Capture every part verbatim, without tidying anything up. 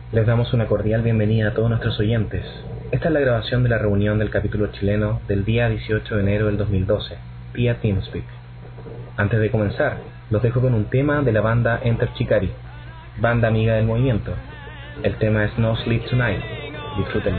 Les damos una cordial bienvenida a todos nuestros oyentes. Esta es la grabación de la reunión del capítulo chileno del día dieciocho de enero del dos mil doce, vía TeamSpeak. Antes de comenzar, los dejo con un tema de la banda Enter Shikari, banda amiga del movimiento. El tema es No Sleep Tonight. Disfrútenlo.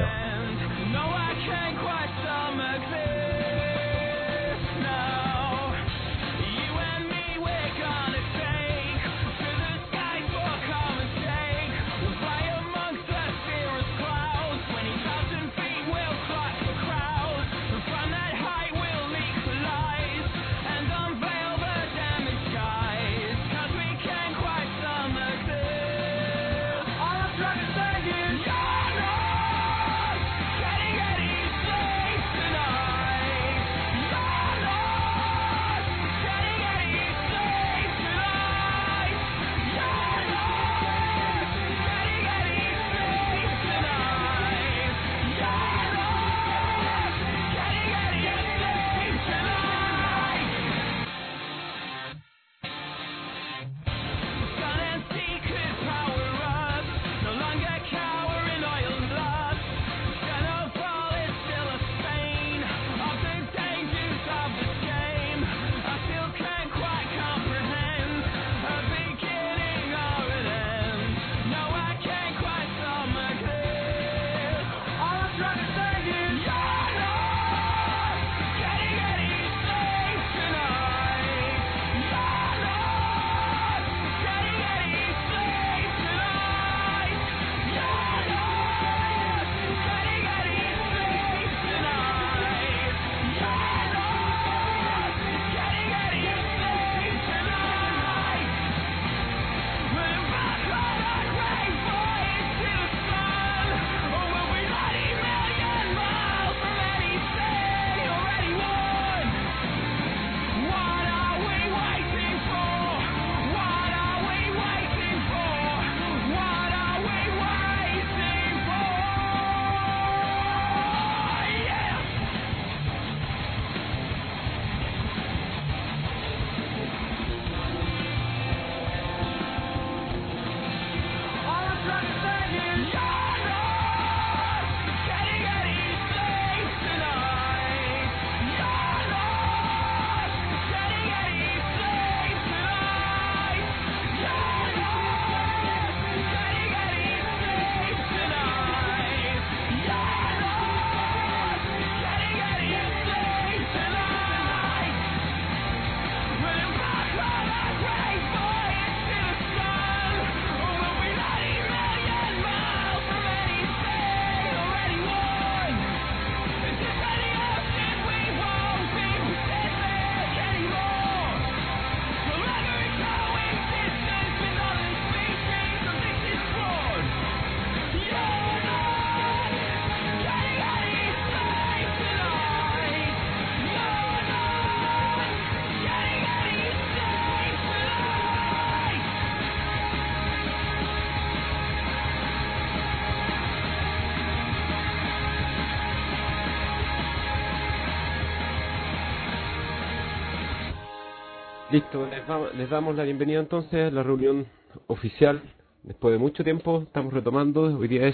Listo, les, va, les damos la bienvenida entonces a la reunión oficial. Después de mucho tiempo estamos retomando. Hoy día es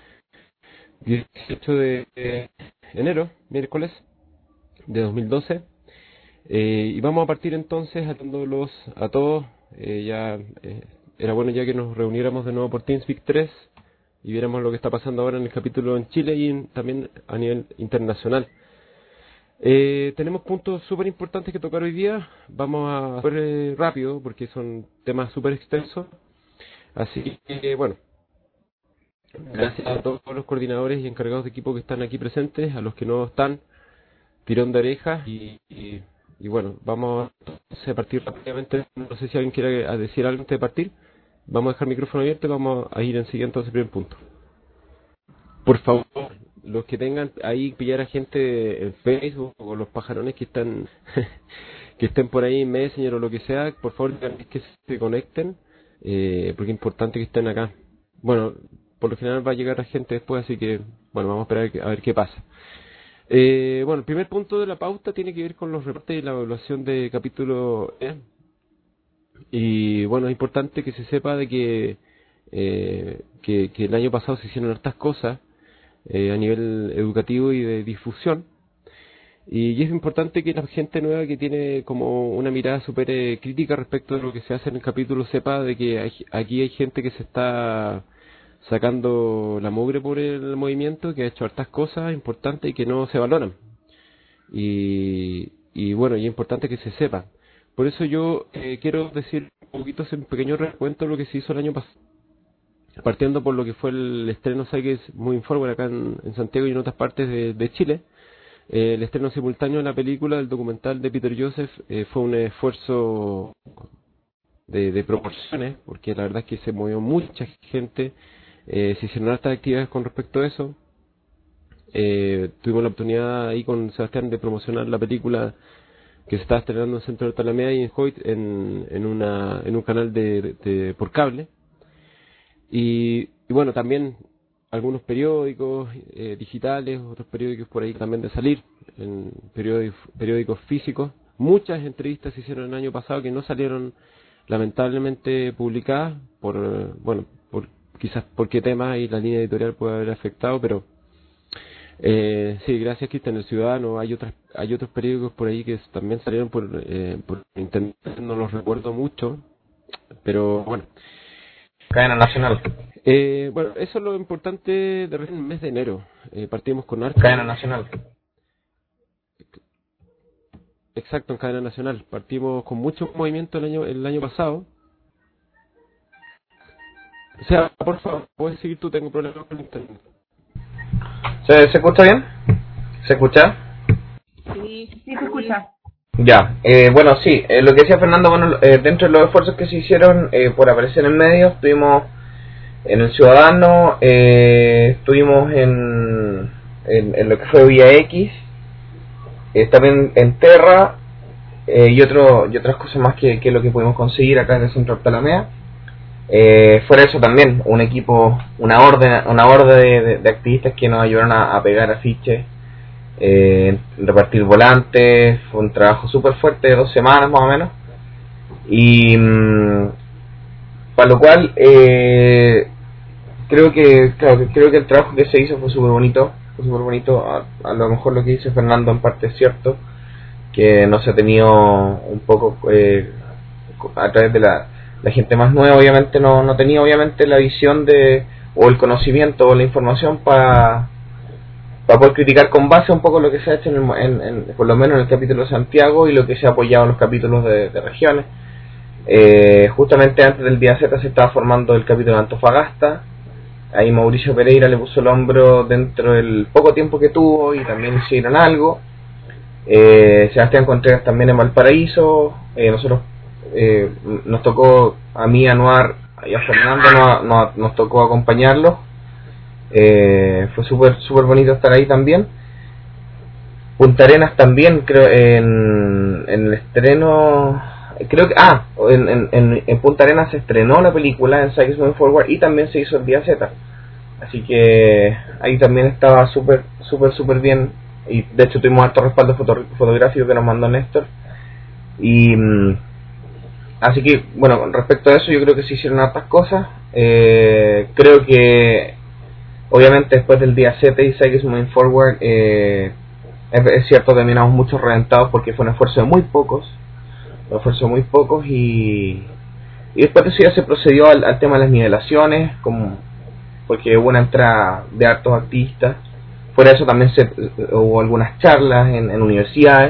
dieciocho de enero, miércoles de dos mil doce. Eh, y vamos a partir entonces atendándolos a todos. Eh, ya eh, era bueno ya que nos reuniéramos de nuevo por TeamSpeak tres y viéramos lo que está pasando ahora en el capítulo en Chile y en, también a nivel internacional. Eh, tenemos puntos súper importantes que tocar hoy día. Vamos a hacer eh, rápido porque son temas súper extensos. Así que, bueno, gracias a todos los coordinadores y encargados de equipo que están aquí presentes, a los que no están, tirón de orejas y, y, y bueno, vamos a partir rápidamente. No sé si alguien quiere decir algo antes de partir. Vamos a dejar el micrófono abierto y vamos a ir enseguida entonces al primer punto. Por favor, los que tengan ahí pillar a gente en Facebook o los pajarones que están que estén por ahí en Messenger o lo que sea, por favor que se conecten, eh, porque es importante que estén acá. Bueno, por lo general va a llegar la gente después, así que bueno, vamos a esperar a ver qué pasa. Eh, bueno, el primer punto de la pauta tiene que ver con los reportes y la evaluación de capítulo E. Y bueno, es importante que se sepa de que eh, que, que el año pasado se hicieron estas cosas eh, a nivel educativo y de difusión. Y, y es importante que la gente nueva que tiene como una mirada súper eh, crítica respecto de lo que se hace en el capítulo sepa de que hay, aquí hay gente que se está sacando la mugre por el movimiento, que ha hecho hartas cosas importantes y que no se valoran. Y, y bueno, y es importante que se sepa. Por eso yo eh, quiero decir un poquito, hacer un pequeño recuento de lo que se hizo el año pasado, partiendo por lo que fue el estreno Psychics Moving Forward acá en, en Santiago y en otras partes de, de Chile. Eh, el estreno simultáneo de la película, del documental de Peter Joseph, eh, fue un esfuerzo de, de proporciones, porque la verdad es que se movió mucha gente, eh, se hicieron hartas actividades con respecto a eso. Eh, tuvimos la oportunidad ahí con Sebastián de promocionar la película que se estaba estrenando en Centro de Talamea y en Hoyt en, en, una, en un canal de, de por cable. Y, y bueno, también algunos periódicos eh, digitales, otros periódicos por ahí también de salir, en periódicos, periódicos físicos. Muchas entrevistas se hicieron el año pasado que no salieron lamentablemente publicadas, por eh, bueno, por quizás por qué tema y la línea editorial puede haber afectado, pero eh, sí, gracias Cristian, El Ciudadano, hay otras, hay otros periódicos por ahí que también salieron por, eh, por internet, no los recuerdo mucho, pero bueno. Cadena nacional. Eh, bueno, eso es lo importante de recién el mes de enero. Eh, partimos con Arca. Cadena nacional. Exacto, en cadena nacional. Partimos con mucho movimiento el año el año pasado. O sea, por favor, puedes seguir tú, tengo problemas con internet. ¿Se, ¿Se escucha bien? ¿Se escucha? Sí, sí se escucha. Ya, eh, bueno, sí, eh, lo que decía Fernando, bueno, eh, dentro de los esfuerzos que se hicieron eh, por aparecer en medios, estuvimos en El Ciudadano, eh, estuvimos en, en, en lo que fue Vía X, eh, también en Terra, eh, y otro y otras cosas más que, que lo que pudimos conseguir acá en el Centro de Talamea. Eh, fuera de eso también, un equipo, una orden, una horda de, de, de activistas que nos ayudaron a, a pegar afiches, eh, repartir volantes. Fue un trabajo súper fuerte de dos semanas más o menos, y mmm, para lo cual eh, creo que claro, creo que el trabajo que se hizo fue súper bonito, fue súper bonito. A, a lo mejor lo que dice Fernando en parte es cierto, que no se ha tenido un poco eh, a través de la, la gente más nueva, obviamente no, no tenía obviamente la visión de o el conocimiento o la información para para poder criticar con base un poco lo que se ha hecho en, el, en, en por lo menos en el capítulo de Santiago y lo que se ha apoyado en los capítulos de, de regiones. Eh, justamente antes del día Z se estaba formando el capítulo de Antofagasta. Ahí Mauricio Pereira le puso el hombro dentro del poco tiempo que tuvo y también hicieron algo. eh, Sebastián Contreras también en Valparaíso. eh, nosotros eh, nos tocó a mí, a Anuar y a Fernando no, no, nos tocó acompañarlo. Eh, fue súper súper bonito estar ahí también. Punta Arenas también, creo, en, en el estreno, creo que, ah, en, en, en Punta Arenas se estrenó la película en Psychics Moving Forward y también se hizo el día Z, así que ahí también estaba súper súper súper bien, y de hecho tuvimos alto respaldo foto, fotográfico que nos mandó Néstor. Y así que bueno, respecto a eso yo creo que se hicieron hartas cosas. eh, creo que obviamente después del día Z y Psychics Moving Forward, eh, es, es cierto, terminamos muchos reventados porque fue un esfuerzo de muy pocos, un esfuerzo de muy pocos, y, y después de eso ya se procedió al, al tema de las nivelaciones, como, porque hubo una entrada de hartos artistas. Fuera de eso también se, hubo algunas charlas en, en universidades,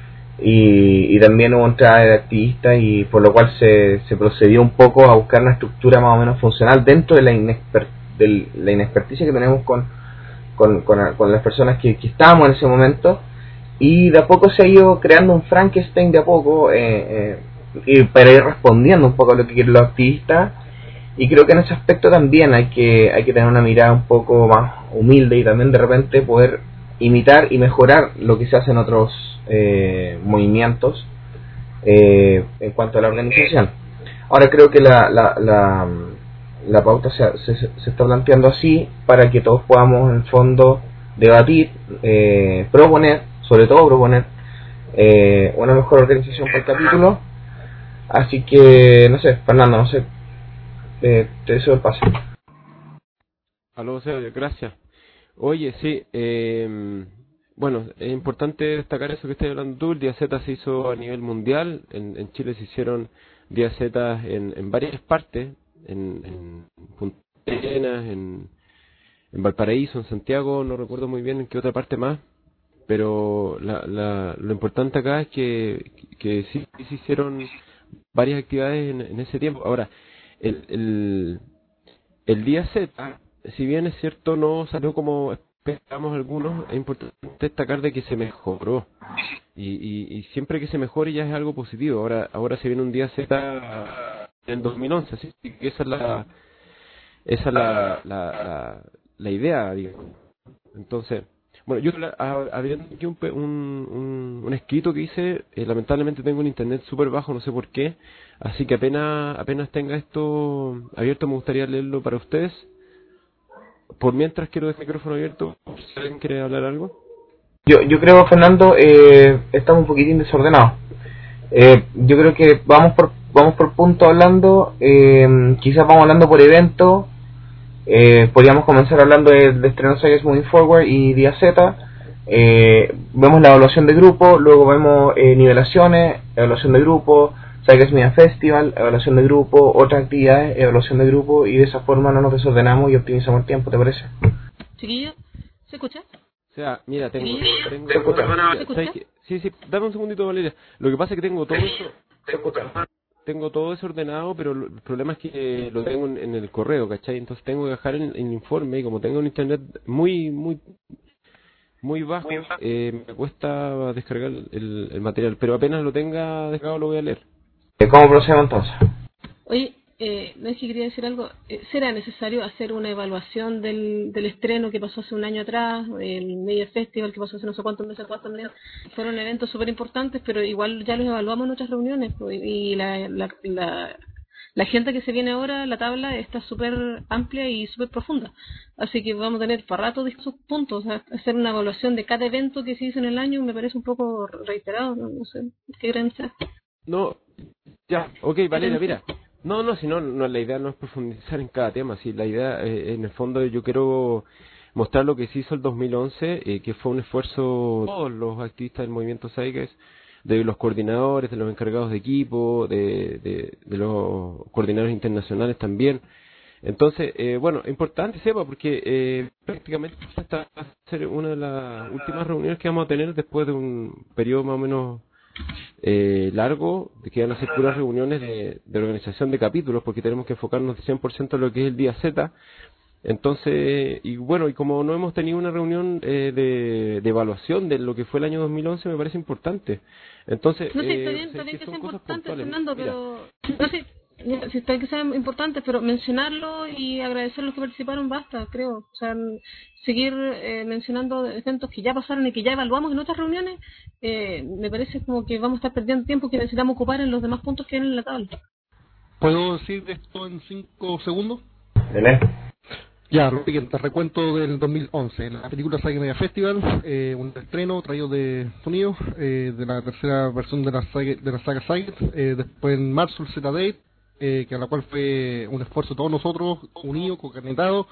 y, y también hubo entrada de activistas, y por lo cual se, se procedió un poco a buscar una estructura más o menos funcional dentro de la inexperticia de la inexperticia que tenemos con, con, con, con las personas que, que estábamos en ese momento, y de a poco se ha ido creando un Frankenstein de a poco, eh, eh, y para ir respondiendo un poco a lo que quieren los activistas. Y creo que en ese aspecto también hay que hay que tener una mirada un poco más humilde y también de repente poder imitar y mejorar lo que se hace en otros eh, movimientos eh, en cuanto a la organización. Ahora creo que la, la, la la pauta se, se, se está planteando así para que todos podamos en el fondo debatir, eh, proponer, sobre todo proponer eh, una mejor organización para el capítulo. Así que no sé, Fernando, no sé, eh, te deseo el pase. Aló, Sergio, gracias. Oye, sí, eh, bueno, es importante destacar eso que estás hablando tú. El Día Z se hizo a nivel mundial. En, en Chile se hicieron Día Z en, en varias partes, en, en Punta Arenas, en, en Valparaíso, en Santiago, no recuerdo muy bien en qué otra parte más, pero la, la, lo importante acá es que, que sí, sí se hicieron varias actividades en, en ese tiempo. Ahora, el, el, el Día Z, si bien es cierto no salió como esperamos algunos, es importante destacar de que se mejoró. Y, y, y siempre que se mejore ya es algo positivo. Ahora ahora se viene un Día Z en dos mil once, así que esa es la esa es la, la, la, la idea, digamos. Entonces, bueno, yo la- a- abriendo aquí un, pe- un, un, un escrito que hice, eh, lamentablemente tengo un internet súper bajo, no sé por qué, así que apenas apenas tenga esto abierto me gustaría leerlo para ustedes. Por mientras quiero dejar el micrófono abierto, si alguien quiere hablar algo. Yo, yo creo, Fernando, eh, estamos un poquitín desordenados. Eh, yo creo que vamos por vamos por punto hablando, eh, quizás vamos hablando por evento. Eh, podríamos comenzar hablando de, de estrenos Sagas Moving Forward y Día Z. Eh, vemos la evaluación de grupo, luego vemos eh, nivelaciones, evaluación de grupo, Sagas Media Festival, evaluación de grupo, otras actividades, evaluación de grupo, y de esa forma no nos desordenamos y optimizamos el tiempo, ¿te parece? Chiquillo, ¿se escucha? O sea, mira, tengo... ¿Chiquillo? tengo ¿Se escucha? ya, ¿Se escucha? ¿sabes qué? Sí, sí, dame un segundito, Valeria. Lo que pasa es que tengo todo eso... ¿Se escucha? Tengo todo desordenado, pero lo- el problema es que eh, lo tengo en, en el correo, ¿cachai? Entonces tengo que dejar en el informe y como tengo un internet muy, muy, muy bajo, eh, me cuesta descargar el, el material. Pero apenas lo tenga descargado lo voy a leer. Eh, ¿Cómo procedemos entonces? Oye, eh, no es que quería decir algo. Eh, ¿Será necesario hacer una evaluación del, del estreno que pasó hace un año atrás, el Media Festival que pasó hace no sé cuántos meses atrás también? Fueron eventos súper importantes, pero igual ya los evaluamos en otras reuniones, pues, y la, la, la, la agenda que se viene ahora, la tabla, está súper amplia y súper profunda. Así que vamos a tener para rato de esos puntos. O sea, hacer una evaluación de cada evento que se hizo en el año me parece un poco reiterado, no, no sé, ¿qué creen ustedes? No, ya, ok, Valeria, mira. No, no, si no, no, la idea no es profundizar en cada tema, si la idea, eh, en el fondo, yo quiero mostrar lo que se hizo el dos mil once, eh, que fue un esfuerzo de todos los activistas del movimiento Zeitgeist, de los coordinadores, de los encargados de equipo, de, de, de los coordinadores internacionales también. Entonces, eh, bueno, importante sepa porque eh, prácticamente esta va a ser una de las últimas reuniones que vamos a tener después de un periodo más o menos eh, largo, de que van a ser puras reuniones de, de organización de capítulos, porque tenemos que enfocarnos cien por ciento en lo que es el día Z. Entonces, y bueno, y como no hemos tenido una reunión eh, de, de evaluación de lo que fue el año dos mil once, me parece importante. Entonces, No sé, está eh, bien, o sea, está bien que que sea son cosas importante, puntuales. Fernando, Mira, pero... No sé, mira, sí, está bien que sea importante, pero mencionarlo y agradecer a los que participaron basta, creo. O sea, n- seguir eh, mencionando eventos que ya pasaron y que ya evaluamos en otras reuniones, eh, me parece como que vamos a estar perdiendo tiempo que necesitamos ocupar en los demás puntos que vienen en la tabla. ¿Puedo decir esto en cinco segundos? Dele. Ya, lo siguiente, recuento del dos mil once. La película Saga Media Festival, eh, un estreno traído de Estados Unidos, eh, de la tercera versión de la saga, de la saga Saga. Eh, después en marzo el Z-Date, eh, que a la cual fue un esfuerzo de todos nosotros, unidos, coordinados,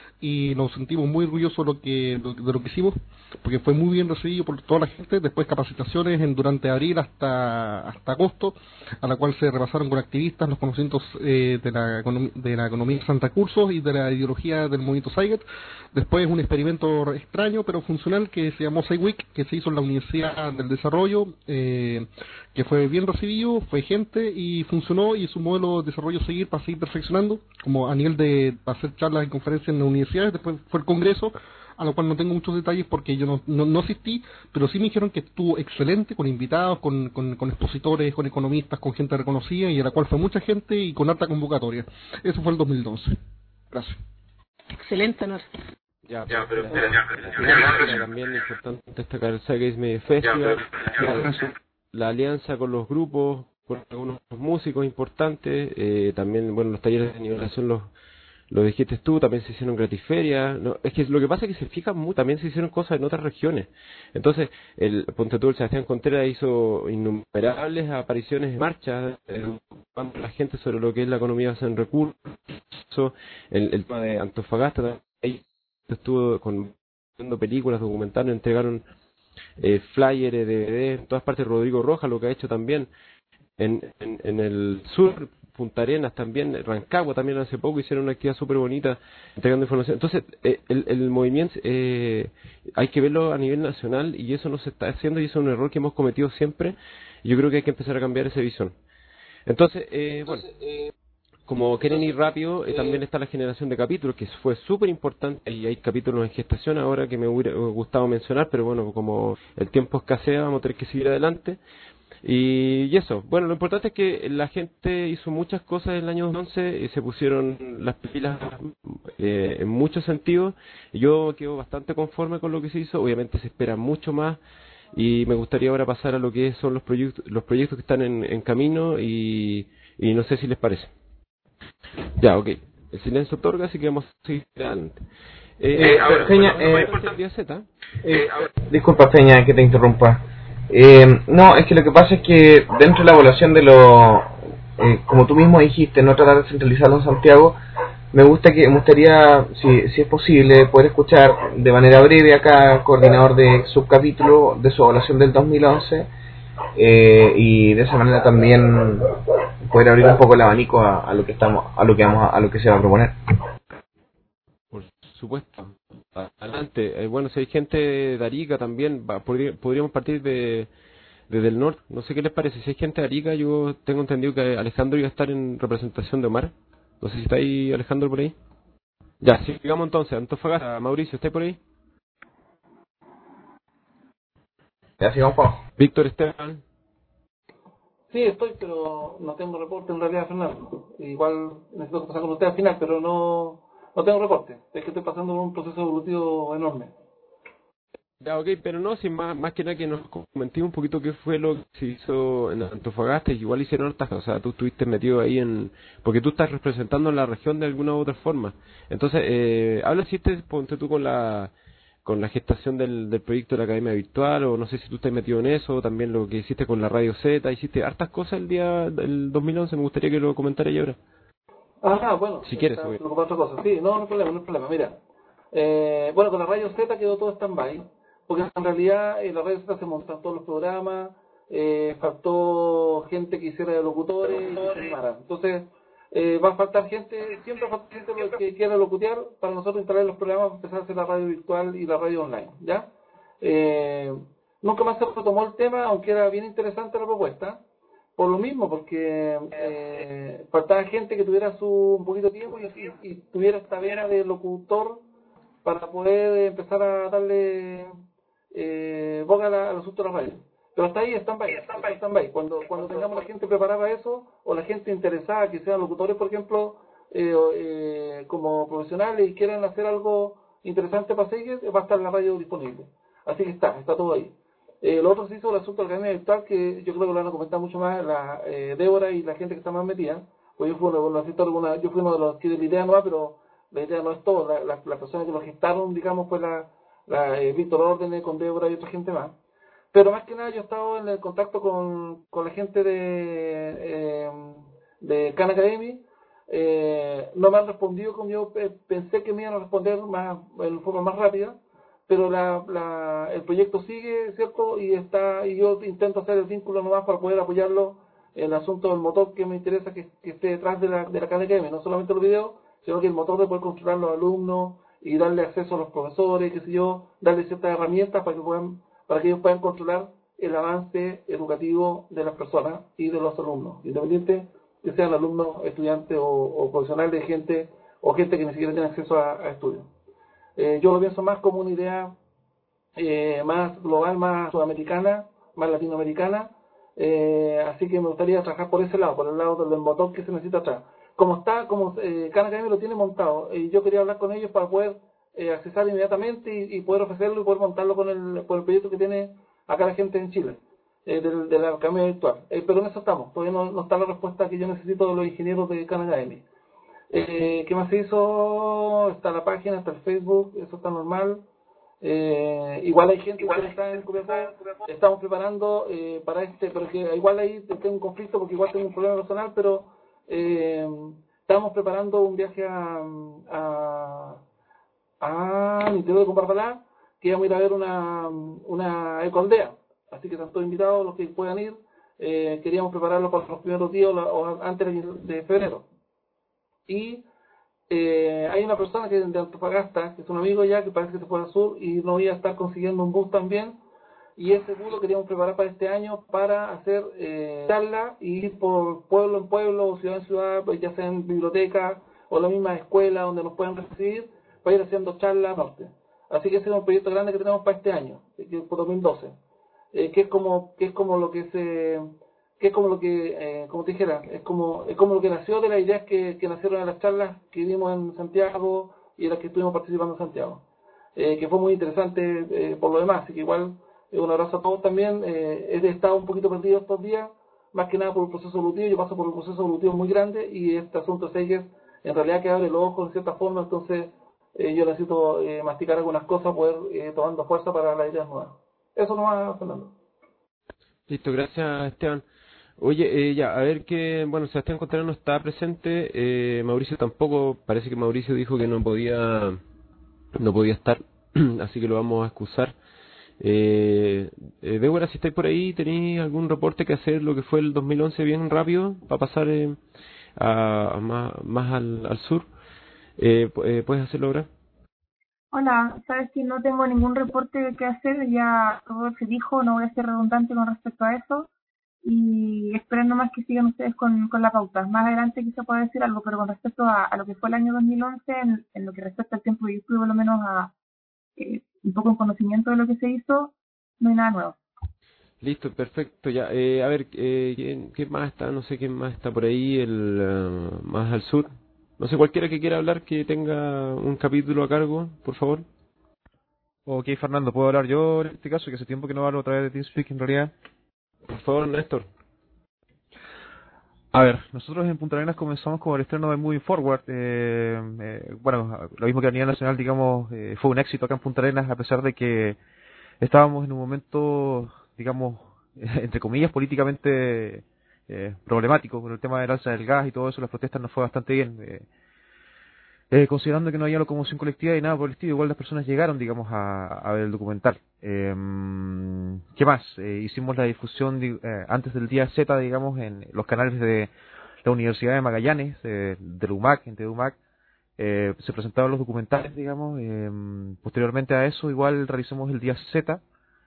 y nos sentimos muy orgullosos de lo que de, de lo que hicimos, porque fue muy bien recibido por toda la gente. Después capacitaciones en durante abril hasta hasta agosto, a la cual se repasaron con activistas los conocimientos eh, de la econom- de la economía de Santa Cursos y de la ideología del movimiento Saiget. Después un experimento extraño pero funcional que se llamó SciWeek, que se hizo en la Universidad del Desarrollo, eh, que fue bien recibido, fue gente y funcionó, y es un modelo de desarrollo a seguir para seguir perfeccionando, como a nivel de hacer charlas y conferencias en las universidades. Después fue el Congreso, a lo cual no tengo muchos detalles porque yo no, no, no asistí, pero sí me dijeron que estuvo excelente, con invitados, con, con, con expositores, con economistas, con gente reconocida, y a la cual fue mucha gente y con alta convocatoria. Eso fue el dos mil doce. Gracias. Excelente, Honor. ya, ya, pero, pero, ya, pero, ya, ya, pero también es importante destacar el Zeitgeist Media Festival, la, la alianza con los grupos, con algunos músicos importantes, eh, también, bueno, los talleres de nivelación los lo dijiste tú, también se hicieron gratisferias. No, es que lo que pasa es que se fijan mucho, también se hicieron cosas en otras regiones. Entonces, el ponte tú, el Sebastián Contreras hizo innumerables apariciones en marcha, educando a la gente sobre lo que es la economía basada en recursos, el, el tema de Antofagasta ahí estuvo con viendo películas, documentales, entregaron eh, flyer, D V D, en todas partes. Rodrigo Rojas lo que ha hecho también en, en, en el sur, Punta Arenas también, Rancagua también hace poco hicieron una actividad súper bonita entregando información. Entonces eh, el, el movimiento eh, hay que verlo a nivel nacional y eso no se está haciendo y eso es un error que hemos cometido siempre y yo creo que hay que empezar a cambiar esa visión. Entonces, eh, bueno, como quieren ir rápido, eh, también está la generación de capítulos, que fue súper importante, y hay capítulos en gestación ahora que me hubiera gustado mencionar, pero bueno, como el tiempo escasea, vamos a tener que seguir adelante. Y, y eso, bueno, lo importante es que la gente hizo muchas cosas en el año dos mil once, y se pusieron las pilas eh, en muchos sentidos, y yo quedo bastante conforme con lo que se hizo. Obviamente se espera mucho más, y me gustaría ahora pasar a lo que son los proyectos, los proyectos que están en, en camino, y, y no sé si les parece. Ya, ok. El silencio otorga, así que vamos a seguir adelante. Eh, Eh, a ver, Feña, bueno, eh, el día Z. eh, disculpa, Feña, que te interrumpa. Eh, no, es que lo que pasa es que dentro de la evaluación de lo, eh, como tú mismo dijiste, no tratar de centralizarlo en Santiago, me gusta que me gustaría, si, si es posible, poder escuchar de manera breve acá al coordinador de subcapítulo de su evaluación del dos mil once, eh, y de esa manera también poder abrir un poco el abanico a, a lo que estamos, a lo que vamos, a, a lo que se va a proponer. Por supuesto. Adelante. Eh, bueno, si hay gente de Arica también, va, podría, podríamos partir de desde el norte. No sé qué les parece. Si hay gente de Arica, yo tengo entendido que Alejandro iba a estar en representación de Omar. No sé si está ahí Alejandro por ahí. Ya, sigamos entonces. Antofagasta, Mauricio, ¿está por ahí? Ya sigamos, Juan. Víctor Esteban. Sí, estoy, pero no tengo reporte en realidad, Fernando. Igual necesito pasar con usted al final, pero no, no tengo reporte. Es que estoy pasando por un proceso evolutivo enorme. Ya, ok, pero no, sin más, más que nada que nos comenté un poquito qué fue lo que se hizo en Antofagasta, y que igual hicieron hartas cosas. O sea, tú estuviste metido ahí en... Porque tú estás representando la región de alguna u otra forma. Entonces, eh, habla si te ponte tú con la con la gestación del, del proyecto de la Academia Virtual, o no sé si tú estás metido en eso, o también lo que hiciste con la Radio Z, hiciste hartas cosas el día del dos mil once, me gustaría que lo comentaras ahí ahora. Ah, bueno, Si quieres, está obvio. preocupado otra cosa. Sí, no, no hay problema, no hay problema. Mira, eh, bueno, con la Radio Z quedó todo stand-by, porque en realidad en la Radio Z se montaron todos los programas, eh, faltó gente que hiciera de locutores y que se animara. Entonces, eh, va a faltar gente, siempre va a faltar gente que quiera locutear para nosotros instalar los programas para empezar a hacer la radio virtual y la radio online, ¿ya? Eh, nunca más se retomó el tema, aunque era bien interesante la propuesta. Por lo mismo, porque eh, faltaba gente que tuviera su un poquito de tiempo y, y, y tuviera esta vena de locutor para poder empezar a darle eh, boca a, la, al asunto de la radio. Pero hasta ahí están by, están by. Cuando, cuando tengamos la gente preparada eso, o la gente interesada que sean locutores, por ejemplo, eh, eh, como profesionales y quieran hacer algo interesante para seguir, va a estar la radio disponible. Así que está, está todo ahí. Eh, lo otro se hizo el asunto del Academia Virtual, que yo creo que lo van a comentar mucho más la eh, Débora y la gente que está más metida. Pues yo fui uno, lo asisto alguna, yo fui uno de los que de la idea nueva, pero la idea no es todo. La, la, la persona que lo gestaron, digamos, fue la, la eh, Víctor Órdenes con Débora y otra gente más. Pero más que nada yo he estado en el contacto con, con la gente de, eh, de Khan Academy. Eh, no me han respondido como yo pensé que me iban a responder más, en forma más rápida, pero la, la, el proyecto sigue, ¿cierto? Y está y yo intento hacer el vínculo nomás para poder apoyarlo en el asunto del motor que me interesa que, que esté detrás de la, de la Khan Academy, no solamente los videos, sino que el motor de poder controlar a los alumnos y darle acceso a los profesores, qué sé yo, darle ciertas herramientas para que puedan para que ellos puedan controlar el avance educativo de las personas y de los alumnos, independiente que sean alumnos, estudiantes o, o profesionales, de gente o gente que ni siquiera tiene acceso a, a estudios. Eh, yo lo pienso más como una idea eh, más global, más sudamericana, más latinoamericana, eh, así que me gustaría trabajar por ese lado, por el lado del motor que se necesita atrás. Como está, como eh, Khan Academy lo tiene montado, y yo quería hablar con ellos para poder eh, accesar inmediatamente y, y poder ofrecerlo y poder montarlo con el, con el proyecto que tiene acá la gente en Chile, eh, de, de la Academia Virtual. Eh, pero en eso estamos, todavía no, no está la respuesta que yo necesito de los ingenieros de Khan Academy. Eh, ¿Qué más se hizo? Está la página, está el Facebook, eso está normal. Eh, igual hay gente igual que está en Copiapó, estamos preparando eh, para este, pero que igual ahí tengo un conflicto porque igual tengo un problema personal, pero eh, estamos preparando un viaje a, a, semana en el interior de Comparbalá, que íbamos a ir a ver una, una ecoaldea. Así que están todos invitados los que puedan ir. Eh, queríamos prepararlo para los primeros días o, la, o antes de febrero. Y eh, hay una persona que de Antofagasta, que es un amigo ya, que parece que se fue al sur y no iba a estar consiguiendo un bus también. Y ese bus lo queríamos preparar para este año para hacer eh, charlas y ir por pueblo en pueblo, ciudad en ciudad, ya sea en biblioteca o la misma escuela donde nos puedan recibir, para ir haciendo charlas norte. Así que ese es un proyecto grande que tenemos para este año, que es por dos mil doce, eh, que es como que es como lo que se que es como lo que eh, como te dijera, es como es como lo que nació de las ideas que, que nacieron en las charlas que dimos en Santiago y en las que estuvimos participando en Santiago, eh, que fue muy interesante eh, por lo demás. Así que igual eh, un abrazo a todos también. Eh, he estado un poquito perdido estos días, más que nada por el proceso evolutivo. Yo paso por un proceso evolutivo muy grande y este asunto de Seikers en realidad que abre los ojos en cierta forma, entonces eh, yo necesito eh, masticar algunas cosas, poder eh, tomando fuerza para las ideas nuevas. Eso nomás, Fernando. Listo, gracias Esteban. Oye, eh, ya, a ver que, bueno, Sebastián Contreras no está presente, eh, Mauricio tampoco, parece que Mauricio dijo que no podía, no podía estar, así que lo vamos a excusar. Eh, eh, Débora, si estáis por ahí, ¿tenéis algún reporte que hacer lo que fue el dos mil once bien rápido para pasar eh, a, a más, más al, al sur? Eh, eh, ¿Puedes hacerlo ahora? Hola, sabes que no tengo ningún reporte que hacer, ya todo se dijo, no voy a ser redundante con respecto a eso y esperando más que sigan ustedes con, con la pauta. Más adelante quizá pueda decir algo, pero con respecto a, a lo que fue el año dos mil once, en, en lo que respecta al tiempo que yo estuve por lo menos a, eh, un poco en conocimiento de lo que se hizo, no hay nada nuevo. Listo, perfecto, ya. Eh, a ver, eh, ¿quién, ¿quién más está? No sé quién más está por ahí, el uh, más al sur. No sé, cualquiera que quiera hablar que tenga un capítulo a cargo, por favor. Ok, Fernando, ¿puedo hablar yo en este caso? Que hace tiempo que no hablo otra vez de TeamSpeak en realidad. Por favor, Néstor. A ver, nosotros en Punta Arenas comenzamos con el estreno de Moving Forward. Eh, eh, bueno, lo mismo que a nivel nacional, digamos, eh, fue un éxito acá en Punta Arenas, a pesar de que estábamos en un momento, digamos, entre comillas, políticamente eh, problemático con el tema del alza del gas y todo eso. Las protestas nos fue bastante bien. Eh, Eh, considerando que no había locomoción colectiva y nada por el estilo, igual las personas llegaron, digamos, a, a ver el documental. Eh, ¿Qué más? Eh, hicimos la difusión eh, antes del día Z, digamos, en los canales de la Universidad de Magallanes, eh, del U M A C, entre U M A C. Eh, se presentaron los documentales, digamos. Eh, posteriormente a eso, igual realizamos el día Z,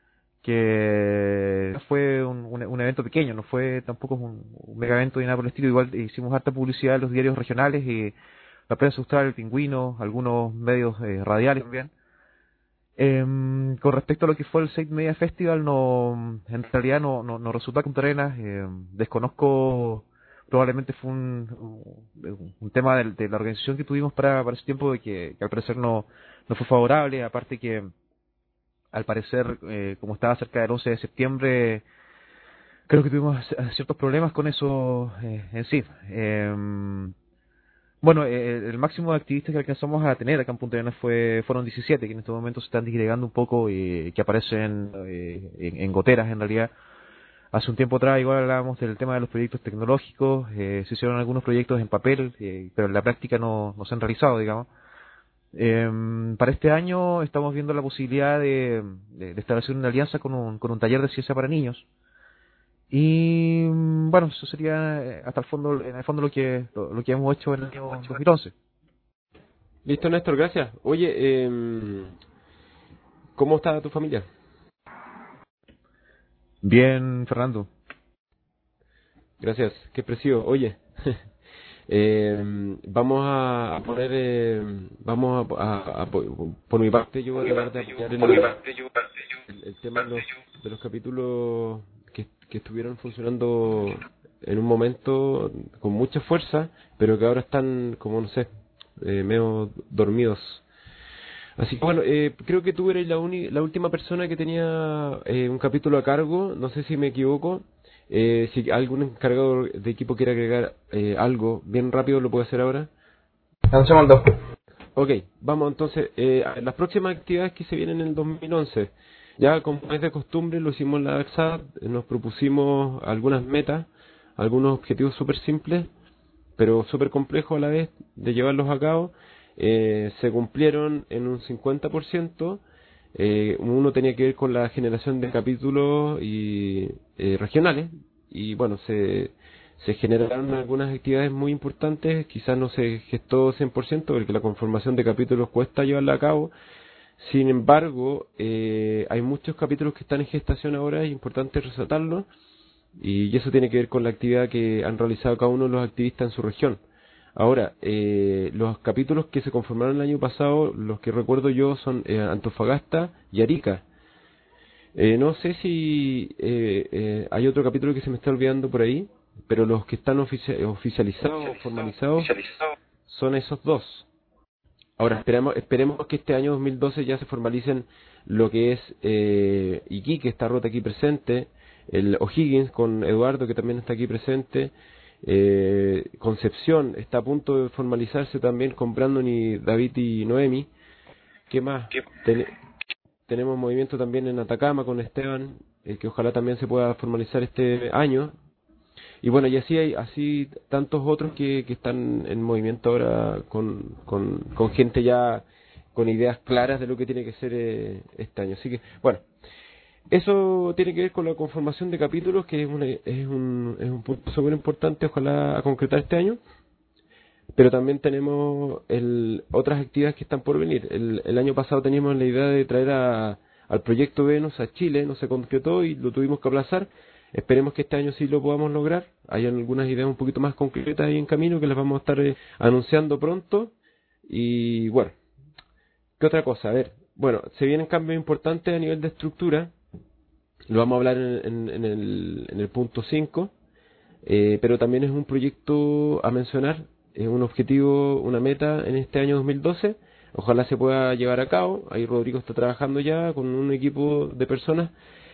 que fue un, un, un evento pequeño, no fue tampoco un, un mega evento ni nada por el estilo. Igual hicimos harta publicidad en los diarios regionales y la prensa austral, el Pingüino, algunos medios eh, radiales también. Eh, con respecto a lo que fue el Seid Media Festival, no, en realidad no, no, no resulta Punta Arenas, eh, desconozco, probablemente fue un, un tema de, de la organización que tuvimos para, para ese tiempo, de que, que al parecer no, no fue favorable, aparte que al parecer, eh, como estaba cerca del once de septiembre, creo que tuvimos ciertos problemas con eso eh, en sí. Eh, Bueno, eh, el máximo de activistas que alcanzamos a tener acá en Punta Arenas fue, fueron diecisiete, que en estos momentos se están disgregando un poco y que aparecen eh, en, en goteras en realidad. Hace un tiempo atrás igual hablábamos del tema de los proyectos tecnológicos, eh, se hicieron algunos proyectos en papel, eh, pero en la práctica no, no se han realizado, digamos. Eh, para este año estamos viendo la posibilidad de, de, de establecer una alianza con un, con un taller de ciencia para niños. Y bueno, eso sería eh, hasta el fondo, en el fondo lo que lo, lo que hemos hecho en el año dos mil once. Listo, Néstor, gracias. Oye, eh, ¿cómo está tu familia? Bien, Fernando. Gracias, qué expresivo. Oye, eh, vamos a poner, eh, vamos a, a, a, por mi parte yo voy a tratar de apoyar el, el, el tema de los, de los capítulos que, que estuvieron funcionando en un momento con mucha fuerza, pero que ahora están, como no sé, eh, medio dormidos. Así que bueno, eh, creo que tú eres la, uni, la última persona que tenía eh, un capítulo a cargo, no sé si me equivoco. Eh, si algún encargado de equipo quiere agregar eh, algo bien rápido, lo puede hacer ahora. Un segundo. Ok, vamos entonces, eh, a las próximas actividades que se vienen en el dos mil once. Ya como es de costumbre lo hicimos en la AXA, nos propusimos algunas metas, algunos objetivos súper simples, pero súper complejos a la vez de llevarlos a cabo. eh, se cumplieron en un cincuenta por ciento. Eh, uno tenía que ver con la generación de capítulos y eh, regionales, y bueno, se, se generaron algunas actividades muy importantes. Quizás no se gestó cien por ciento porque la conformación de capítulos cuesta llevarla a cabo. Sin embargo, eh, hay muchos capítulos que están en gestación ahora, es importante resaltarlo, y eso tiene que ver con la actividad que han realizado cada uno de los activistas en su región. Ahora, eh, los capítulos que se conformaron el año pasado, los que recuerdo yo, son eh, Antofagasta y Arica. Eh, no sé si eh, eh, hay otro capítulo que se me está olvidando por ahí, pero los que están ofici- oficializados o formalizados son esos dos. Ahora, esperemos, esperemos que este año dos mil doce ya se formalicen lo que es eh, Iquique, está Rota aquí presente, el O'Higgins con Eduardo, que también está aquí presente. Eh, Concepción está a punto de formalizarse también con Brandon y David y Noemi. ¿Qué más? Ten- tenemos movimiento también en Atacama con Esteban, eh, que ojalá también se pueda formalizar este año. Y bueno, y así hay así tantos otros que, que están en movimiento ahora con, con, con gente ya con ideas claras de lo que tiene que ser eh, este año. Así que, bueno, eso tiene que ver con la conformación de capítulos, que es, una, es, un, es un punto súper importante, ojalá a concretar este año. Pero también tenemos el, otras actividades que están por venir. El, el año pasado teníamos la idea de traer a, al proyecto Venus a Chile, no se concretó y lo tuvimos que aplazar. Esperemos que este año sí lo podamos lograr. Hay algunas ideas un poquito más concretas ahí en camino que las vamos a estar eh, anunciando pronto. Y bueno, ¿qué otra cosa? A ver, bueno, se vienen cambios importantes a nivel de estructura. Lo vamos a hablar en, en, en, el, en el punto cinco, eh, pero también es un proyecto a mencionar, es un objetivo, una meta en este año dos mil doce. Ojalá se pueda llevar a cabo. Ahí Rodrigo está trabajando ya con un equipo de personas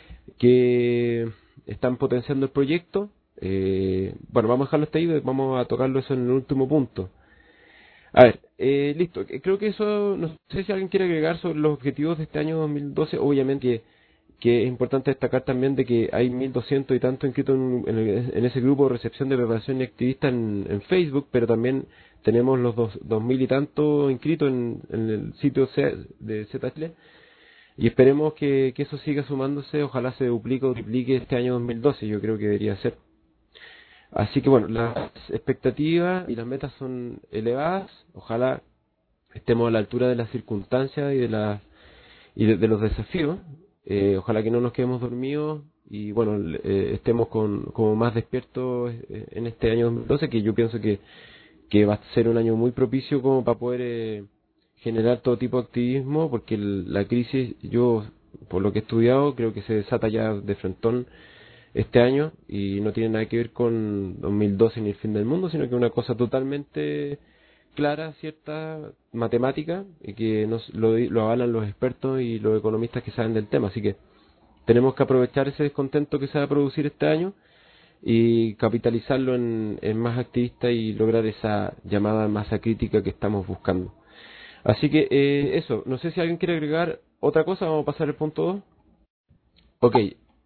que están potenciando el proyecto. Eh, bueno, vamos a dejarlo hasta ahí, vamos a tocarlo eso en el último punto. A ver, eh, listo. Creo que eso, no sé si alguien quiere agregar sobre los objetivos de este año dos mil doce. Obviamente que, que es importante destacar también de que hay mil doscientos y tanto inscritos en, en, el- en ese grupo de recepción de preparación y activistas en, en Facebook, pero también tenemos los dos, dos mil y tanto inscritos en, en el sitio C- de Z Chile. Y esperemos que, que eso siga sumándose, ojalá se duplique o triplique este año dos mil doce, yo creo que debería ser. Así que bueno, las expectativas y las metas son elevadas, ojalá estemos a la altura de las circunstancias y de, la, y de, de los desafíos, eh, ojalá que no nos quedemos dormidos y bueno, eh, estemos con, como más despiertos eh, en este año dos mil doce, que yo pienso que, que va a ser un año muy propicio como para poder eh, generar todo tipo de activismo, porque el- la crisis, yo por lo que he estudiado, creo que se desata ya de frentón este año y no tiene nada que ver con dos mil doce ni el fin del mundo, sino que es una cosa totalmente clara, cierta, matemática, y que nos, lo, lo avalan los expertos y los economistas que saben del tema. Así que tenemos que aprovechar ese descontento que se va a producir este año y capitalizarlo en, en más activistas y lograr esa llamada masa crítica que estamos buscando. Así que eh, eso, no sé si alguien quiere agregar otra cosa, vamos a pasar al punto dos. Ok.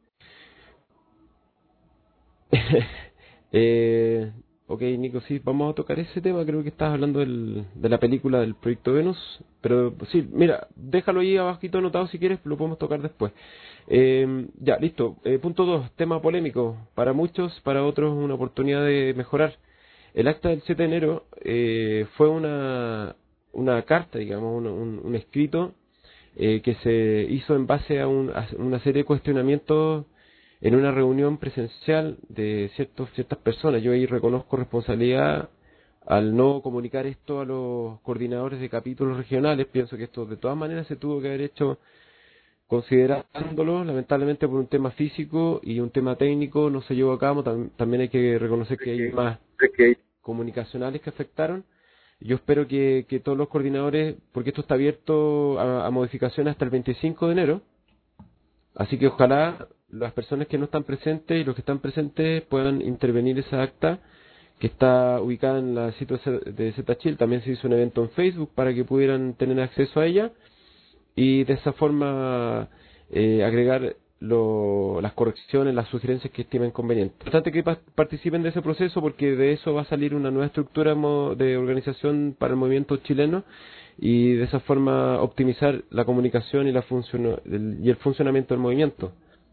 eh, ok, Nico, sí, vamos a tocar ese tema. Creo que estabas hablando del, de la película del Proyecto Venus. Pero sí, mira, déjalo ahí abajito anotado si quieres, lo podemos tocar después. Eh, ya, listo. Eh, punto dos, tema polémico. Para muchos, para otros, una oportunidad de mejorar. El acta del siete de enero eh, fue una, una carta, digamos, un, un, un escrito eh, que se hizo en base a, un, a una serie de cuestionamientos en una reunión presencial de ciertos, ciertas personas. Yo ahí reconozco responsabilidad al no comunicar esto a los coordinadores de capítulos regionales. Pienso que esto de todas maneras se tuvo que haber hecho considerándolo. Lamentablemente por un tema físico y un tema técnico no se llevó a cabo. Tam- también hay que reconocer que hay más comunicacionales que afectaron. Yo espero que, que todos los coordinadores, porque esto está abierto a, a modificación hasta el veinticinco de enero, así que ojalá las personas que no están presentes y los que están presentes puedan intervenir esa acta que está ubicada en la sitio de Z-Chile. También se hizo un evento en Facebook para que pudieran tener acceso a ella y de esa forma eh, agregar lo, las correcciones, las sugerencias que estimen convenientes. Es importante que pa participen de ese proceso porque de eso va a salir una nueva estructura de organización para el movimiento chileno y de esa forma optimizar la comunicación y, la funcion el, y el funcionamiento del movimiento.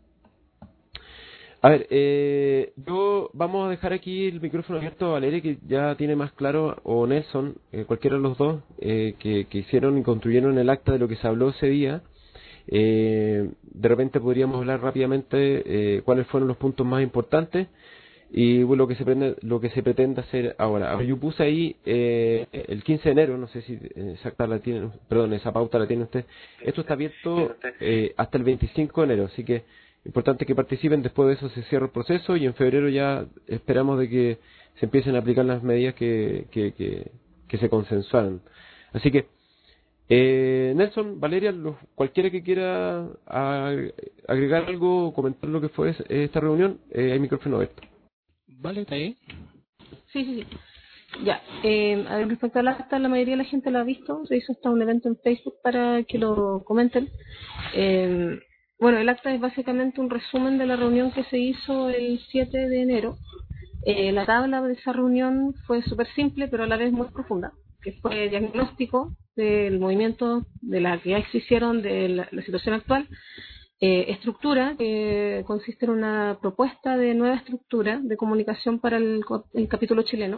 A ver, eh, yo vamos a dejar aquí el micrófono abierto a Valeria, que ya tiene más claro, o Nelson, eh, cualquiera de los dos, eh, que, que hicieron y construyeron el acta de lo que se habló ese día. Eh, de repente podríamos hablar rápidamente eh, cuáles fueron los puntos más importantes y bueno, lo que se pretende, lo que se pretende hacer ahora. Yo puse ahí eh, el quince de enero, no sé si exacta la tienen, perdón, esa pauta la tiene usted. Esto está abierto eh, hasta el veinticinco de enero, así que importante que participen. Después de eso se cierra el proceso y en febrero ya esperamos de que se empiecen a aplicar las medidas que, que, que, que se consensuaron. Así que, eh, Nelson, Valeria, los, cualquiera que quiera a, agregar algo o comentar lo que fue esta reunión, eh, hay micrófono abierto. Vale, está ahí. Sí, sí, sí. Ya, eh, a ver, respecto al acta, la mayoría de la gente lo ha visto. Se hizo hasta un evento en Facebook para que lo comenten. Eh, Bueno, el acta es básicamente un resumen de la reunión que se hizo el siete de enero. Eh, la tabla de esa reunión fue súper simple, pero a la vez muy profunda, que fue diagnóstico del movimiento, de la que ya existieron, de la, la situación actual, eh, estructura, que consiste en una propuesta de nueva estructura de comunicación para el, el capítulo chileno,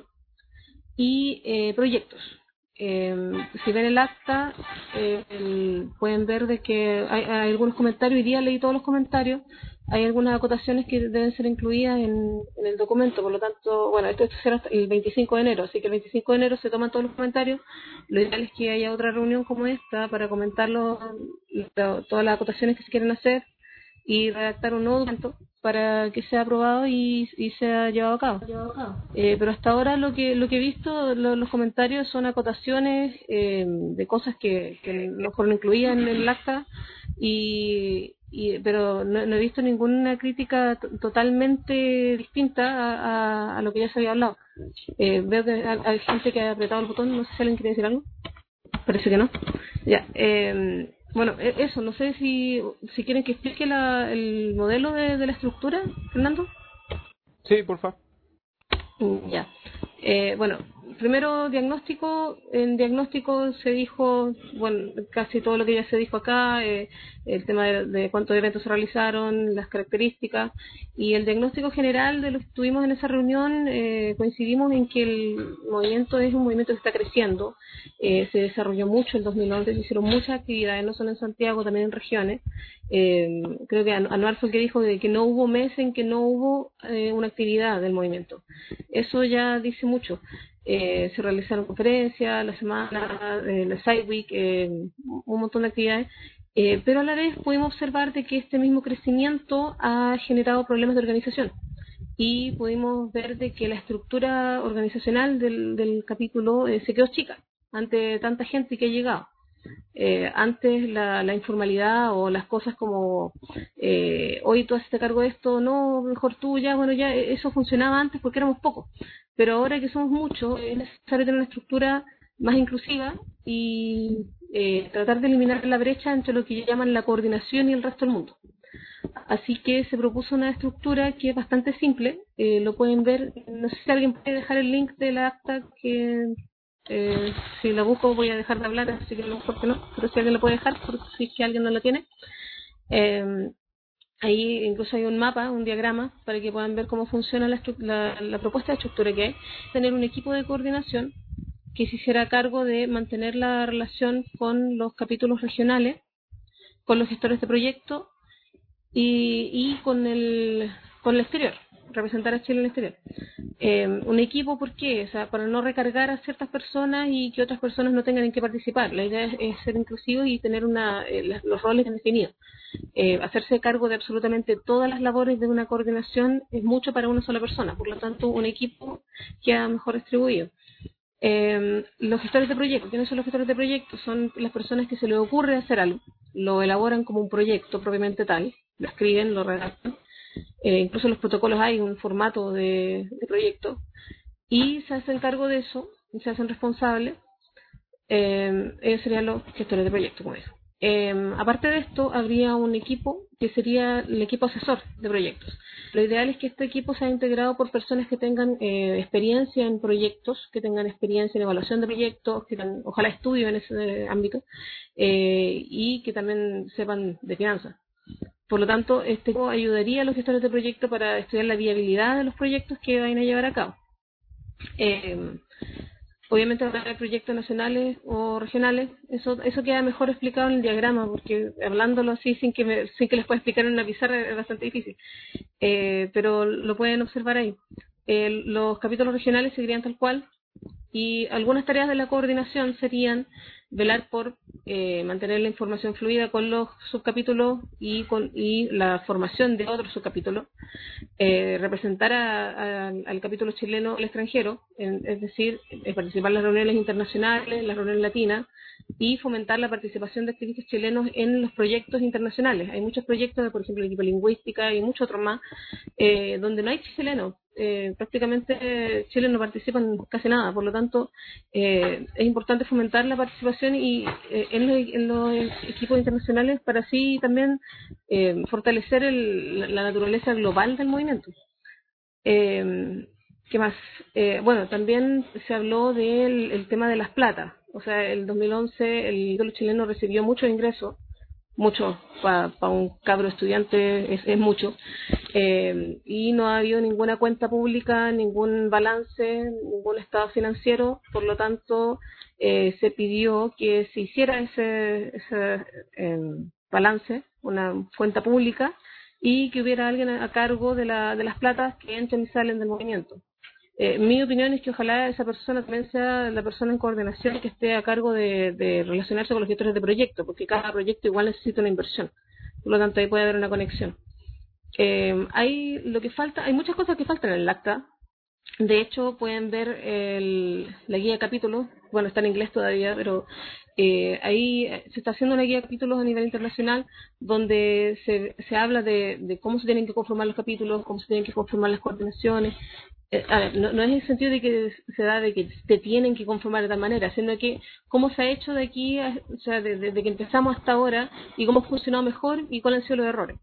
y eh, proyectos. Eh, si ven el acta, eh, el, pueden ver de que hay, hay algunos comentarios, hoy día leí todos los comentarios, hay algunas acotaciones que deben ser incluidas en, en el documento, por lo tanto, bueno, esto, esto será hasta el veinticinco de enero, así que el veinticinco de enero se toman todos los comentarios. Lo ideal es que haya otra reunión como esta para comentarlo, todas las acotaciones que se quieren hacer y redactar un nuevo documento para que sea aprobado y, y sea llevado a cabo. Eh, pero hasta ahora lo que lo que he visto, lo, los comentarios son acotaciones eh, de cosas que, que mejor no incluían en el acta, y, y pero no, no he visto ninguna crítica totalmente distinta a, a, a lo que ya se había hablado. Eh, veo que hay, hay gente que ha apretado el botón, no sé si alguien quiere decir algo. Parece que no. Ya. Eh, Bueno, eso, no sé si si quieren que explique la, el modelo de, de la estructura, Fernando. Sí, por favor. Ya. Eh, bueno, primero diagnóstico. En diagnóstico se dijo, bueno, casi todo lo que ya se dijo acá, eh, el tema de, de cuántos eventos se realizaron, las características, y el diagnóstico general de lo que tuvimos en esa reunión. Eh, coincidimos en que el movimiento es un movimiento que está creciendo. Eh, se desarrolló mucho en dos mil once, se hicieron muchas actividades, no solo en Santiago, también en regiones. Eh, creo que Anuar fue el que dijo de que no hubo mes en que no hubo eh, una actividad del movimiento. Eso ya dice mucho. Eh, se realizaron conferencias, la semana, eh, la Side Week, eh, un montón de actividades, eh, pero a la vez pudimos observar de que este mismo crecimiento ha generado problemas de organización, y pudimos ver de que la estructura organizacional del, del capítulo eh, se quedó chica ante tanta gente que ha llegado. Eh, antes la, la informalidad o las cosas como eh, hoy tú haces cargo de esto, no, mejor tú ya, bueno, ya eso funcionaba antes porque éramos pocos, pero ahora que somos muchos es necesario tener una estructura más inclusiva y eh, tratar de eliminar la brecha entre lo que llaman la coordinación y el resto del mundo. Así que se propuso una estructura que es bastante simple, eh, lo pueden ver, no sé si alguien puede dejar el link de la acta, que Eh, si la busco voy a dejar de hablar, así que a lo mejor que no, pero si alguien lo puede dejar, por si es que alguien no lo tiene. Eh, ahí incluso hay un mapa, un diagrama, para que puedan ver cómo funciona la, la, la propuesta de estructura que hay. Tener un equipo de coordinación que se hiciera cargo de mantener la relación con los capítulos regionales, con los gestores de proyecto y, y con el con el exterior, representar a Chile en el exterior. Eh, un equipo, ¿por qué? O sea, para no recargar a ciertas personas y que otras personas no tengan en qué participar. La idea es, es ser inclusivo y tener una, eh, los roles bien definidos. Eh, hacerse cargo de absolutamente todas las labores de una coordinación es mucho para una sola persona, por lo tanto un equipo queda mejor distribuido. Eh, los gestores de proyectos, ¿quiénes son los gestores de proyectos? Son las personas que se les ocurre hacer algo, lo elaboran como un proyecto propiamente tal, lo escriben, lo redactan. Eh, incluso en los protocolos hay un formato de, de proyecto, y se hacen cargo de eso, y se hacen responsables. Eh, ellos serían los gestores de proyecto, como digo. Eh, aparte de esto, habría un equipo que sería el equipo asesor de proyectos. Lo ideal es que este equipo sea integrado por personas que tengan eh, experiencia en proyectos, que tengan experiencia en evaluación de proyectos, que tengan, ojalá estudio en ese ámbito, eh, y que también sepan de finanzas. Por lo tanto, este equipo ayudaría a los gestores de proyectos para estudiar la viabilidad de los proyectos que vayan a llevar a cabo. Eh, Obviamente van a haber proyectos nacionales o regionales, eso eso queda mejor explicado en el diagrama, porque hablándolo así sin que me, sin que les pueda explicar en una pizarra es bastante difícil, eh, pero lo pueden observar ahí. Eh, los capítulos regionales seguirían tal cual, y algunas tareas de la coordinación serían velar por eh, mantener la información fluida con los subcapítulos y con y la formación de otros subcapítulos, eh, representar a, a, al capítulo chileno al extranjero, en, es decir, eh, participar en las reuniones internacionales, las reuniones latinas, y fomentar la participación de activistas chilenos en los proyectos internacionales. Hay muchos proyectos, por ejemplo, el equipo lingüística y muchos otros más, eh, donde no hay chilenos. Eh, prácticamente eh, Chile no participa en casi nada, por lo tanto eh, es importante fomentar la participación y eh, en, los, en los equipos internacionales para así también eh, fortalecer el, la, la naturaleza global del movimiento. Eh, ¿Qué más? Eh, bueno, también se habló del el tema de las platas, o sea, el dos mil once el ídolo chileno recibió muchos ingresos, mucho, para pa un cabro estudiante es, es mucho, eh, y no ha habido ninguna cuenta pública, ningún balance, ningún estado financiero, por lo tanto eh, se pidió que se hiciera ese, ese eh, balance, una cuenta pública, y que hubiera alguien a cargo de, la, de las platas que entran y salen del movimiento. Eh, mi opinión es que ojalá esa persona también sea la persona en coordinación que esté a cargo de, de relacionarse con los gestores de proyecto, porque cada proyecto igual necesita una inversión. Por lo tanto, ahí puede haber una conexión. Eh, hay lo que falta, hay muchas cosas que faltan en el acta. De hecho, pueden ver el, la guía de capítulos. Bueno, está en inglés todavía, pero eh, ahí se está haciendo una guía de capítulos a nivel internacional donde se, se habla de, de cómo se tienen que conformar los capítulos, cómo se tienen que conformar las coordinaciones. Eh, a ver, no, no es el sentido de que se da de que te tienen que conformar de tal manera, sino que cómo se ha hecho de aquí, a, o sea, desde de, de que empezamos hasta ahora y cómo ha funcionado mejor y cuáles han sido los errores.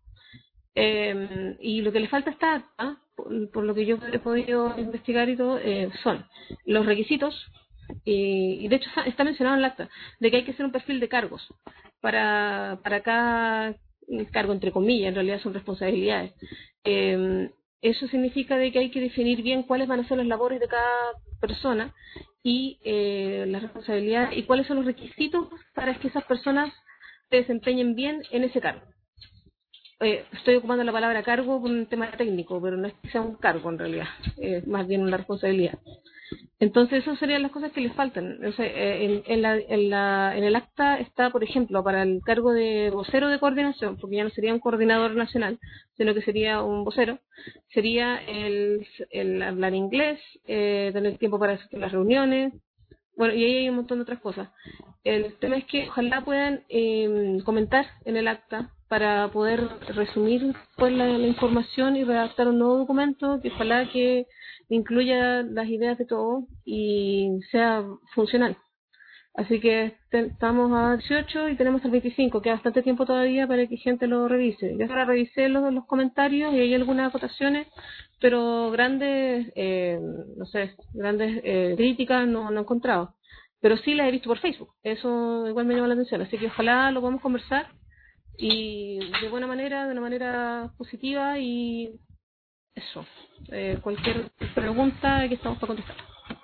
Eh, y lo que le falta está, ¿ah? por, por lo que yo he podido investigar y todo, eh, son los requisitos, y, y de hecho está mencionado en el acta, de que hay que hacer un perfil de cargos para, para cada cargo, entre comillas, en realidad son responsabilidades. Eh, eso significa de que hay que definir bien cuáles van a ser las labores de cada persona y eh, las responsabilidades y cuáles son los requisitos para que esas personas se desempeñen bien en ese cargo. Eh, estoy ocupando la palabra cargo por un tema técnico, pero no es que sea un cargo en realidad, es más bien una responsabilidad. Entonces, esas serían las cosas que les faltan. O sea, en, en, la, en, la, en el acta está, por ejemplo, para el cargo de vocero de coordinación, porque ya no sería un coordinador nacional, sino que sería un vocero, sería el, el hablar inglés, eh, tener tiempo para asistir a las reuniones, bueno, y ahí hay un montón de otras cosas. El tema es que ojalá puedan eh, comentar en el acta para poder resumir pues, la, la información y redactar un nuevo documento que ojalá que incluya las ideas de todos y sea funcional. Así que te, estamos a dieciocho y tenemos el veinticinco, queda bastante tiempo todavía para que gente lo revise. Ya ahora revisé los, los comentarios y hay algunas acotaciones, pero grandes, eh, no sé, grandes eh, críticas no, no he encontrado. Pero sí las he visto por Facebook, eso igual me llama la atención, así que ojalá lo podamos conversar y de buena manera, de una manera positiva y eso. Eh, cualquier pregunta que estamos para contestar.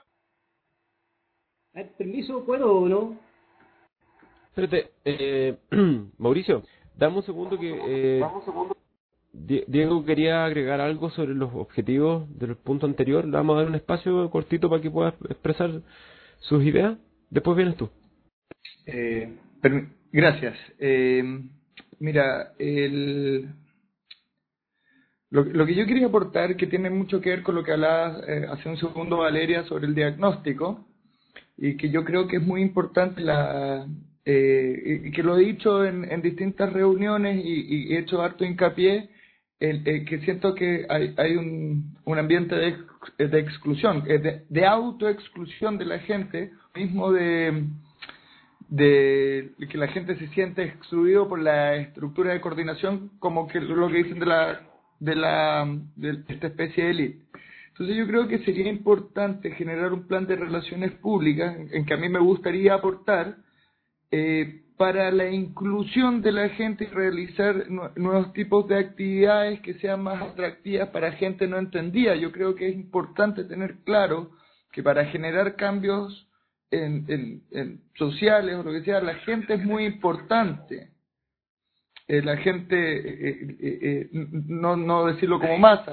¿Permiso? ¿Puedo o no? Espérate, eh, Mauricio, dame un segundo que eh, Diego quería agregar algo sobre los objetivos del punto anterior. Le vamos a dar un espacio cortito para que pueda expresar sus ideas. Después vienes tú. Eh, per, gracias. Eh, mira, el, lo, lo que yo quería aportar, que tiene mucho que ver con lo que hablaba eh, hace un segundo Valeria sobre el diagnóstico, y que yo creo que es muy importante, la eh, y que lo he dicho en, en distintas reuniones y, y he hecho harto hincapié, el, el que siento que hay, hay un, un ambiente de, de exclusión, de, de autoexclusión de la gente, mismo de, de que la gente se siente excluido por la estructura de coordinación, como que lo que dicen de la de la de esta especie de élite. Entonces yo creo que sería importante generar un plan de relaciones públicas en que a mí me gustaría aportar eh, para la inclusión de la gente y realizar nu- nuevos tipos de actividades que sean más atractivas para gente no entendida. Yo creo que es importante tener claro que para generar cambios en, en, en sociales o lo que sea, la gente es muy importante. Eh, la gente, eh, eh, eh, no, no decirlo como masa,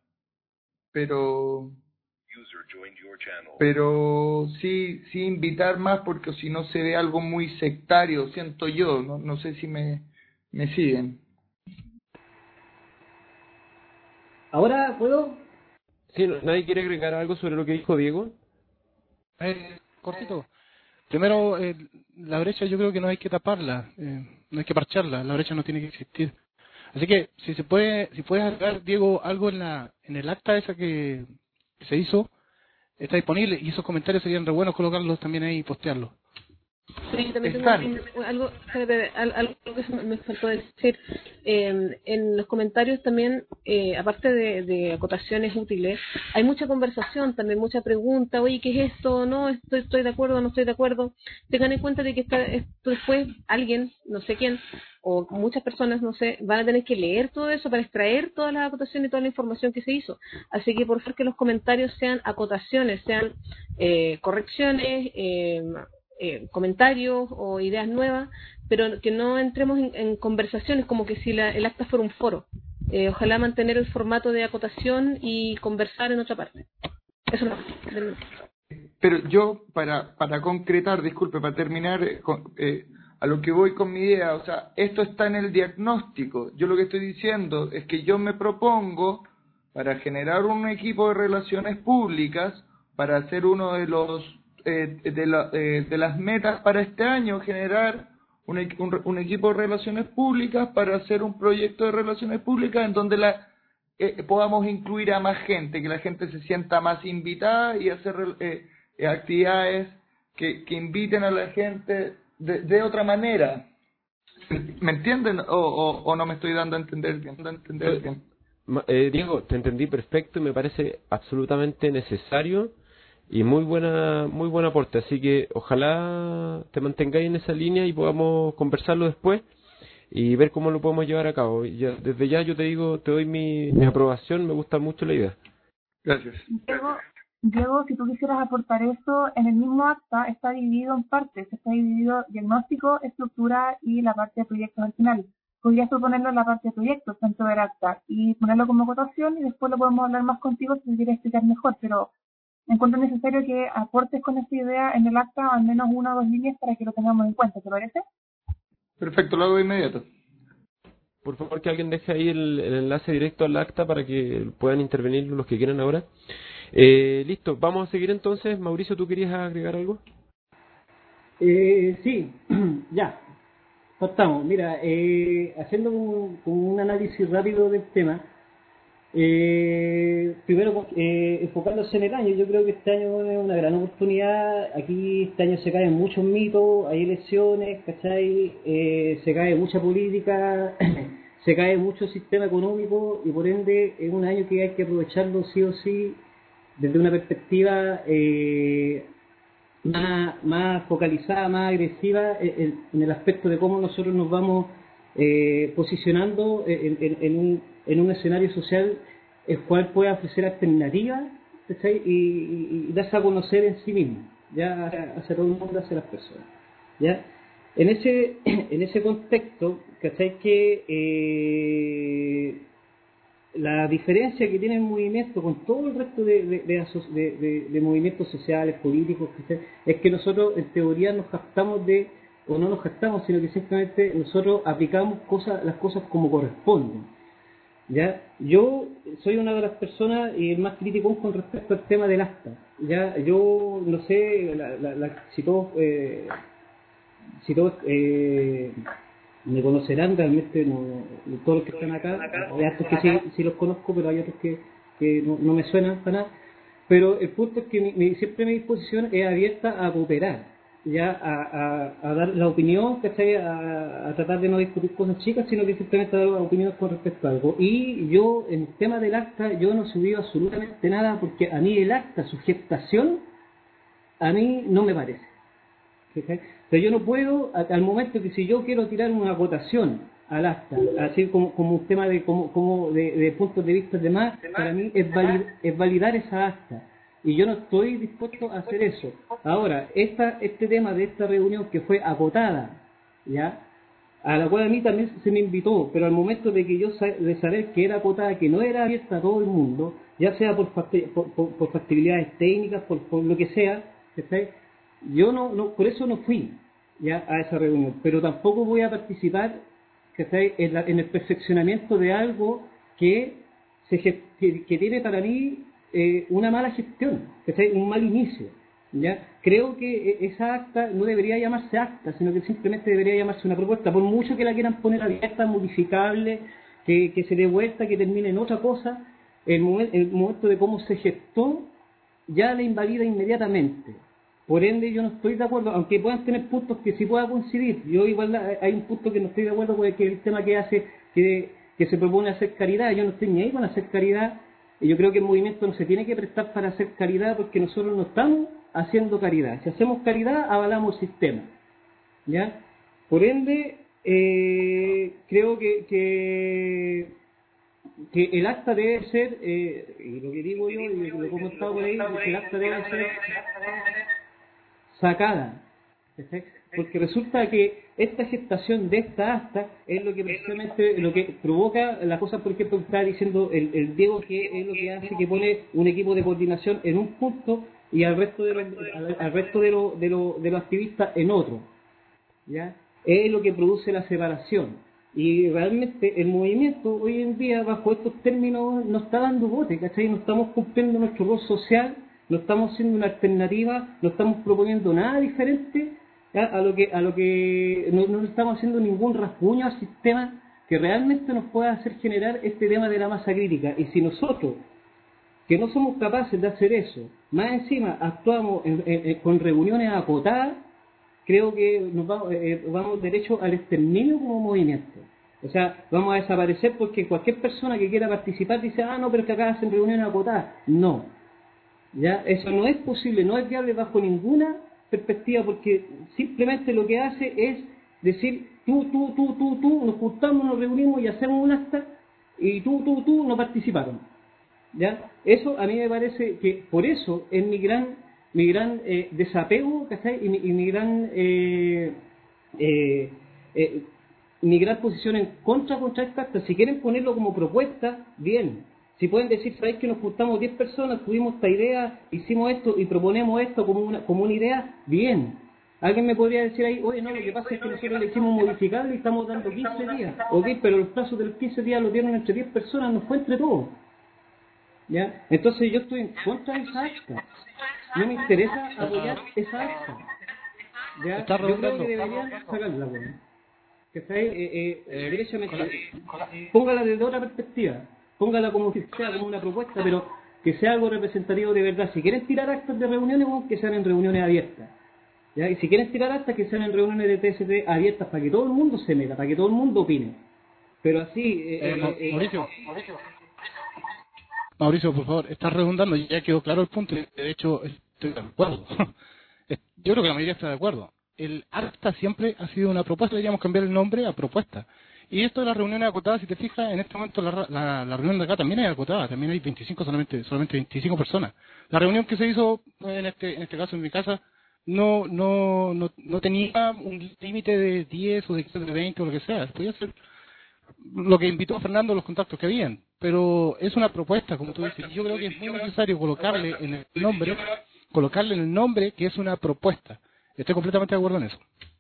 pero pero sí sí invitar más, porque si no se ve algo muy sectario, siento yo. No, no sé si me, me siguen. ¿Ahora puedo? Sí, no- ¿nadie quiere agregar algo sobre lo que dijo Diego? Eh, cortito. Primero, eh, la brecha yo creo que no hay que taparla, eh, no hay que parcharla, la brecha no tiene que existir. Así que si se puede, si puedes agregar, Diego, algo en la en el acta esa que, que se hizo, está disponible, y esos comentarios serían re buenos colocarlos también ahí y postearlos. Sí, también tengo Están. un- algo, espérate, al- algo que se me me faltó decir. Eh, en los comentarios también, eh, aparte de, de acotaciones útiles, hay mucha conversación, también mucha pregunta. Oye, ¿qué es esto? No, estoy, estoy de acuerdo, no estoy de acuerdo. Tengan en cuenta de que esta, esto después alguien, no sé quién, o muchas personas, no sé, van a tener que leer todo eso para extraer todas las acotaciones y toda la información que se hizo. Así que por favor que los comentarios sean acotaciones, sean eh, correcciones, eh, eh, comentarios o ideas nuevas, pero que no entremos en, en conversaciones como que si la, el acta fuera un foro. Eh, ojalá mantener el formato de acotación y conversar en otra parte. Eso no. Del- Pero yo, para para concretar, disculpe, para terminar, eh, con- eh, a lo que voy con mi idea, o sea, esto está en el diagnóstico. Yo lo que estoy diciendo es que yo me propongo, para generar un equipo de relaciones públicas, para hacer uno de los eh, de, la- eh, de las metas para este año, generar un, equ- un, re- un equipo de relaciones públicas para hacer un proyecto de relaciones públicas en donde la eh, podamos incluir a más gente, que la gente se sienta más invitada y hacer eh, eh, actividades que, que inviten a la gente de, de otra manera. ¿Me entienden o, o, o no me estoy dando a entender bien? Dando a entender bien? Ma- eh, Diego, te entendí perfecto y me parece absolutamente necesario y muy buena muy buen aporte, así que ojalá te mantengáis en esa línea y podamos conversarlo después y ver cómo lo podemos llevar a cabo. Y ya- desde ya yo te digo, te doy mi, mi aprobación, me gusta mucho la idea. Gracias. Diego, Diego, si tú quisieras aportar eso, en el mismo acta está dividido en partes, está dividido diagnóstico, estructura y la parte de proyectos al final. Podrías proponerlo en la parte de proyectos dentro del acta y ponerlo como acotación, y después lo podemos hablar más contigo si quieres explicar mejor, pero encuentro necesario que aportes con esta idea en el acta al menos una o dos líneas para que lo tengamos en cuenta, ¿te parece? Perfecto, lo hago de inmediato. Por favor, que alguien deje ahí el, el enlace directo al acta para que puedan intervenir los que quieran ahora. Eh, listo, vamos a seguir entonces. Mauricio, ¿tú querías agregar algo? Eh, sí, ya. Partamos. Mira, eh, haciendo un, un análisis rápido del tema, eh, primero eh, enfocándose en el año, yo creo que este año es una gran oportunidad. Aquí este año se caen muchos mitos, hay elecciones, ¿cachai? Eh, se cae mucha política, se cae mucho sistema económico, y por ende es un año que hay que aprovecharlo sí o sí desde una perspectiva eh, más, más focalizada, más agresiva en, en el aspecto de cómo nosotros nos vamos eh, posicionando en, en, en, un, en un escenario social el cual pueda ofrecer alternativas, ¿cachai? y, y, y darse a conocer en sí mismo, ya hacia todo el mundo, hacia las personas, ¿ya? En ese, en ese contexto, ¿cachai? Que eh, la diferencia que tiene el movimiento con todo el resto de, de, de, de, de, de movimientos sociales, políticos, ¿cachai? Es que nosotros en teoría nos jactamos de, o no nos jactamos, sino que simplemente nosotros aplicamos cosas, las cosas como corresponden, ¿ya? Yo soy una de las personas y el más crítico con respecto al tema del acta, ¿ya? Yo no sé la, la, la, si todos eh, si todos eh, me conocerán realmente, no, todos los que están acá, hay otros que sí, sí los conozco, pero hay otros que, que no, no me suenan para nada. Pero el punto es que mi, mi, siempre mi disposición es abierta a cooperar, ya a, a, a dar la opinión, ¿cachai? A, a tratar de no discutir cosas chicas, sino que simplemente dar opiniones con respecto a algo. Y yo, en el tema del acta, yo no subí absolutamente nada, porque a mí el acta, su gestación, a mí no me parece. ¿Cachai? Pero yo no puedo, al momento que si yo quiero tirar una votación al acta, así como, como un tema de, como, como de, de puntos de vista de más, para mí es, valid, es validar esa acta. Y yo no estoy dispuesto a hacer eso. Ahora, esta, este tema de esta reunión que fue acotada, ¿ya? A la cual a mí también se me invitó, pero al momento de que yo de saber que era acotada, que no era abierta a todo el mundo, ya sea por, por, por, por factibilidades técnicas, por, por lo que sea, ¿está? Yo no, no, por eso no fui ya a esa reunión, pero tampoco voy a participar, ¿está? En, la, en el perfeccionamiento de algo que, se, que, que tiene para mí Eh, una mala gestión, ¿cachai? Un mal inicio, ¿ya? Creo que esa acta no debería llamarse acta, sino que simplemente debería llamarse una propuesta, por mucho que la quieran poner abierta, modificable, que, que se dé vuelta, que termine en otra cosa, el, momen, el momento de cómo se gestó ya la invalida inmediatamente. Por ende, yo no estoy de acuerdo, aunque puedan tener puntos que sí pueda coincidir. Yo igual hay un punto que no estoy de acuerdo con el, que el tema que hace, que, que se propone hacer caridad. Yo no estoy ni ahí con hacer caridad. Y yo creo que el movimiento no se tiene que prestar para hacer caridad, porque nosotros no estamos haciendo caridad. Si hacemos caridad, avalamos el sistema, ¿ya? Por ende, eh, creo que, que, que el acta debe ser, eh, y lo que digo yo, y lo que he comentado por ahí, es que el acta debe ser sacada, ¿perfecto? Porque resulta que esta gestación de esta acta es lo que precisamente lo que provoca las cosas, por ejemplo, que está diciendo el, el Diego, que es lo que hace que pone un equipo de coordinación en un punto y al resto de los, al, al resto de, lo, de, lo, de los activistas en otro, ¿ya? Es lo que produce la separación. Y realmente el movimiento hoy en día, bajo estos términos, no está dando bote, ¿cachai? No estamos cumpliendo nuestro rol social, no estamos siendo una alternativa, no estamos proponiendo nada diferente ¿ya? a lo que a lo que no, no estamos haciendo ningún rasguño al sistema que realmente nos pueda hacer generar este tema de la masa crítica. Y si nosotros, que no somos capaces de hacer eso, más encima actuamos en, en, en, con reuniones acotadas, creo que nos vamos, eh, vamos derecho al exterminio como movimiento. O sea, vamos a desaparecer porque cualquier persona que quiera participar dice, ah, no, pero es que acá hacen reuniones acotadas. No, ya eso no es posible, no es viable bajo ninguna perspectiva, porque simplemente lo que hace es decir, tú, tú, tú, tú, tú, nos juntamos, nos reunimos y hacemos un acta, y tú, tú, tú, no participaron. ¿Ya? Eso a mí me parece que por eso es mi gran mi gran eh, desapego, ¿cachai? Y mi, y mi gran eh, eh, eh, mi gran posición en contra contra esta acta. Si quieren ponerlo como propuesta, bien. Si pueden decir, sabéis que nos juntamos diez personas, tuvimos esta idea, hicimos esto y proponemos esto como una como una idea, bien. Alguien me podría decir ahí, oye, no, lo que pasa es que nosotros le hicimos modificable y estamos dando quince días. Ok, pero los plazos de los quince días los dieron entre diez personas, no fue entre todos. ¿Ya? Entonces yo estoy en contra de esa acta. No me interesa apoyar esa acta. ¿Ya? Yo creo que deberían sacarla, bueno. Que está ahí, eh, eh, eh, derechamente. Póngala desde otra perspectiva. Póngala como que sea, como una propuesta, pero que sea algo representativo de verdad. Si quieren tirar actas de reuniones, bueno, que sean en reuniones abiertas. ¿Ya? Y si quieren tirar actas, que sean en reuniones de T S T abiertas para que todo el mundo se meta, para que todo el mundo opine. Pero así... Eh, eh, eh, Mauricio, Mauricio. Mauricio, por favor, estás redundando, ya quedó claro el punto, de hecho estoy de acuerdo. Yo creo que la mayoría está de acuerdo. El acta siempre ha sido una propuesta, deberíamos cambiar el nombre a propuesta. Y esto de las reuniones acotadas, si te fijas, en este momento la, la, la reunión de acá también es acotada, también hay veinticinco, solamente solamente veinticinco personas. La reunión que se hizo, en este en este caso en mi casa, no no no, no tenía un límite de diez o de veinte o lo que sea, podía ser lo que invitó a Fernando, los contactos que habían, pero es una propuesta, como tú dices. Yo creo que es muy necesario colocarle en el nombre, colocarle en el nombre que es una propuesta. Estoy completamente de acuerdo en eso.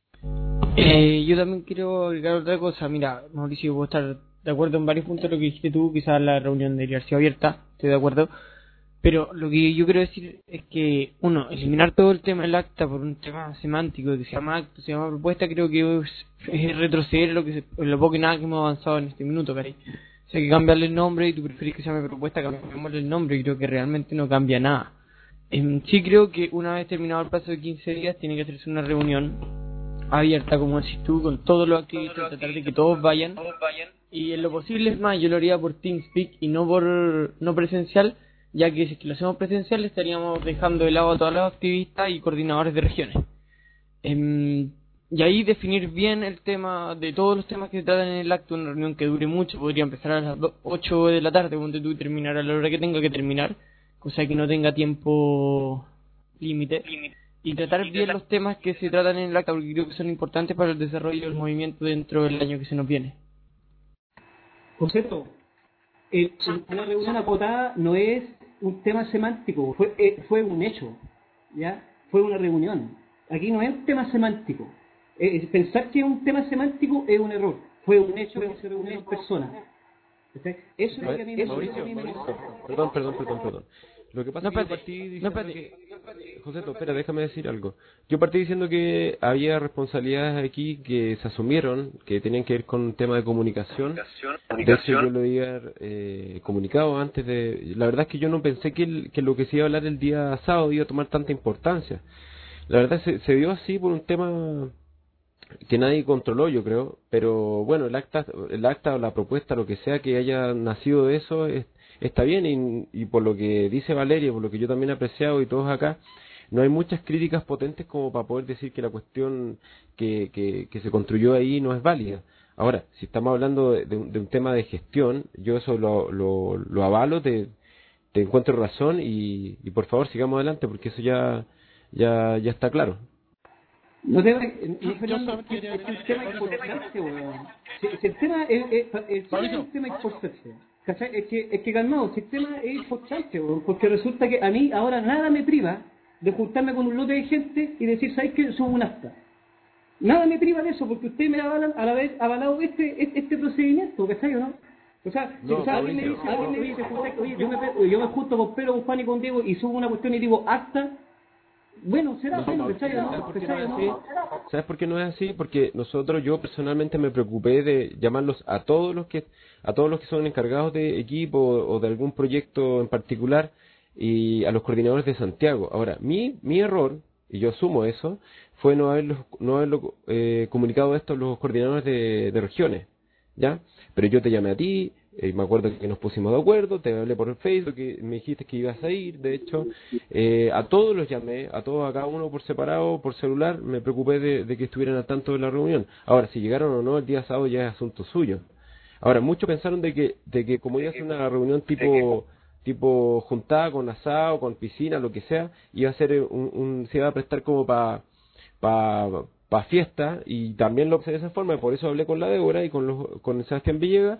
Eh, yo también quiero agregar otra cosa. Mira, Mauricio, puedo estar de acuerdo en varios puntos de lo que dijiste tú, quizás la reunión debería haber sido abierta, estoy de acuerdo, pero lo que yo quiero decir es que, uno, eliminar todo el tema del acta por un tema semántico que se llama acta, se llama propuesta, creo que es, es retroceder lo que se, lo poco y nada que hemos avanzado en este minuto, ¿cachai? O sea, que cambiarle el nombre y tú preferís que se llame propuesta, cambiarle el nombre, y creo que realmente no cambia nada. Eh, sí creo que una vez terminado el plazo de quince días tiene que hacerse una reunión abierta, como decís tú, con todos los activistas, tratar de que todos vayan. Y en lo posible, es más, yo lo haría por TeamSpeak y no por no presencial, ya que si es que lo hacemos presencial estaríamos dejando de lado a todos los activistas y coordinadores de regiones. Eh, y ahí definir bien el tema de todos los temas que se tratan en el acto, una reunión que dure mucho, podría empezar a las ocho de la tarde, donde tú y terminar a la hora que tenga que terminar, cosa que no tenga tiempo límite, y tratar bien los temas que se tratan en el acta, porque creo que son importantes para el desarrollo del movimiento dentro del año que se nos viene. Concepto, el, la reunión acotada no es un tema semántico, fue, eh, fue un hecho, ¿ya? Fue una reunión. Aquí no es un tema semántico. Eh, pensar que es un tema semántico es un error. Fue un hecho que se reunieron personas. Eso es lo que a mí me Mauricio, Mauricio, perdón, perdón, perdón, perdón. Lo que pasa no, es que yo partí diciendo no, que... Joseto, espera, déjame decir algo. Yo partí diciendo que había responsabilidades aquí que se asumieron, que tenían que ver con un tema de comunicación. De hecho, yo lo había eh, comunicado antes de... La verdad es que yo no pensé que, el, que lo que se iba a hablar el día sábado iba a tomar tanta importancia. La verdad se, se dio así por un tema que nadie controló, yo creo, pero bueno, el acta, el acta o la propuesta, lo que sea que haya nacido de eso, es, está bien, y, y por lo que dice Valeria, por lo que yo también he apreciado y todos acá, no hay muchas críticas potentes como para poder decir que la cuestión que, que, que se construyó ahí no es válida. Ahora, si estamos hablando de, de, un, de un tema de gestión, yo eso lo, lo, lo avalo, te, te encuentro razón, y, y por favor sigamos adelante, porque eso ya, ya, ya está claro. No te no, Fernando, es, es un tema importante, weón. Si, si el tema es, es, es, es un tema importante, ¿cachai? Es que, es que calmado, si el tema es importante, weón, porque resulta que a mí ahora nada me priva de juntarme con un lote de gente y decir, ¿sabes qué? Subo un acta. Nada me priva de eso, porque ustedes me avalan al haber avalado este, este, este procedimiento, ¿cachai o no? O sea, no, o sea alguien me dice, alguien me dice, oye, yo me, yo me junto con Pedro, con Juan y con Diego y subo una cuestión y digo, acta. Bueno, será, no, no, ¿sabes, no? ¿Por qué no es así? ¿Sabes por qué no es así? Porque nosotros, yo personalmente me preocupé de llamarlos a todos los que a todos los que son encargados de equipo o de algún proyecto en particular, y a los coordinadores de Santiago. Ahora, mi mi error, y yo asumo eso, fue no haberlo, no haberlo eh, comunicado esto a los coordinadores de, de regiones, ¿ya? Pero yo te llamé a ti, eh, me acuerdo que nos pusimos de acuerdo, te hablé por el Facebook, que me dijiste que ibas a ir, de hecho, eh, a todos los llamé, a todos, a cada uno por separado, por celular, me preocupé de, de que estuvieran al tanto de la reunión. Ahora, si llegaron o no el día sábado ya es asunto suyo. Ahora, muchos pensaron de que, de que como iba a ser una reunión tipo... tipo juntada con asado, con piscina, lo que sea, iba a ser un, un se iba a prestar como para pa, pa fiesta, y también lo observé de esa forma, por eso hablé con la Débora y con los, con Sebastián Villegas,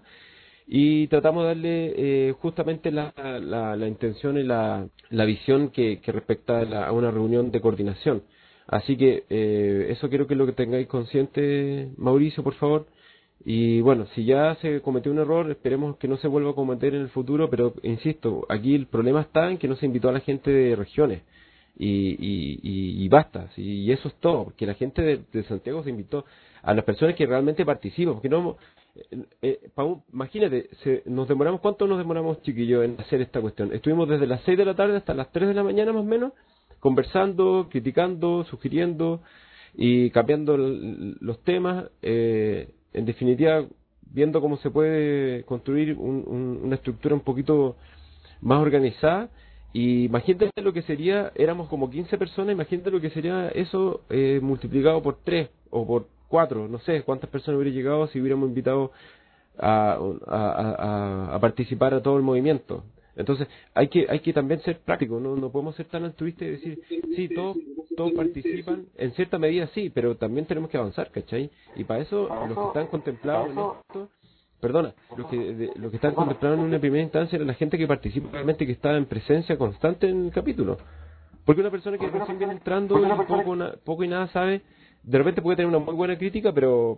y tratamos de darle eh, justamente la, la, la intención y la, la visión que, que respecta a, la, a una reunión de coordinación. Así que eh, eso quiero que lo que tengáis consciente, Mauricio, por favor. Y bueno, si ya se cometió un error, esperemos que no se vuelva a cometer en el futuro, pero insisto, aquí el problema está en que no se invitó a la gente de regiones, y, y, y, y basta, y eso es todo, porque la gente de, de Santiago se invitó a las personas que realmente participan, porque no, eh, eh, pa un, imagínate, se, nos demoramos, ¿cuánto nos demoramos, chiquillos, en hacer esta cuestión? Estuvimos desde las seis de la tarde hasta las tres de la mañana más o menos, conversando, criticando, sugiriendo y cambiando los temas, eh, en definitiva, viendo cómo se puede construir un, un, una estructura un poquito más organizada. Y imagínate lo que sería, éramos como quince personas, imagínate lo que sería eso eh, multiplicado por tres o por cuatro, no sé cuántas personas hubiera llegado si hubiéramos invitado a, a, a, a participar a todo el movimiento. Entonces hay que hay que también ser prácticos, no no podemos ser tan altruistas y decir, sí, todos todos participan, en cierta medida sí, pero también tenemos que avanzar, ¿cachai? Y para eso los que están contemplados en esto, perdona, los que de, los que están contemplados en una primera instancia era la gente que participa realmente, que está en presencia constante en el capítulo. Porque una persona que recién viene entrando y poco, na, poco y nada sabe, de repente puede tener una muy buena crítica, pero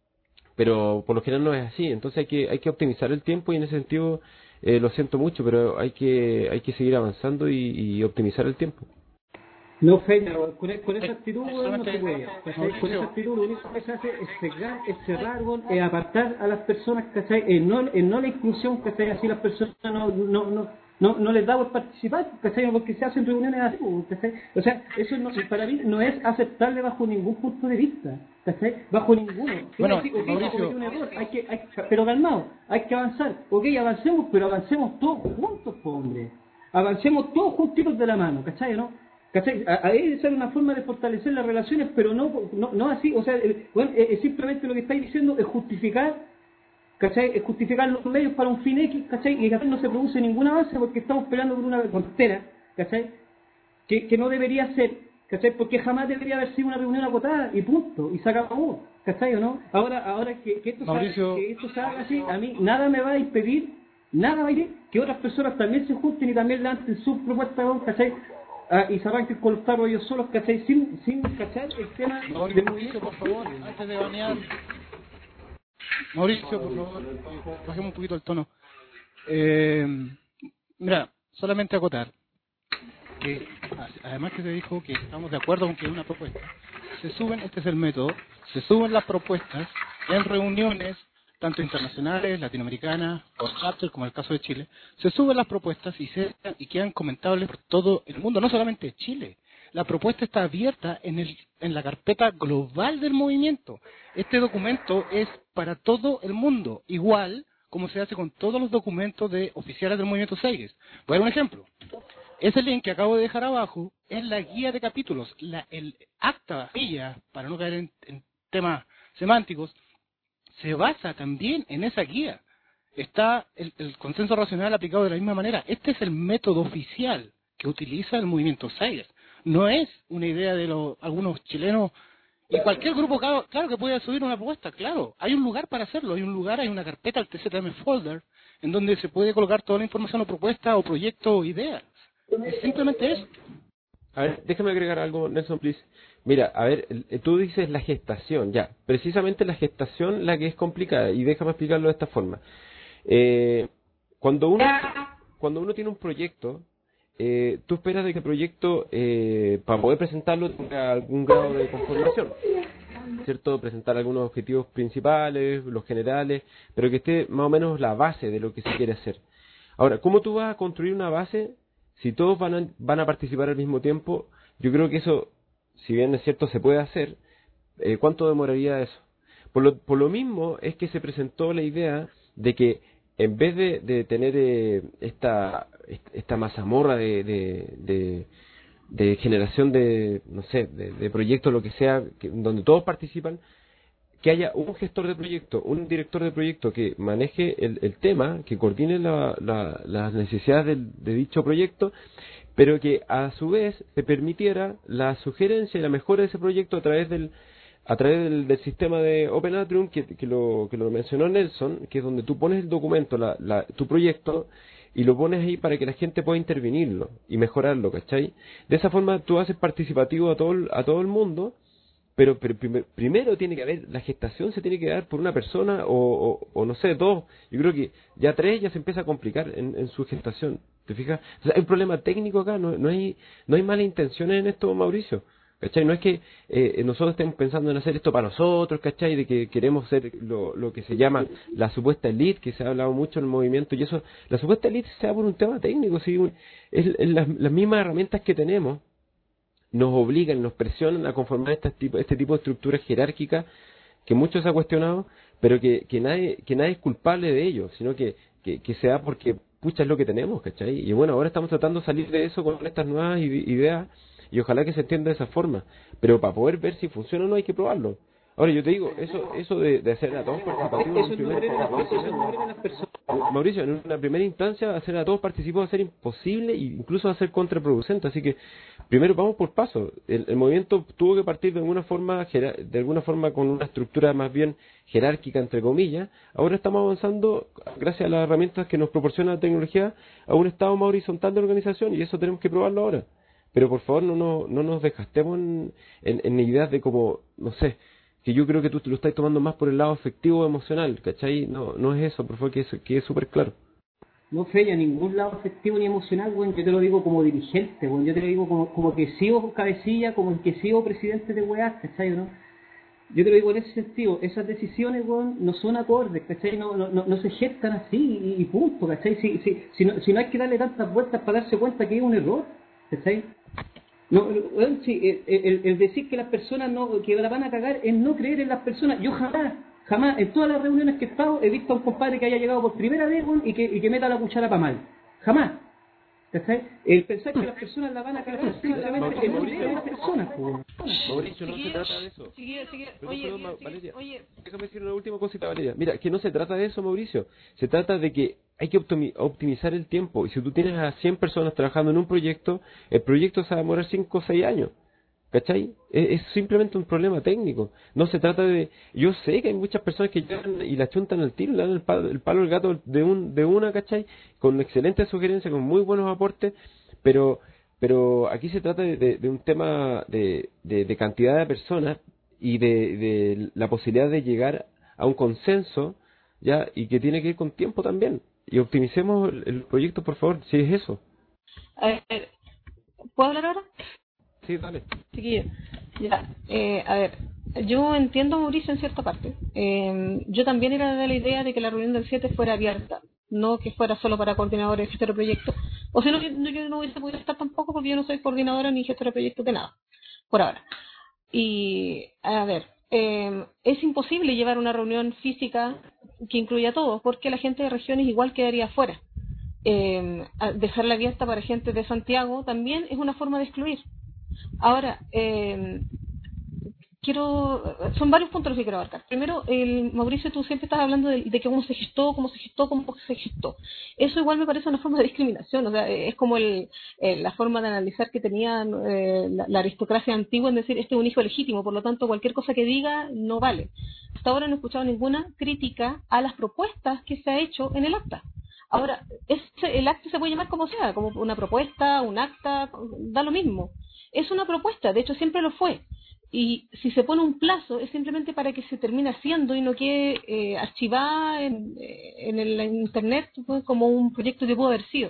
pero por lo general no es así. Entonces hay que hay que optimizar el tiempo, y en ese sentido eh, lo siento mucho, pero hay que hay que seguir avanzando y, y optimizar el tiempo. No, Feña, con, con esa actitud no se puede. Con esa actitud lo único que se hace es cerrar, es cerrar, es apartar a las personas, ¿cachai? En no, en no la inclusión, ¿cachai? Así las personas no, no, no, no no les da por participar, ¿cachai? Porque se hacen reuniones así, ¿cachai? O sea, eso no, para mí no es aceptable bajo ningún punto de vista, ¿cachai? Bajo ninguno. Bueno, decir, okay, Mauricio, un error, hay que, hay, pero calmado, hay que avanzar, ok, avancemos, pero avancemos todos juntos, po, hombre, avancemos todos juntitos de la mano, ¿cachai? ¿No? ¿Cachai? A, a esa es una forma de fortalecer las relaciones, pero no no, no así, o sea, el, bueno, es, es simplemente lo que estáis diciendo es justificar, ¿cachai? Es justificar los medios para un fin X, ¿cachai? Y acá no se produce ningún avance porque estamos peleando por una frontera, ¿cachai? Que, que no debería ser, ¿cachai? Porque jamás debería haber sido una reunión acotada y punto, y se acabó, ¿cachai o no? Ahora, ahora que, que, esto Mauricio, se, que esto se haga así, a mí nada me va a impedir, nada va a impedir que otras personas también se junten y también lancen sus propuestas, ¿cachai? Ah, y se arranquen con los tarros ellos solos, ¿cachai? Sin, sin ¿cachai? El tema Mauricio, del movimiento, por favor, antes de banear. Mauricio, por favor, bajemos un poquito el tono. Eh, mira, solamente acotar que, además que se dijo que estamos de acuerdo con que es una propuesta, se suben, este es el método, se suben las propuestas en reuniones, tanto internacionales, latinoamericanas, por chapter, como en el caso de Chile, se suben las propuestas y, se, y quedan comentables por todo el mundo, no solamente Chile. La propuesta está abierta en, el, en la carpeta global del movimiento. Este documento es para todo el mundo, igual como se hace con todos los documentos de oficiales del movimiento Seiges. Voy a dar un ejemplo. Ese link que acabo de dejar abajo es la guía de capítulos, la, el acta, guía, para no caer en, en temas semánticos, se basa también en esa guía. Está el, el consenso racional aplicado de la misma manera. Este es el método oficial que utiliza el movimiento Seiges. No es una idea de los, algunos chilenos, y cualquier grupo, claro, claro que puede subir una propuesta, claro, hay un lugar para hacerlo, hay un lugar, hay una carpeta, el T Z M Folder, en donde se puede colocar toda la información o propuesta o proyecto o ideas. Es simplemente eso. A ver, déjame agregar algo, Nelson, please. Mira, a ver, tú dices la gestación, ya, precisamente la gestación la que es complicada, y déjame explicarlo de esta forma. Eh, cuando uno cuando uno tiene un proyecto, eh, tú esperas de que el proyecto, eh, para poder presentarlo, tenga algún grado de conformación, ¿cierto? Presentar algunos objetivos principales, los generales, pero que esté más o menos la base de lo que se quiere hacer. Ahora, ¿cómo tú vas a construir una base si todos van a, van a participar al mismo tiempo? Yo creo que eso, si bien es cierto, se puede hacer. Eh, ¿Cuánto demoraría eso? Por lo, por lo mismo es que se presentó la idea de que en vez de, de tener eh, esta esta mazamorra de, de, de, de generación de, no sé, de, de proyectos, lo que sea, que, donde todos participan, que haya un gestor de proyecto, un director de proyecto que maneje el, el tema, que coordine la, la, las necesidades del, de dicho proyecto, pero que a su vez se permitiera la sugerencia y la mejora de ese proyecto a través del a través del, del sistema de Open Atrium, que, que, lo, que lo mencionó Nelson, que es donde tú pones el documento, la, la, tu proyecto, y lo pones ahí para que la gente pueda intervenirlo y mejorarlo, ¿cachai? De esa forma tú haces participativo a todo el, a todo el mundo, pero, pero primer, primero tiene que haber, la gestación se tiene que dar por una persona o, o, o no sé, dos. Yo creo que ya tres ya se empieza a complicar en, en su gestación, ¿te fijas? O sea, hay un problema técnico acá, no, no hay no hay malas intenciones en esto, Mauricio, ¿cachai? No es que eh, nosotros estemos pensando en hacer esto para nosotros, ¿cachai? De que queremos ser lo, lo que se llama la supuesta elite, que se ha hablado mucho en el movimiento, y eso, la supuesta elite se da por un tema técnico, ¿sí? es, es las, las mismas herramientas que tenemos nos obligan, nos presionan a conformar este tipo, este tipo de estructuras jerárquicas que muchos se ha cuestionado, pero que, que nadie que nadie es culpable de ello, sino que, que, que se da porque, pucha, es lo que tenemos, ¿cachai? Y bueno, ahora estamos tratando de salir de eso con estas nuevas ideas, y ojalá que se entienda de esa forma, pero para poder ver si funciona o no hay que probarlo. Ahora yo te digo, eso eso de, de hacer a todos participativos en primer, Mauricio, en una primera instancia hacer a todos participativos va a ser imposible e incluso va a ser contraproducente, así que primero vamos por paso. El, el movimiento tuvo que partir de alguna forma de alguna forma con una estructura más bien jerárquica, entre comillas. Ahora estamos avanzando, gracias a las herramientas que nos proporciona la tecnología, a un estado más horizontal de organización, y eso tenemos que probarlo ahora. Pero por favor no, no, no nos desgastemos en, en, en ideas de como, no sé, que yo creo que tú te lo estás tomando más por el lado afectivo o emocional, ¿cachai? No, no es eso, por favor, que es, que es súper claro. No, Fede, a ningún lado afectivo ni emocional, bueno, yo te lo digo como dirigente, bueno, yo te lo digo como, como que sigo cabecilla, como el que sigo presidente de weas, ¿cachai? ¿No? yo te lo digo en ese sentido, esas decisiones, weón, no son acordes, ¿cachai? No, no, no, no se gestan así y, y punto, ¿cachai? Si, si, si, no, si no hay que darle tantas vueltas para darse cuenta que es un error, ¿cachai? No, weón, sí, el, el, el decir que las personas no, que la van a cagar es no creer en las personas. Yo jamás, jamás, en todas las reuniones que he estado, he visto a un compadre que haya llegado por primera vez, weón, y que, y que meta la cuchara para mal. Jamás. ¿Cachai? El pensar que las personas la van a cagar simplemente que no creen en las personas, weón. Mauricio, no se trata de eso. Sigue, sigue. Perdón, Oye, perdón, sigue, Valeria, oye. déjame decir una última cosita, Valeria. Mira, que no se trata de eso, Mauricio. Se trata de que hay que optimi- optimizar el tiempo. Y si tú tienes a cien personas trabajando en un proyecto, el proyecto se va a demorar cinco o seis años. ¿Cachai? Es, es simplemente un problema técnico. No se trata de... Yo sé que hay muchas personas que llegan y la chuntan al tiro, le dan el palo, el palo al gato de, un, de una, ¿cachai? Con excelentes sugerencias, con muy buenos aportes, pero... Pero aquí se trata de, de, de un tema de, de, de cantidad de personas y de, de la posibilidad de llegar a un consenso, ya, y que tiene que ir con tiempo también. Y optimicemos el, el proyecto, por favor, si es eso. A ver, ¿puedo hablar ahora? Sí, dale. Chiquillo, ya, eh, a ver, yo entiendo a Mauricio en cierta parte. Eh, yo también era de la idea de que la reunión del siete fuera abierta, no que fuera solo para coordinadores y gestores de proyectos. O sea, no, no, yo no hubiese podido estar tampoco porque yo no soy coordinadora ni gestora de proyectos de nada, por ahora. Y, a ver, eh, es imposible llevar una reunión física que incluya a todos, porque la gente de regiones igual quedaría fuera. Eh, dejarla abierta para gente de Santiago también es una forma de excluir. Ahora, eh, quiero, son varios puntos los que quiero abarcar. Primero, el, Mauricio, tú siempre estás hablando de, de que cómo se gestó, cómo se gestó, cómo se gestó. Eso igual me parece una forma de discriminación, o sea, es como el, eh, la forma de analizar que tenía eh, la, la aristocracia antigua en decir, este es un hijo legítimo, por lo tanto, cualquier cosa que diga no vale. Hasta ahora no he escuchado ninguna crítica a las propuestas que se ha hecho en el acta. Ahora, ese, el acta se puede llamar como sea, como una propuesta, un acta, da lo mismo. Es una propuesta, de hecho siempre lo fue. Y si se pone un plazo es simplemente para que se termine haciendo y no quede eh, archivada en, en el en internet pues, como un proyecto que pudo haber sido.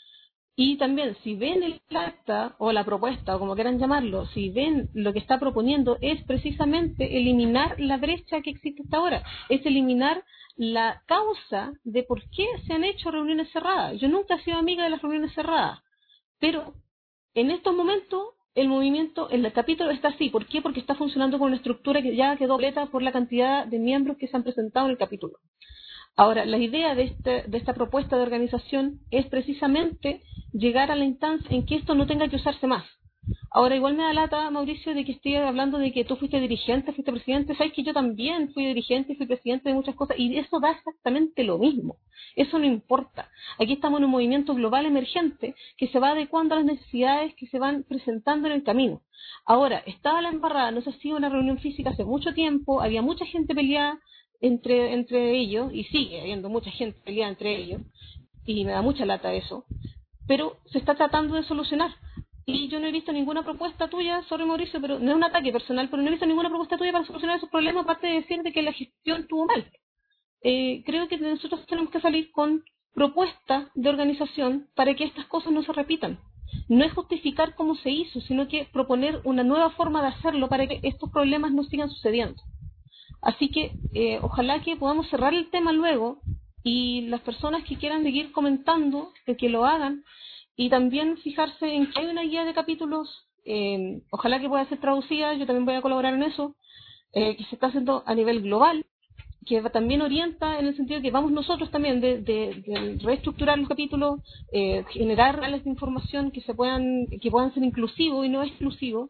Y también, si ven el acta o la propuesta, o como quieran llamarlo, si ven lo que está proponiendo es precisamente eliminar la brecha que existe hasta ahora, es eliminar la causa de por qué se han hecho reuniones cerradas. Yo nunca he sido amiga de las reuniones cerradas, pero en estos momentos el movimiento, el capítulo está así. ¿Por qué? Porque está funcionando con una estructura que ya quedó completa por la cantidad de miembros que se han presentado en el capítulo. Ahora, la idea de, este, de esta propuesta de organización es precisamente llegar a la instancia en que esto no tenga que usarse más. Ahora, igual me da lata, Mauricio, de que esté hablando de que tú fuiste dirigente, fuiste presidente. Sabes que yo también fui dirigente y fui presidente de muchas cosas, y eso da exactamente lo mismo. Eso no importa. Aquí estamos en un movimiento global emergente que se va adecuando a las necesidades que se van presentando en el camino. Ahora, estaba la embarrada, no se hacía una reunión física hace mucho tiempo, había mucha gente peleada entre, entre ellos, y sigue habiendo mucha gente peleada entre ellos, y me da mucha lata eso, pero se está tratando de solucionar. Y yo no he visto ninguna propuesta tuya, sorry Mauricio, pero no es un ataque personal, pero no he visto ninguna propuesta tuya para solucionar esos problemas, aparte de decir de que la gestión estuvo mal. Eh, creo que nosotros tenemos que salir con propuestas de organización para que estas cosas no se repitan. No es justificar cómo se hizo, sino que proponer una nueva forma de hacerlo para que estos problemas no sigan sucediendo. Así que eh, ojalá que podamos cerrar el tema luego y las personas que quieran seguir comentando, que, que lo hagan. Y también fijarse en que hay una guía de capítulos, eh, ojalá que pueda ser traducida, yo también voy a colaborar en eso, eh, que se está haciendo a nivel global, que también orienta en el sentido que vamos nosotros también de, de, de reestructurar los capítulos, eh, generar canales de información que se puedan, que puedan ser inclusivos y no exclusivos,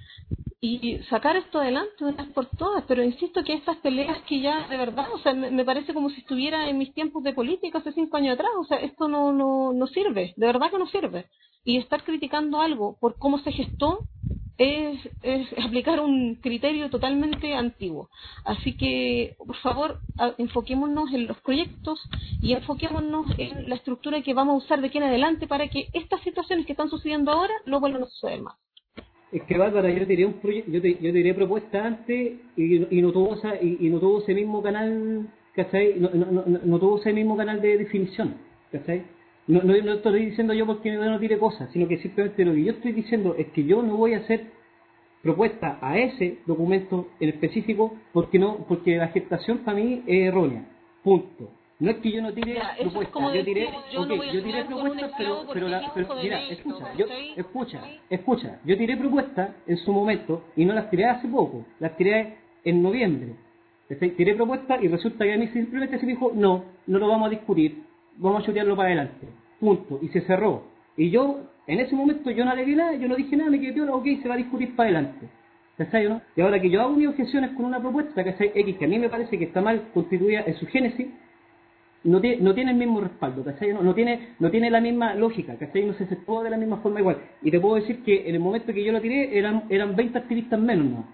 y sacar esto adelante una vez por todas. Pero insisto que estas peleas que ya de verdad, o sea, me, me parece como si estuviera en mis tiempos de política hace cinco años atrás. O sea, esto no, no, no sirve, de verdad que no sirve. Y estar criticando algo por cómo se gestó es, es aplicar un criterio totalmente antiguo. Así que, por favor, a, enfoquémonos en los proyectos y enfoquémonos en la estructura que vamos a usar de aquí en adelante para que estas situaciones que están sucediendo ahora no vuelvan a suceder más. Es que Bárbara, yo te diré un proye- yo te, yo te diré propuesta antes y, y no tuvo esa, y, y no tuvo ese mismo canal, ¿cachai? No, no, no, no tuvo ese mismo canal de definición, ¿cachai? No, no, no estoy diciendo yo porque no tire cosas, sino que simplemente lo que yo estoy diciendo es que yo no voy a hacer propuesta a ese documento en específico porque no porque la gestación para mí es errónea. Punto. No es que yo no tire Ya, eso es propuestas, como yo decir, tiré, yo no ok, voy a yo tiré jugar con un propuestas, esclavo pero, porque pero, la, es pero hijo de mira, Cristo, escucha, yo, ¿cachai? escucha, escucha, yo tiré propuestas en su momento y no las tiré hace poco, las tiré en noviembre. ¿Cachai? Tiré propuestas y resulta que a mí simplemente se me dijo, no, no lo vamos a discutir, vamos a chutearlo para adelante, punto, y se cerró. Y yo, en ese momento, yo no alegué nada, yo no dije nada, me quedé piola, ok, se va a discutir para adelante. ¿Cachai, no? Y ahora que yo hago mis objeciones con una propuesta, ¿cachai? X, que a mí me parece que está mal constituida en su génesis, no tiene, no tiene el mismo respaldo, ¿cachai? No, no tiene, no tiene la misma lógica, ¿cachai? No se efectúa de la misma forma igual. Y te puedo decir que en el momento que yo lo tiré eran, eran veinte activistas menos, ¿no?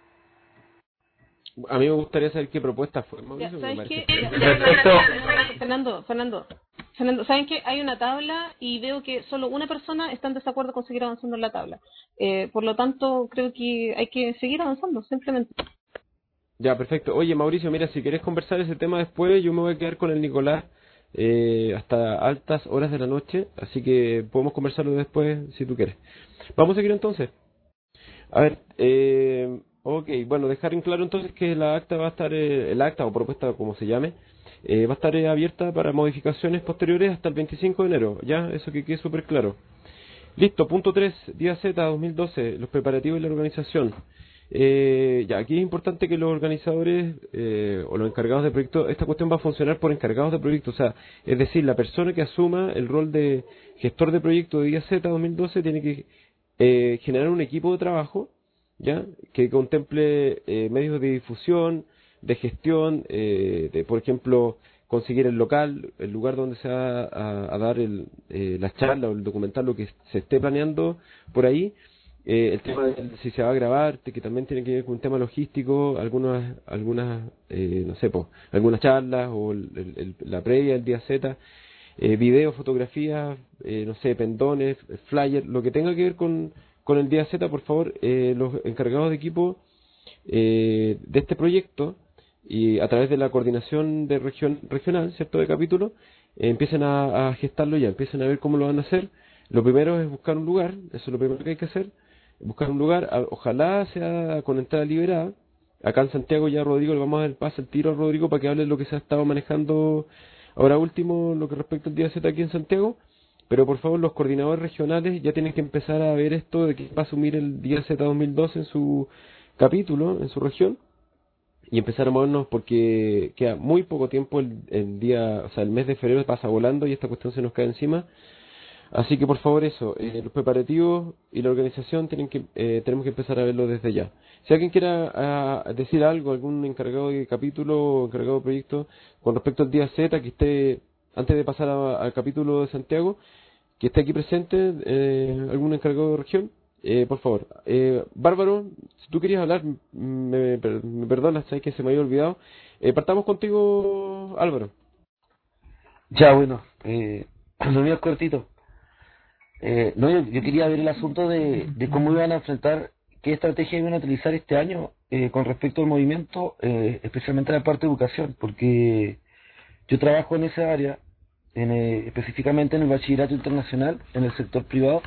A mí me gustaría saber qué propuesta fue, Ya, Mauricio. ¿sabes me qué? parece. Ya, ya, Respecto- Fernando, Fernando, Fernando, ¿saben qué? Hay una tabla y veo que solo una persona está en desacuerdo con seguir avanzando en la tabla. Eh, por lo tanto, creo que hay que seguir avanzando, simplemente. Ya, perfecto. Oye, Mauricio, mira, si quieres conversar ese tema después, yo me voy a quedar con el Nicolás eh, hasta altas horas de la noche, así que podemos conversarlo después si tú quieres. Vamos a seguir entonces. A ver, eh, ok, bueno, dejar en claro entonces que la acta va a estar, eh, el acta o propuesta, como se llame, eh, va a estar eh, abierta para modificaciones posteriores hasta el veinticinco de enero, ya, eso que quede súper claro. Listo, punto tres, día Z dos mil doce, los preparativos y la organización. Eh, ya, aquí es importante que los organizadores eh, o los encargados de proyecto, esta cuestión va a funcionar por encargados de proyecto, o sea, es decir, la persona que asuma el rol de gestor de proyecto de día Z dos mil doce tiene que eh, generar un equipo de trabajo, ya, que contemple eh, medios de difusión, de gestión, eh, de, por ejemplo, conseguir el local, el lugar donde se va a, a dar el, eh, las charlas o el documental, lo que se esté planeando por ahí. Eh, el tema de si se va a grabar, que también tiene que ver con un tema logístico, algunas, algunas eh, no sé, pues, algunas charlas o el, el, el, la previa, el día Z, eh, video, fotografías, eh, no sé, pendones, flyer, lo que tenga que ver con, con el día Z, por favor, eh, los encargados de equipo eh, de este proyecto y a través de la coordinación de región, regional, ¿cierto?, de capítulo, eh, empiecen a, a gestarlo ya, empiecen a ver cómo lo van a hacer. Lo primero es buscar un lugar, eso es lo primero que hay que hacer, buscar un lugar, a, ojalá sea con entrada liberada. Acá en Santiago ya Rodrigo le vamos a dar el pase, el tiro a Rodrigo para que hable de lo que se ha estado manejando ahora último, lo que respecta al día Z aquí en Santiago. Pero por favor, los coordinadores regionales ya tienen que empezar a ver esto de que va a asumir el día Z dos mil doce en su capítulo, en su región, y empezar a movernos porque queda muy poco tiempo, el, el día, o sea, el mes de febrero pasa volando y esta cuestión se nos cae encima. Así que por favor eso, eh, los preparativos y la organización tienen que eh, tenemos que empezar a verlo desde ya. Si alguien quiera uh, decir algo, algún encargado de capítulo o encargado de proyecto con respecto al día Z, que esté, antes de pasar a, al capítulo de Santiago, que esté aquí presente, eh, algún encargado de región, eh, por favor. Eh, Bárbaro, si tú querías hablar, me, me perdonas, sabes que se me había olvidado. Eh, partamos contigo, Álvaro. Ya, bueno, eh, lo mío es cortito. Eh, no, yo, yo quería ver el asunto de, de cómo iban a enfrentar, qué estrategia iban a utilizar este año eh, con respecto al movimiento, eh, especialmente en la parte de educación, porque yo trabajo en esa área, en, eh, específicamente en el bachillerato internacional, en el sector privado,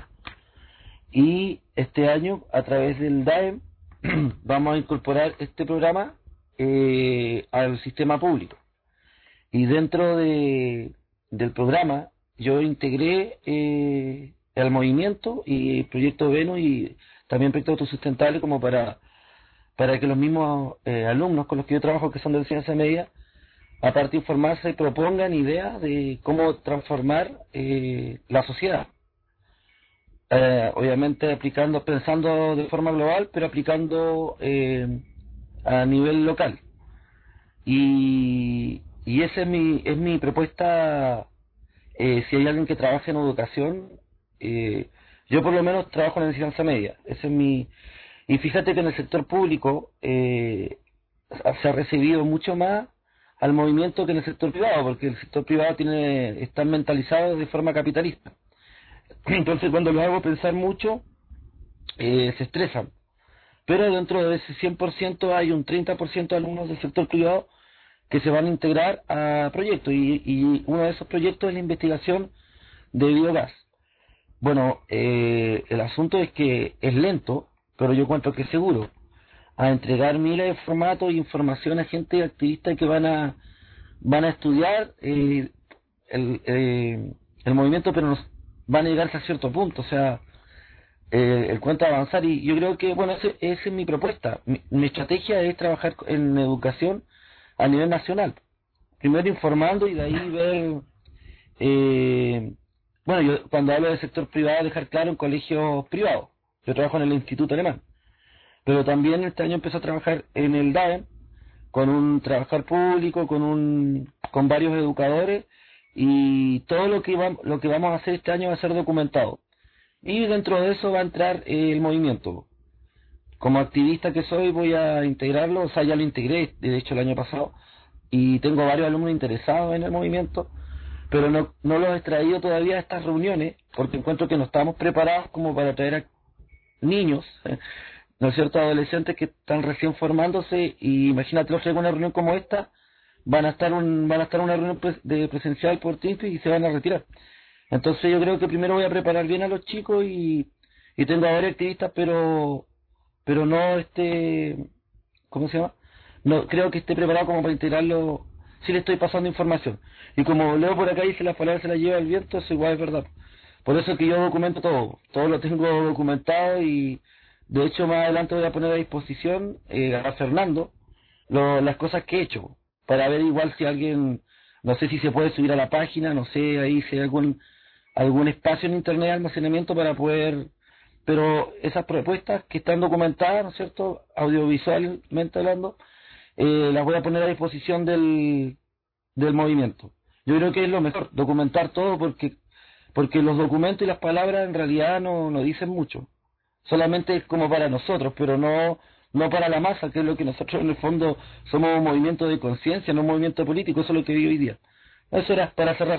y este año, a través del D A E M, vamos a incorporar este programa eh, al sistema público. Y dentro de, del programa, yo integré eh, el movimiento y Proyecto Venus y también Proyecto Autosustentable como para, para que los mismos eh, alumnos con los que yo trabajo, que son de ciencia media, aparte de informarse, propongan ideas de cómo transformar eh, la sociedad. Eh, obviamente aplicando, pensando de forma global, pero aplicando eh, a nivel local. Y, y esa es mi, es mi propuesta. Eh, si hay alguien que trabaje en educación, eh, yo por lo menos trabajo en la enseñanza media. Ese es mi. Y fíjate que en el sector público eh, se ha recibido mucho más al movimiento que en el sector privado, porque el sector privado tiene están mentalizados de forma capitalista. Entonces cuando los hago pensar mucho, eh, se estresan. Pero dentro de ese cien por ciento hay un treinta por ciento de alumnos del sector privado que se van a integrar a proyectos, y, y uno de esos proyectos es la investigación de biogás. Bueno, eh, el asunto es que es lento, pero yo encuentro que es seguro, a entregar miles de formatos e información a gente activista que van a van a estudiar eh, el, eh, el movimiento, pero nos van a llegar hasta cierto punto, o sea, eh, el cuento va a avanzar, y yo creo que, bueno, ese- esa es mi propuesta. Mi, mi estrategia es trabajar en educación a nivel nacional, primero informando y de ahí ver, eh, bueno, yo cuando hablo del sector privado, dejar claro en colegios privados. Yo trabajo en el Instituto Alemán, pero también este año empecé a trabajar en el D A E M con un trabajador público, con un con varios educadores, y todo lo que va- lo que vamos a hacer este año va a ser documentado. Y dentro de eso va a entrar eh, el movimiento. Como activista que soy, voy a integrarlo, o sea, ya lo integré, de hecho, el año pasado, y tengo varios alumnos interesados en el movimiento, pero no, no los he traído todavía a estas reuniones, porque encuentro que no estamos preparados como para traer a niños, ¿no es cierto?, adolescentes que están recién formándose, y imagínate, los traigo a una reunión como esta, van a estar un, van a estar en una reunión pres- de presencial por Teams y se van a retirar. Entonces yo creo que primero voy a preparar bien a los chicos, y, y tengo a varios activistas, pero pero no este, ¿cómo se llama? No creo que esté preparado como para integrarlo. Sí le estoy pasando información. Y como leo por acá dice las palabras se las lleva el viento, eso igual es verdad. Por eso que yo documento todo, todo lo tengo documentado, y de hecho más adelante voy a poner a disposición eh, a Fernando lo- las cosas que he hecho, para ver igual si alguien, no sé si se puede subir a la página, no sé ahí si hay algún algún espacio en internet de almacenamiento para poder, pero esas propuestas que están documentadas, ¿no es cierto?, audiovisualmente hablando, eh, las voy a poner a disposición del, del movimiento. Yo creo que es lo mejor, documentar todo, porque porque los documentos y las palabras en realidad no, no dicen mucho, solamente es como para nosotros, pero no no para la masa, que es lo que nosotros en el fondo somos un movimiento de conciencia, no un movimiento político, eso es lo que vivo hoy día. Eso era para cerrar.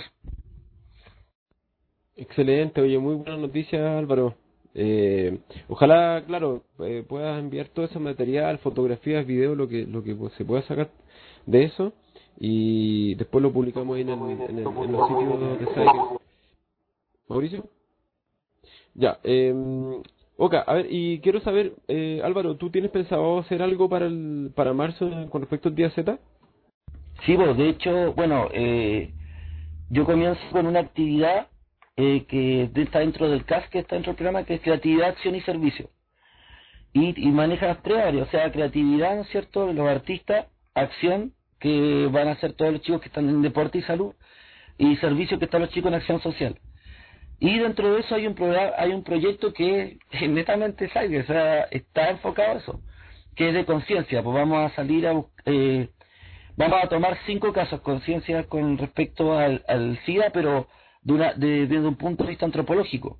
Excelente, oye, muy buena noticia, Álvaro. Eh, ojalá, claro, eh, puedas enviar todo ese material, fotografías, videos, lo que lo que pues, se pueda sacar de eso, y después lo publicamos ahí en, el, en, el- en los sitios de Cyber. Mauricio. Ya, eh, Oka, a ver, y quiero saber, eh, Álvaro, ¿tú tienes pensado hacer algo para el para marzo con respecto al día Z? Sí, pues de hecho, bueno, eh, yo comienzo con una actividad eh, que está dentro del C A S, que está dentro del programa, que es creatividad, acción y servicio. Y, y maneja las tres áreas, o sea, creatividad, ¿no es cierto?, los artistas, acción, que van a ser todos los chicos que están en deporte y salud, y servicio, que están los chicos en acción social. Y dentro de eso hay un programa, hay un proyecto que es netamente sale, o sea, está enfocado a eso, que es de conciencia. Pues vamos a salir a bus- eh, vamos a tomar cinco casos conciencia con respecto al, al SIDA, pero de una, de- desde un punto de vista antropológico.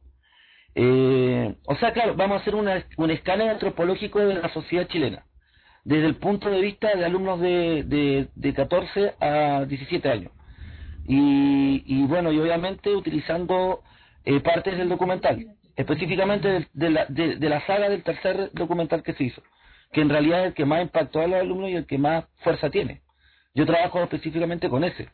Eh, o sea, claro, vamos a hacer una, un escáner antropológico de la sociedad chilena, desde el punto de vista de alumnos de, de, de catorce a diecisiete años. Y, y bueno, y obviamente utilizando eh, partes del documental, específicamente de, de la, de, de la saga del tercer documental que se hizo, que en realidad es el que más impactó a los alumnos y el que más fuerza tiene. Yo trabajo específicamente con ese.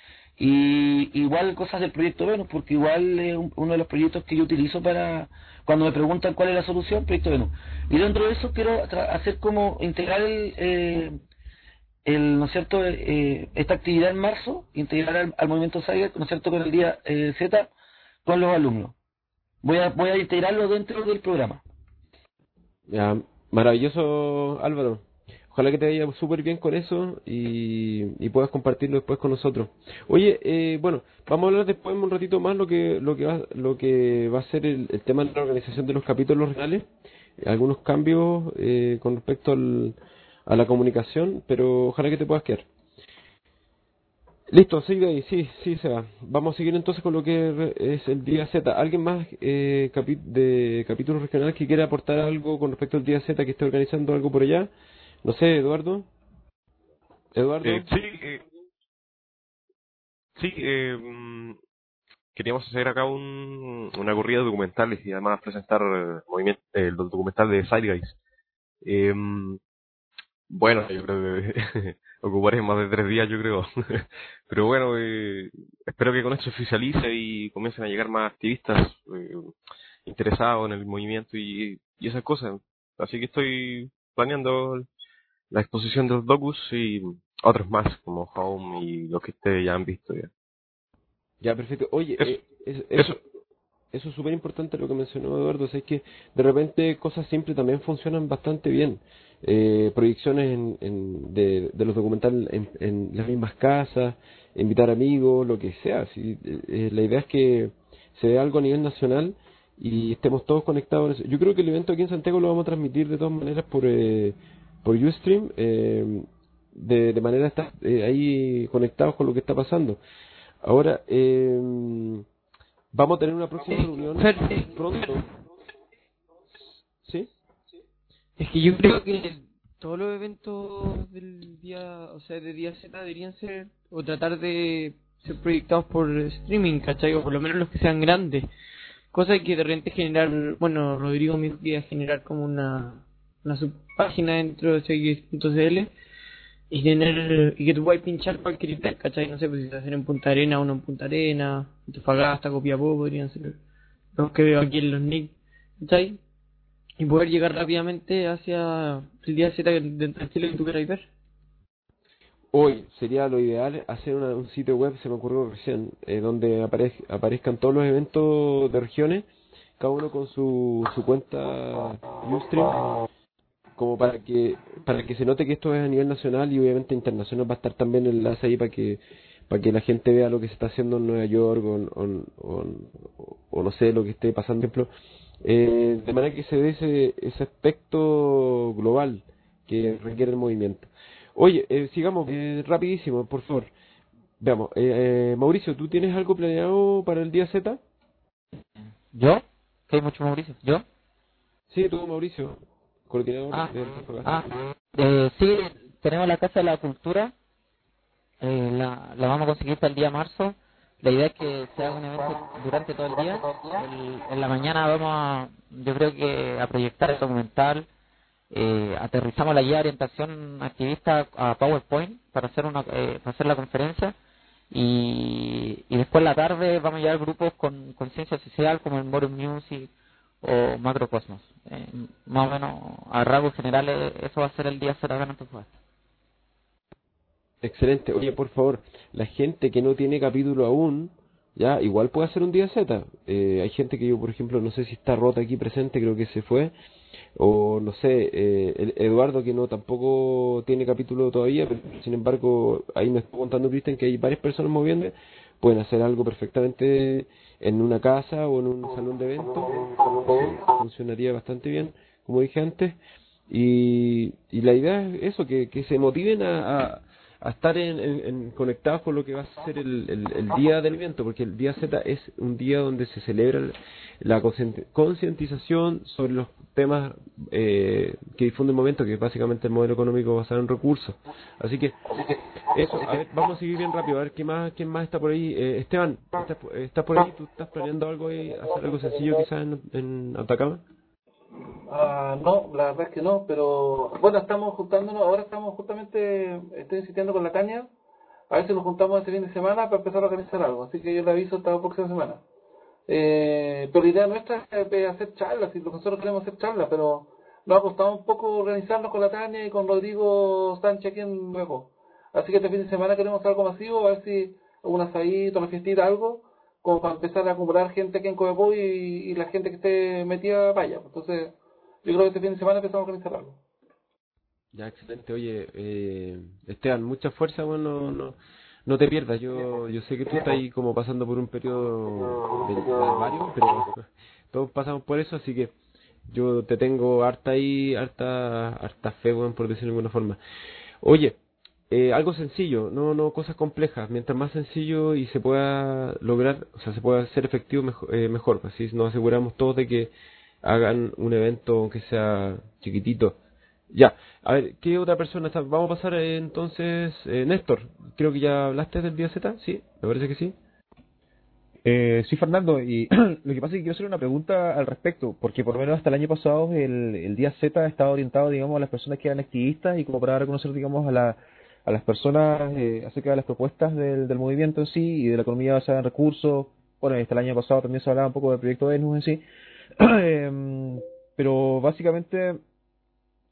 Y igual cosas del proyecto Venus, porque igual es un- uno de los proyectos que yo utilizo para cuando me preguntan cuál es la solución, proyecto Venus. Y dentro de eso quiero tra- hacer como integrar el, eh, el, ¿no es cierto?, eh, esta actividad en marzo, integrar al, al movimiento Cyber, ¿no es cierto?, con el día eh, Z, con los alumnos. Voy a, voy a integrarlo dentro del programa. Ya, maravilloso, Álvaro. Ojalá que te vaya súper bien con eso y, y puedas compartirlo después con nosotros. Oye, eh, bueno, vamos a hablar después un ratito más lo que lo que va, lo que va a ser el, el tema de la organización de los capítulos regionales, algunos cambios eh, con respecto al, a la comunicación, pero ojalá que te puedas quedar. Listo, sigue ahí, sí, sí se va. Vamos a seguir entonces con lo que es el día Z. ¿Alguien más eh, capi- de capítulos regionales que quiera aportar algo con respecto al día Z, que esté organizando algo por allá? No sé, Eduardo. Eduardo. Eh, sí, eh, sí eh, mm, queríamos hacer acá un, una corrida de documentales y además presentar eh, movimiento, eh, el documental de Side Guys. Eh, bueno, yo creo que ocuparé más de tres días, yo creo. Pero bueno, eh, espero que con esto se oficialice y comiencen a llegar más activistas eh, interesados en el movimiento y, y esas cosas. Así que estoy planeando la exposición de los docus y otros más, como Home y los que ustedes ya han visto ya. Ya, perfecto. Oye, Eso, eh, es- eso. eso, eso es súper importante lo que mencionó Eduardo, o sea, es que de repente cosas simples también funcionan bastante bien. Eh, proyecciones en, en- de, de los documentales en, en las mismas casas, invitar amigos, lo que sea. ¿Sí? Eh, eh, la idea es que se vea algo a nivel nacional y estemos todos conectados en eso. Yo creo que el evento aquí en Santiago lo vamos a transmitir de todas maneras por, eh, por Ustream, eh, de, de manera estar eh, ahí conectados con lo que está pasando. Ahora, eh, vamos a tener una próxima reunión Fer, eh, pronto. ¿Sí? Es que yo creo que todos los eventos del día, o sea, de día Z deberían ser, o tratar de ser proyectados por streaming, ¿cachai? O por lo menos los que sean grandes. Cosa que de repente generar, bueno, Rodrigo me quería generar como una, una subpágina dentro de C X punto C L y tener, y que tú puedas pinchar cualquier evento, ¿cachai? No sé, pues si se hacen en Punta Arena, uno en Punta Arena, Antofagasta, Copiapó, podrían ser los que veo aquí en los N I C, ¿cachai? Y poder llegar rápidamente hacia el día Z dentro de Chile que tú quieras ver. Hoy sería lo ideal hacer una- un sitio web, se me ocurrió recién, eh, donde aparez- aparezcan todos los eventos de regiones, cada uno con su, su cuenta Ustream, como para que para que se note que esto es a nivel nacional y obviamente internacional. Va a estar también el enlace ahí para que para que la gente vea lo que se está haciendo en Nueva York o, en- o, en- o, en- o no sé, lo que esté pasando, por ejemplo, eh, de manera que se dé ese, ese aspecto global que requiere el movimiento. Oye, eh, sigamos eh, rapidísimo, por favor. Veamos, eh, eh, Mauricio, ¿tú tienes algo planeado para el día Z? ¿Yo? ¿Qué hay mucho Mauricio? ¿Yo? Sí, tú, Mauricio, coordinador Ah, de Antofagasta. ah, eh, sí, tenemos la Casa de la Cultura, eh, la, la vamos a conseguir para el día marzo. La idea es que se haga un evento durante todo el día. El- en la mañana vamos a, yo creo que a proyectar el documental. Eh, aterrizamos la guía de orientación activista a PowerPoint para hacer una, eh, para hacer la conferencia. Y, y después en la tarde vamos a llevar grupos con conciencia social como el Modern Music o Macrocosmos. Eh, más o menos a rasgos generales eso va a ser el día cero en Antofagasta. Excelente. Oye, por favor, la gente que no tiene capítulo aún, ya, igual puede hacer un día Z. Eh, hay gente que yo, por ejemplo, no sé si está rota aquí presente, creo que se fue. O no sé, eh, el- Eduardo que no tampoco tiene capítulo todavía, pero sin embargo, ahí me está contando Cristian que hay varias personas moviendo, pueden hacer algo perfectamente en una casa o en un salón de eventos. Sí, funcionaría bastante bien, como dije antes. Y, y la idea es eso, que, que se motiven a, a, a estar en, en- en conectados con lo que va a ser el, el, el día del evento, porque el día Z es un día donde se celebra el- la conscienti- concientización sobre los temas eh, que difunde el momento, que es básicamente el modelo económico basado en recursos. Así que, eso, a ver, vamos a seguir bien rápido, a ver quién más, quién más está por ahí. Eh, Esteban, ¿estás, por- estás por ahí? ¿Tú estás planeando algo ahí, hacer algo sencillo quizás en, en Atacama? Ah, no, la verdad es que no, pero bueno, estamos juntándonos, ahora estamos justamente, estoy insistiendo con la Tania, a ver si nos juntamos este fin de semana para empezar a organizar algo, así que yo le aviso esta próxima semana. Eh, pero la idea nuestra es eh, hacer charlas, y nosotros queremos hacer charlas, pero nos ha costado un poco organizarnos con la Tania y con Rodrigo Sánchez aquí en Nuevo. Así que este fin de semana queremos hacer algo masivo, a ver si un asadito, una fiestita, algo, como para empezar a acumular gente aquí en Copiapó y, y la gente que esté metida vaya. Entonces, yo creo que este fin de semana empezamos a organizar algo. Ya, excelente. Oye, eh, Esteban, mucha fuerza, bueno, no, no, no te pierdas. Yo yo sé que tú estás ahí como pasando por un periodo de, de varios, pero todos pasamos por eso, así que yo te tengo harta ahí, harta, harta fe, bueno, por decirlo de alguna forma. Oye, eh, algo sencillo, no no cosas complejas. Mientras más sencillo y se pueda lograr, o sea, se pueda hacer efectivo, mejor, eh, mejor. Así nos aseguramos todos de que hagan un evento, aunque sea chiquitito. Ya, a ver, ¿qué otra persona está? Vamos a pasar eh, entonces, eh, Néstor, creo que ya hablaste del día Z, ¿sí? Me parece que sí. Eh, sí, Fernando, y lo que pasa es que quiero hacer una pregunta al respecto, porque por lo menos hasta el año pasado el, el día Z estaba orientado, digamos, a las personas que eran activistas y como para reconocer, digamos, a, la, a las personas eh, acerca de las propuestas del, del movimiento en sí y de la economía basada en recursos. Bueno, hasta el año pasado también se hablaba un poco del proyecto Venus en sí. Em, pero básicamente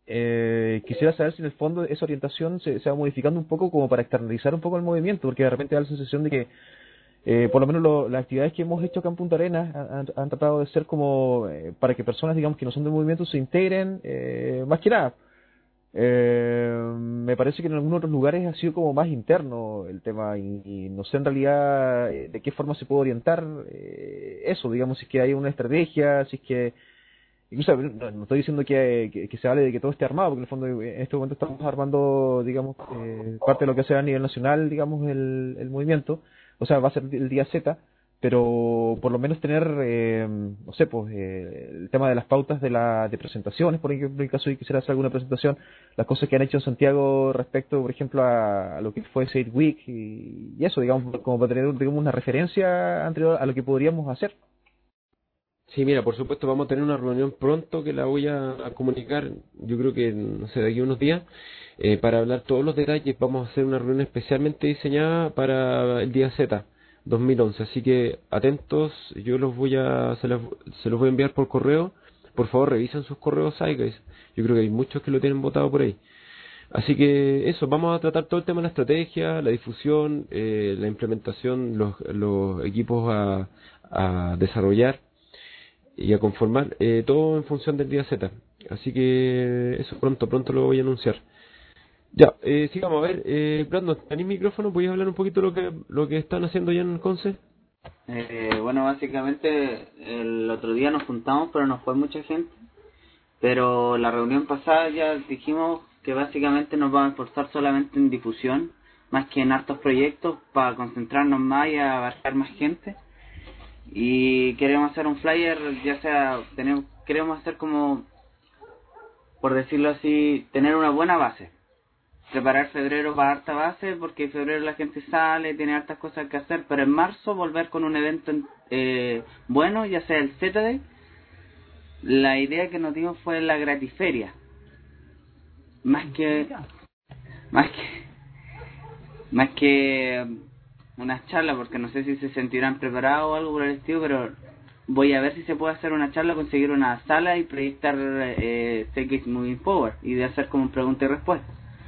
eh, quisiera saber si en el fondo esa orientación se, se va modificando un poco como para externalizar un poco el movimiento, porque de repente da la sensación de que eh, por lo menos lo, las actividades que hemos hecho acá en Punta Arenas han, han tratado de ser como eh, para que personas, digamos, que no son del movimiento se integren, eh, más que nada. Eh, me parece que en algunos otros lugares ha sido como más interno el tema y, y no sé en realidad eh, de qué forma se puede orientar eh, eso, digamos, si es que hay una estrategia, si es que incluso no, no estoy diciendo que, que, que se vale de que todo esté armado, porque en el fondo en este momento estamos armando, digamos, eh, parte de lo que sea a nivel nacional, digamos, el, el movimiento, o sea, va a ser el día Z, pero por lo menos tener, eh, no sé, pues eh, el tema de las pautas de la de presentaciones, por ejemplo, en caso de que quisiera hacer alguna presentación, las cosas que han hecho en Santiago respecto, por ejemplo, a, a lo que fue State Week y, y eso, digamos, como para tener digamos, una referencia anterior a lo que podríamos hacer. Sí, mira, por supuesto vamos a tener una reunión pronto que la voy a, a comunicar, yo creo que, no sé, de aquí a unos días, eh, para hablar todos los detalles. Vamos a hacer una reunión especialmente diseñada para el día Z dos mil once, así que atentos, yo los voy a, se los, se los voy a enviar por correo. Por favor, revisen sus correos Zeitgeist, yo creo que hay muchos que lo tienen votado por ahí. Así que eso, vamos a tratar todo el tema de la estrategia, la difusión, eh, la implementación, los, los equipos a, a desarrollar y a conformar, eh, todo en función del día Z. Así que eso pronto, pronto lo voy a anunciar. Ya, eh, sigamos a ver, eh, Brandon, ¿tenés micrófono? ¿Podías hablar un poquito de lo que lo que están haciendo ya en Conce? Eh, bueno, básicamente el otro día nos juntamos, pero no fue mucha gente. Pero la reunión pasada ya dijimos que básicamente nos vamos a esforzar solamente en difusión, más que en hartos proyectos, para concentrarnos más y abarcar más gente. Y queremos hacer un flyer, ya sea, tenemos, queremos hacer como, por decirlo así, tener una buena base. Preparar febrero para harta base, porque en febrero la gente sale, tiene hartas cosas que hacer, pero en marzo volver con un evento eh, bueno, ya sea el Z D. La idea que nos dimos fue la gratiferia. Más que... Más que... Más que una charla, porque no sé si se sentirán preparados o algo por el estilo, pero voy a ver si se puede hacer una charla, conseguir una sala y proyectar eh, Zeitgeist Moving Forward y de hacer como pregunta y respuesta.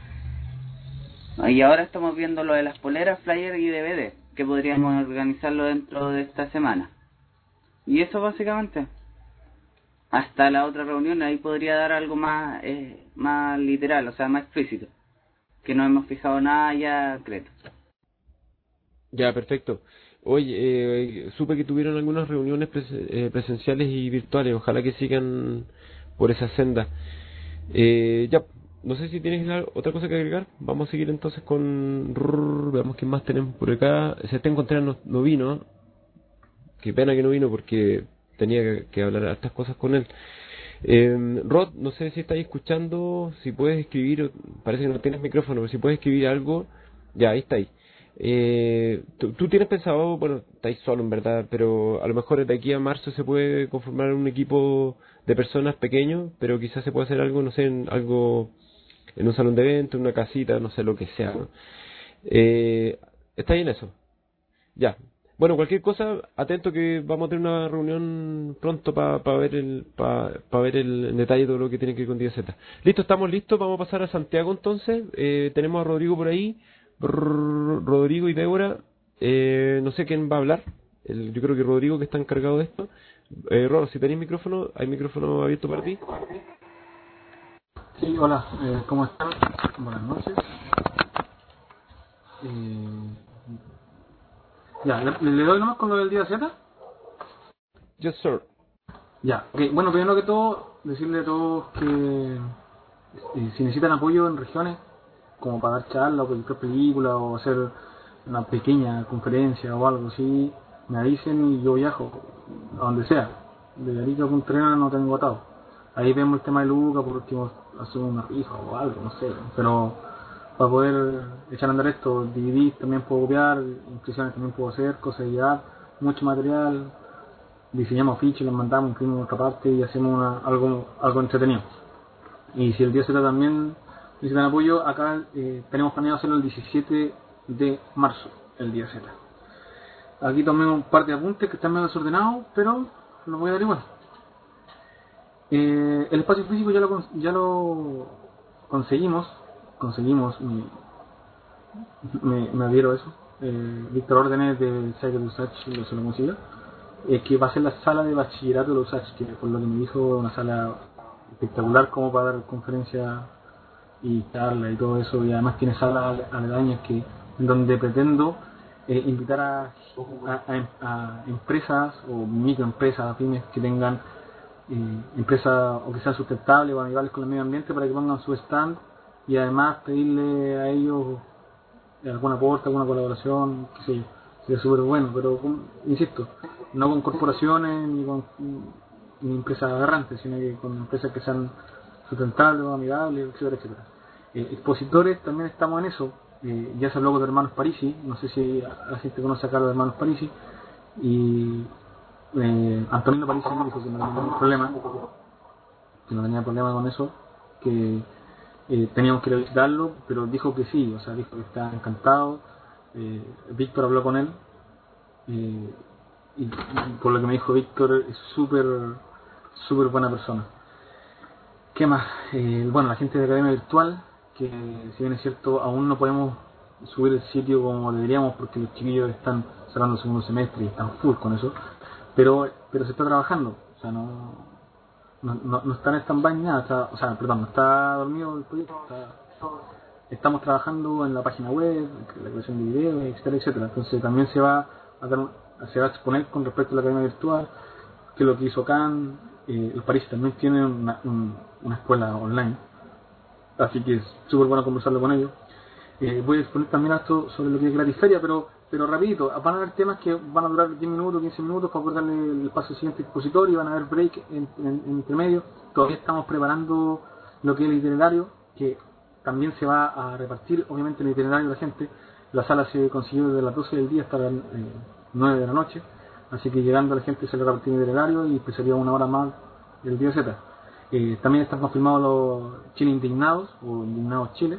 Y ahora estamos viendo lo de las poleras, flyer y D V D, que podríamos organizarlo dentro de esta semana. Y eso básicamente. Hasta la otra reunión, ahí podría dar algo más eh, más literal, o sea, más explícito. Que no hemos fijado nada ya, Creto. Ya, perfecto. Oye, eh, supe que tuvieron algunas reuniones pres eh, presenciales y virtuales, ojalá que sigan por esa senda. Eh, ya, no sé si tienes otra cosa que agregar. Vamos a seguir entonces con... Rrr, veamos qué más tenemos por acá. Sebastián Contreras no, no vino. Qué pena que no vino porque tenía que, que hablar estas cosas con él. Eh, Rod, no sé si estáis escuchando, si puedes escribir, parece que no tienes micrófono, pero si puedes escribir algo, ya, ahí está ahí. Eh, ¿tú, tú tienes pensado, bueno, estáis solo en verdad, pero a lo mejor de aquí a marzo se puede conformar un equipo de personas pequeño, pero quizás se puede hacer algo, no sé, en, algo en un salón de eventos, en una casita, no sé, lo que sea, ¿no? Eh, ¿Estáis en eso? Ya. Bueno, cualquier cosa, atento que vamos a tener una reunión pronto para pa ver el para pa ver el, el detalle de todo lo que tiene que ver con día Z. Listo, estamos listos, vamos a pasar a Santiago entonces. Eh, tenemos a Rodrigo por ahí, Brrr, Rodrigo y Débora. Eh, no sé quién va a hablar. El, yo creo que Rodrigo que está encargado de esto. Eh, Rod, si tenéis micrófono, ¿hay micrófono abierto para ti? Sí, hola, eh, ¿cómo están? Buenas noches. Eh, ya, ¿le, ¿le doy nomás con lo del día Z? Yes, sir. Ya, ok. Bueno, primero que todo, decirle a todos que eh, si necesitan apoyo en regiones, como para dar charlas o proyectar películas o hacer una pequeña conferencia o algo así, me avisen y yo viajo a donde sea. De Arica a Punta Arenas no tengo atado. Ahí vemos el tema de Luca, por último hacemos una rifa o algo, no sé. Pero para poder echar a andar esto, D V Ds también puedo copiar, impresiones también puedo hacer, cosas de llevar, mucho material, diseñamos fichas, los mandamos, imprimimos otra parte y hacemos una, algo algo entretenido. Y si el día Z también necesitan apoyo, acá eh, tenemos planeado hacerlo el diecisiete de marzo, el día Z. Aquí tomé un par de apuntes que están medio desordenados, pero los voy a dar igual. Eh, el espacio físico ya lo, cons- ya lo conseguimos, conseguimos, me, me, me adhiero a eso. Eh, Víctor Órdenes de Site de Usach lo se lo consiguió. Eh, que va a ser la sala de bachillerato de Usach, que por lo que me dijo, una sala espectacular como para dar conferencias y charlas y todo eso, y además tiene salas aledañas que donde pretendo eh, invitar a, a, a, a empresas o microempresas, pymes que tengan eh, empresas o que sean sustentables o amigables con el medio ambiente para que pongan su stand y además pedirle a ellos algún aporte, alguna colaboración, qué sé yo, sería súper bueno, pero con, insisto, no con corporaciones ni con ni empresas agarrantes, sino que con empresas que sean sustentables, amigables, etcétera, etcétera. Eh, expositores también estamos en eso, eh, ya se habló con los hermanos Parisi, no sé si la gente conoce acá a los hermanos Parisi, y eh, Antonino Parisi me dijo que no tenía ningún problema, que no tenía problema con eso, que eh, teníamos que ir a visitarlo, pero dijo que sí, o sea, dijo que estaba encantado. eh, Víctor habló con él, eh, y, y por lo que me dijo Víctor es súper súper buena persona. ¿Qué más? Eh, bueno, la gente de Academia Virtual, que si bien es cierto aún no podemos subir el sitio como deberíamos porque los chiquillos están cerrando el segundo semestre y están full con eso, pero pero se está trabajando, o sea, no no, no, no está en stand-by ni nada, está, o sea, perdón, no está dormido el proyecto, está, estamos trabajando en la página web, la creación de videos, etcétera, etcétera. Entonces también se va a dar, se va a exponer con respecto a la Academia Virtual, que es lo que hizo Can, eh, el París también tiene una, un, una escuela online, así que es súper bueno conversarlo con ellos. Eh, voy a exponer también esto sobre lo que es Gratisferia, pero pero rapidito, van a haber temas que van a durar diez minutos, quince minutos para poder darle el paso al siguiente expositor y van a haber break en, en, en intermedio. Todavía estamos preparando lo que es el itinerario, que también se va a repartir, obviamente, el itinerario de la gente. La sala se consiguió desde las doce del día hasta las eh, nueve de la noche, así que llegando a la gente se le repartió el itinerario y empezaría una hora más el día Z. Eh, también están confirmados los Chile Indignados o Indignados Chile,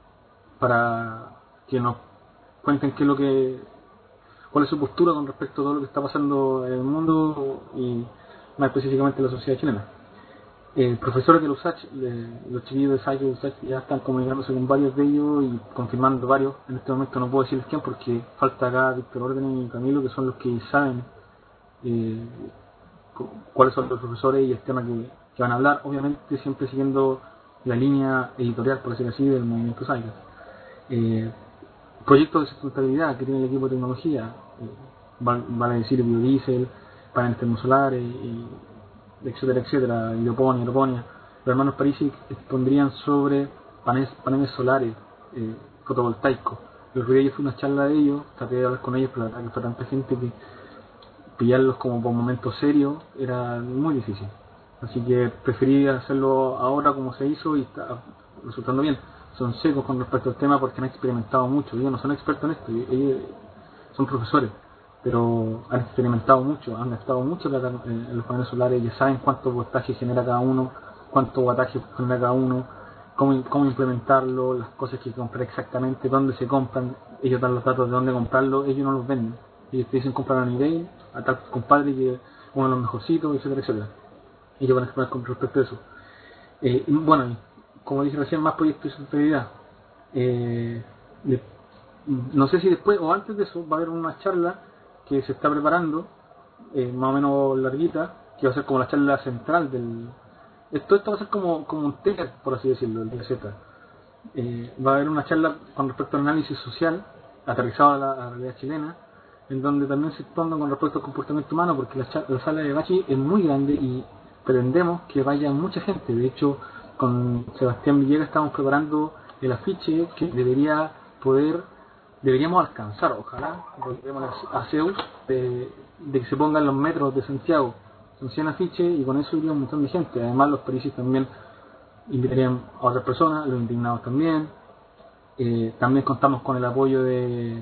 para que nos cuenten qué es lo que, cuál es su postura con respecto a todo lo que está pasando en el mundo y más específicamente en la sociedad chilena. Eh, profesores de Usach, los chiquillos de Site de Usach ya están comunicándose con varios de ellos y confirmando varios. En este momento no puedo decirles quién porque falta acá Víctor Orden y Camilo, que son los que saben eh, cuáles son los profesores y el tema que, que van a hablar, obviamente siempre siguiendo la línea editorial, por decir así, del movimiento Site. Eh, proyectos de sustentabilidad que tiene el equipo de tecnología, eh, vale, vale decir biodiesel, paneles termosolares, y, etcétera, etcétera, hidroponía, hidroponía. Los hermanos Parisi expondrían sobre paneles, paneles solares eh, fotovoltaicos. El otro día yo fui a una charla de ellos, traté de hablar con ellos, pero la verdad que fue tanta gente que pillarlos como por momentos serios era muy difícil. Así que preferí hacerlo ahora como se hizo y está resultando bien. Son secos con respecto al tema porque han experimentado mucho. Ellos no son expertos en esto, ellos son profesores, pero han experimentado mucho, han gastado mucho plata en los paneles solares, ya saben cuánto voltaje genera cada uno, cuánto wattaje genera cada uno, cómo, cómo implementarlo, las cosas que hay que comprar exactamente, dónde se compran, ellos dan los datos de dónde comprarlo, ellos no los venden. Ellos te dicen comprar en eBay, a tal compadre que uno de los mejorcitos, etcétera, etcétera. Ellos van a explicar con respecto a eso. Eh, y bueno, como dije recién, más proyectos de sustentabilidad. Eh, de, no sé si después o antes de eso va a haber una charla que se está preparando, eh, más o menos larguita, que va a ser como la charla central del... Esto, esto va a ser como, como un TED, por así decirlo, el D Z. Eh, va a haber una charla con respecto al análisis social, aterrizado a la, a la realidad chilena, en donde también se exponga con respecto al comportamiento humano, porque la, la sala de Bachi es muy grande y pretendemos que vaya mucha gente. De hecho, con Sebastián Villegas estamos preparando el afiche que debería poder, deberíamos alcanzar, ojalá, volvemos a Zeus, de, de que se pongan los metros de Santiago. Son cien afiches y con eso iría un montón de gente. Además, los Parisis también invitarían a otras personas, los indignados también. Eh, también contamos con el apoyo de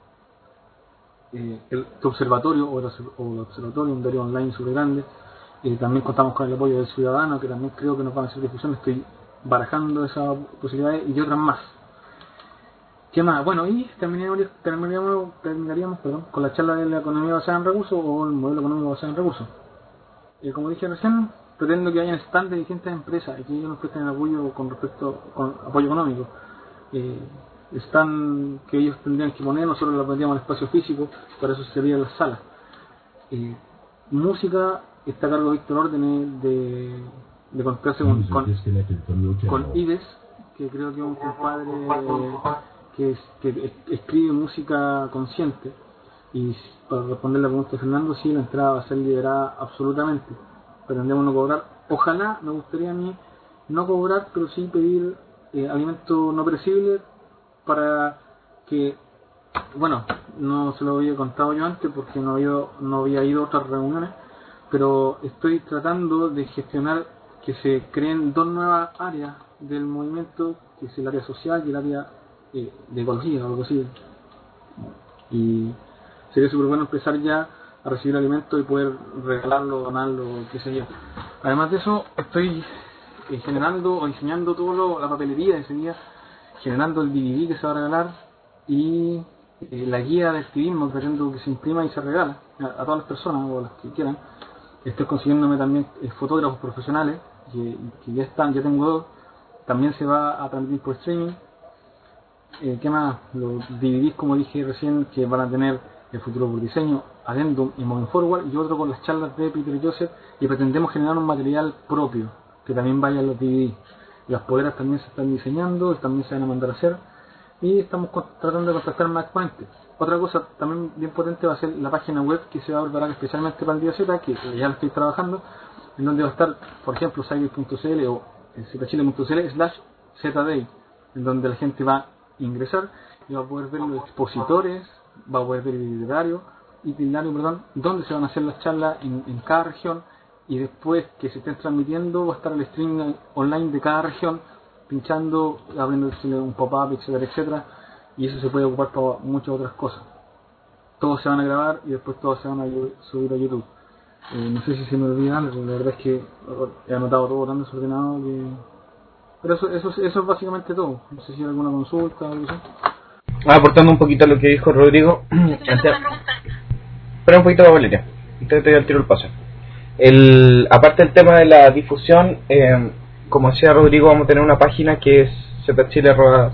eh, el tu observatorio o el, o el observatorio, un diario online súper grande. Eh, también contamos con el apoyo del Ciudadano, que también creo que nos van a hacer difusión. Estoy barajando esas posibilidades y otras más. ¿Qué más? Bueno, y terminaríamos, terminaríamos, terminaríamos perdón, con la charla de la economía basada en recursos o el modelo económico basado en recursos. Eh, como dije recién, pretendo que hayan stand de distintas empresas y que ellos nos presten apoyo con respecto con apoyo económico. Eh, stand que ellos tendrían que poner, nosotros lo pondríamos en espacio físico, para eso serían las salas. Eh, música está a cargo de Víctor Órdenes de, de conectarse con, con, con Ives, que creo que es un compadre que, es, que escribe música consciente. Y para responder la pregunta de Fernando, sí, la entrada va a ser liberada absolutamente. Pretendemos no cobrar. Ojalá, me gustaría a mí no cobrar, pero sí pedir eh, alimento no perecible para que, bueno, no se lo había contado yo antes porque no había, no había ido a otras reuniones, pero estoy tratando de gestionar que se creen dos nuevas áreas del movimiento, que es el área social y el área eh, de ecología o algo así. Y sería súper bueno empezar ya a recibir alimentos y poder regalarlo, donarlo, qué sé yo. Además de eso, estoy eh, generando o diseñando toda la papelería de ese día, generando el D V D que se va a regalar y eh, la guía de activismo que pretendo que se imprima y se regala a, a todas las personas o a las que quieran. Estoy consiguiéndome también eh, fotógrafos profesionales que, que ya están, ya tengo dos. También se va a transmitir por streaming. Eh, ¿Qué más? Los D V Ds, como dije recién, que van a tener El futuro por diseño, Addendum y Moving Forward, y otro con las charlas de Peter y Joseph, y pretendemos generar un material propio que también vaya en los D V D. Las poleras también se están diseñando, también se van a mandar a hacer, y estamos con, tratando de contactar más exponentes. Otra cosa también bien potente va a ser la página web que se va a preparar especialmente para el día Z, que ya lo estoy trabajando, en donde va a estar, por ejemplo, sideway punto c l o zchile punto c l slash zday, en donde la gente va a ingresar y va a poder ver los expositores, va a poder ver el itinerario, itinerario perdón, donde se van a hacer las charlas en, en cada región, y después que se estén transmitiendo va a estar el streaming online de cada región, pinchando, abriéndose un pop-up, etcétera, etcétera, y eso se puede ocupar para muchas otras cosas. Todos se van a grabar y después todos se van a subir a YouTube. Eh, no sé si se me olvida algo, la verdad es que he anotado todo tan desordenado que... Pero eso, eso, eso es básicamente todo. No sé si hay alguna consulta o algo así. Aportando un poquito a lo que dijo Rodrigo, espera un poquito, Valeria, te doy al tiro el paso. El, aparte del tema de la difusión, eh, como decía Rodrigo, vamos a tener una página que es zchile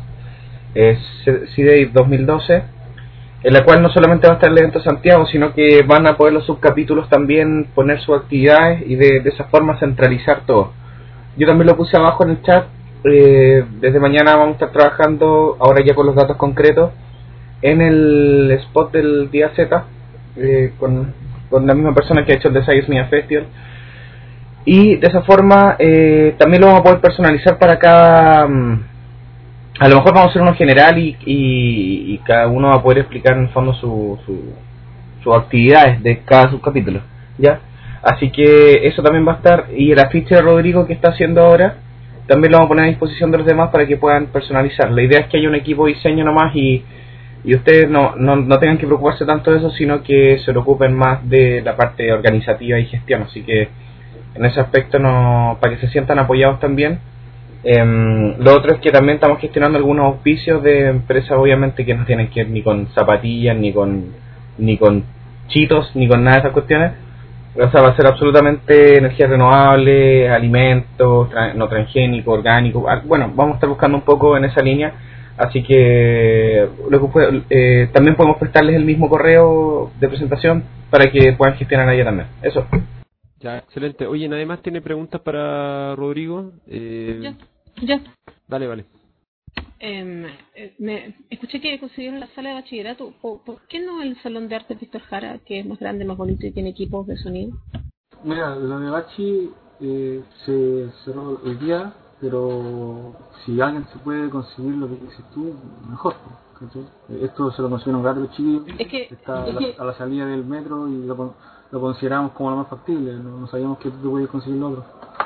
dos mil doce, en la cual no solamente va a estar el evento de Santiago, sino que van a poder los subcapítulos también poner sus actividades y de, de esa forma centralizar todo. Yo también lo puse abajo en el chat. Eh, desde mañana vamos a estar trabajando, ahora ya con los datos concretos, en el spot del día Z, eh, con, con la misma persona que ha hecho el Desires Media Festival, y de esa forma eh, también lo vamos a poder personalizar para cada... Um, a lo mejor vamos a hacer uno general y, y, y cada uno va a poder explicar en el fondo sus su, su actividades de cada subcapítulo, ¿ya? Así que eso también va a estar, y el afiche de Rodrigo que está haciendo ahora también lo vamos a poner a disposición de los demás para que puedan personalizar. La idea es que haya un equipo de diseño nomás y, y ustedes no, no, no tengan que preocuparse tanto de eso, sino que se preocupen más de la parte organizativa y gestión. Así que en ese aspecto, no, para que se sientan apoyados también. Eh, lo otro es que también estamos gestionando algunos auspicios de empresas, obviamente, que no tienen que ver ni con zapatillas, ni con, ni con chitos, ni con nada de esas cuestiones. O sea, va a ser absolutamente energía renovable, alimentos, tra no transgénico, orgánico. Bueno, vamos a estar buscando un poco en esa línea. Así que lo que puede, eh, también podemos prestarles el mismo correo de presentación para que puedan gestionar allá también. Eso. Ya, excelente. Oye, ¿nadie más tiene preguntas para Rodrigo? Eh... Yo, yo. Dale, vale. Eh, me escuché que consiguieron la sala de bachillerato. ¿Por, ¿Por qué no el salón de arte Víctor Jara, que es más grande, más bonito y tiene equipos de sonido? Mira, lo de Bachi eh, se cerró el día, pero si alguien se puede conseguir lo que dices tú, mejor. ¿Cachai? Esto se lo consiguieron gratis los chiquillos. Es que, está a es la, que... a la salida del metro y lo, lo consideramos como lo más factible. No, no sabíamos que tú te podías conseguir lo otro.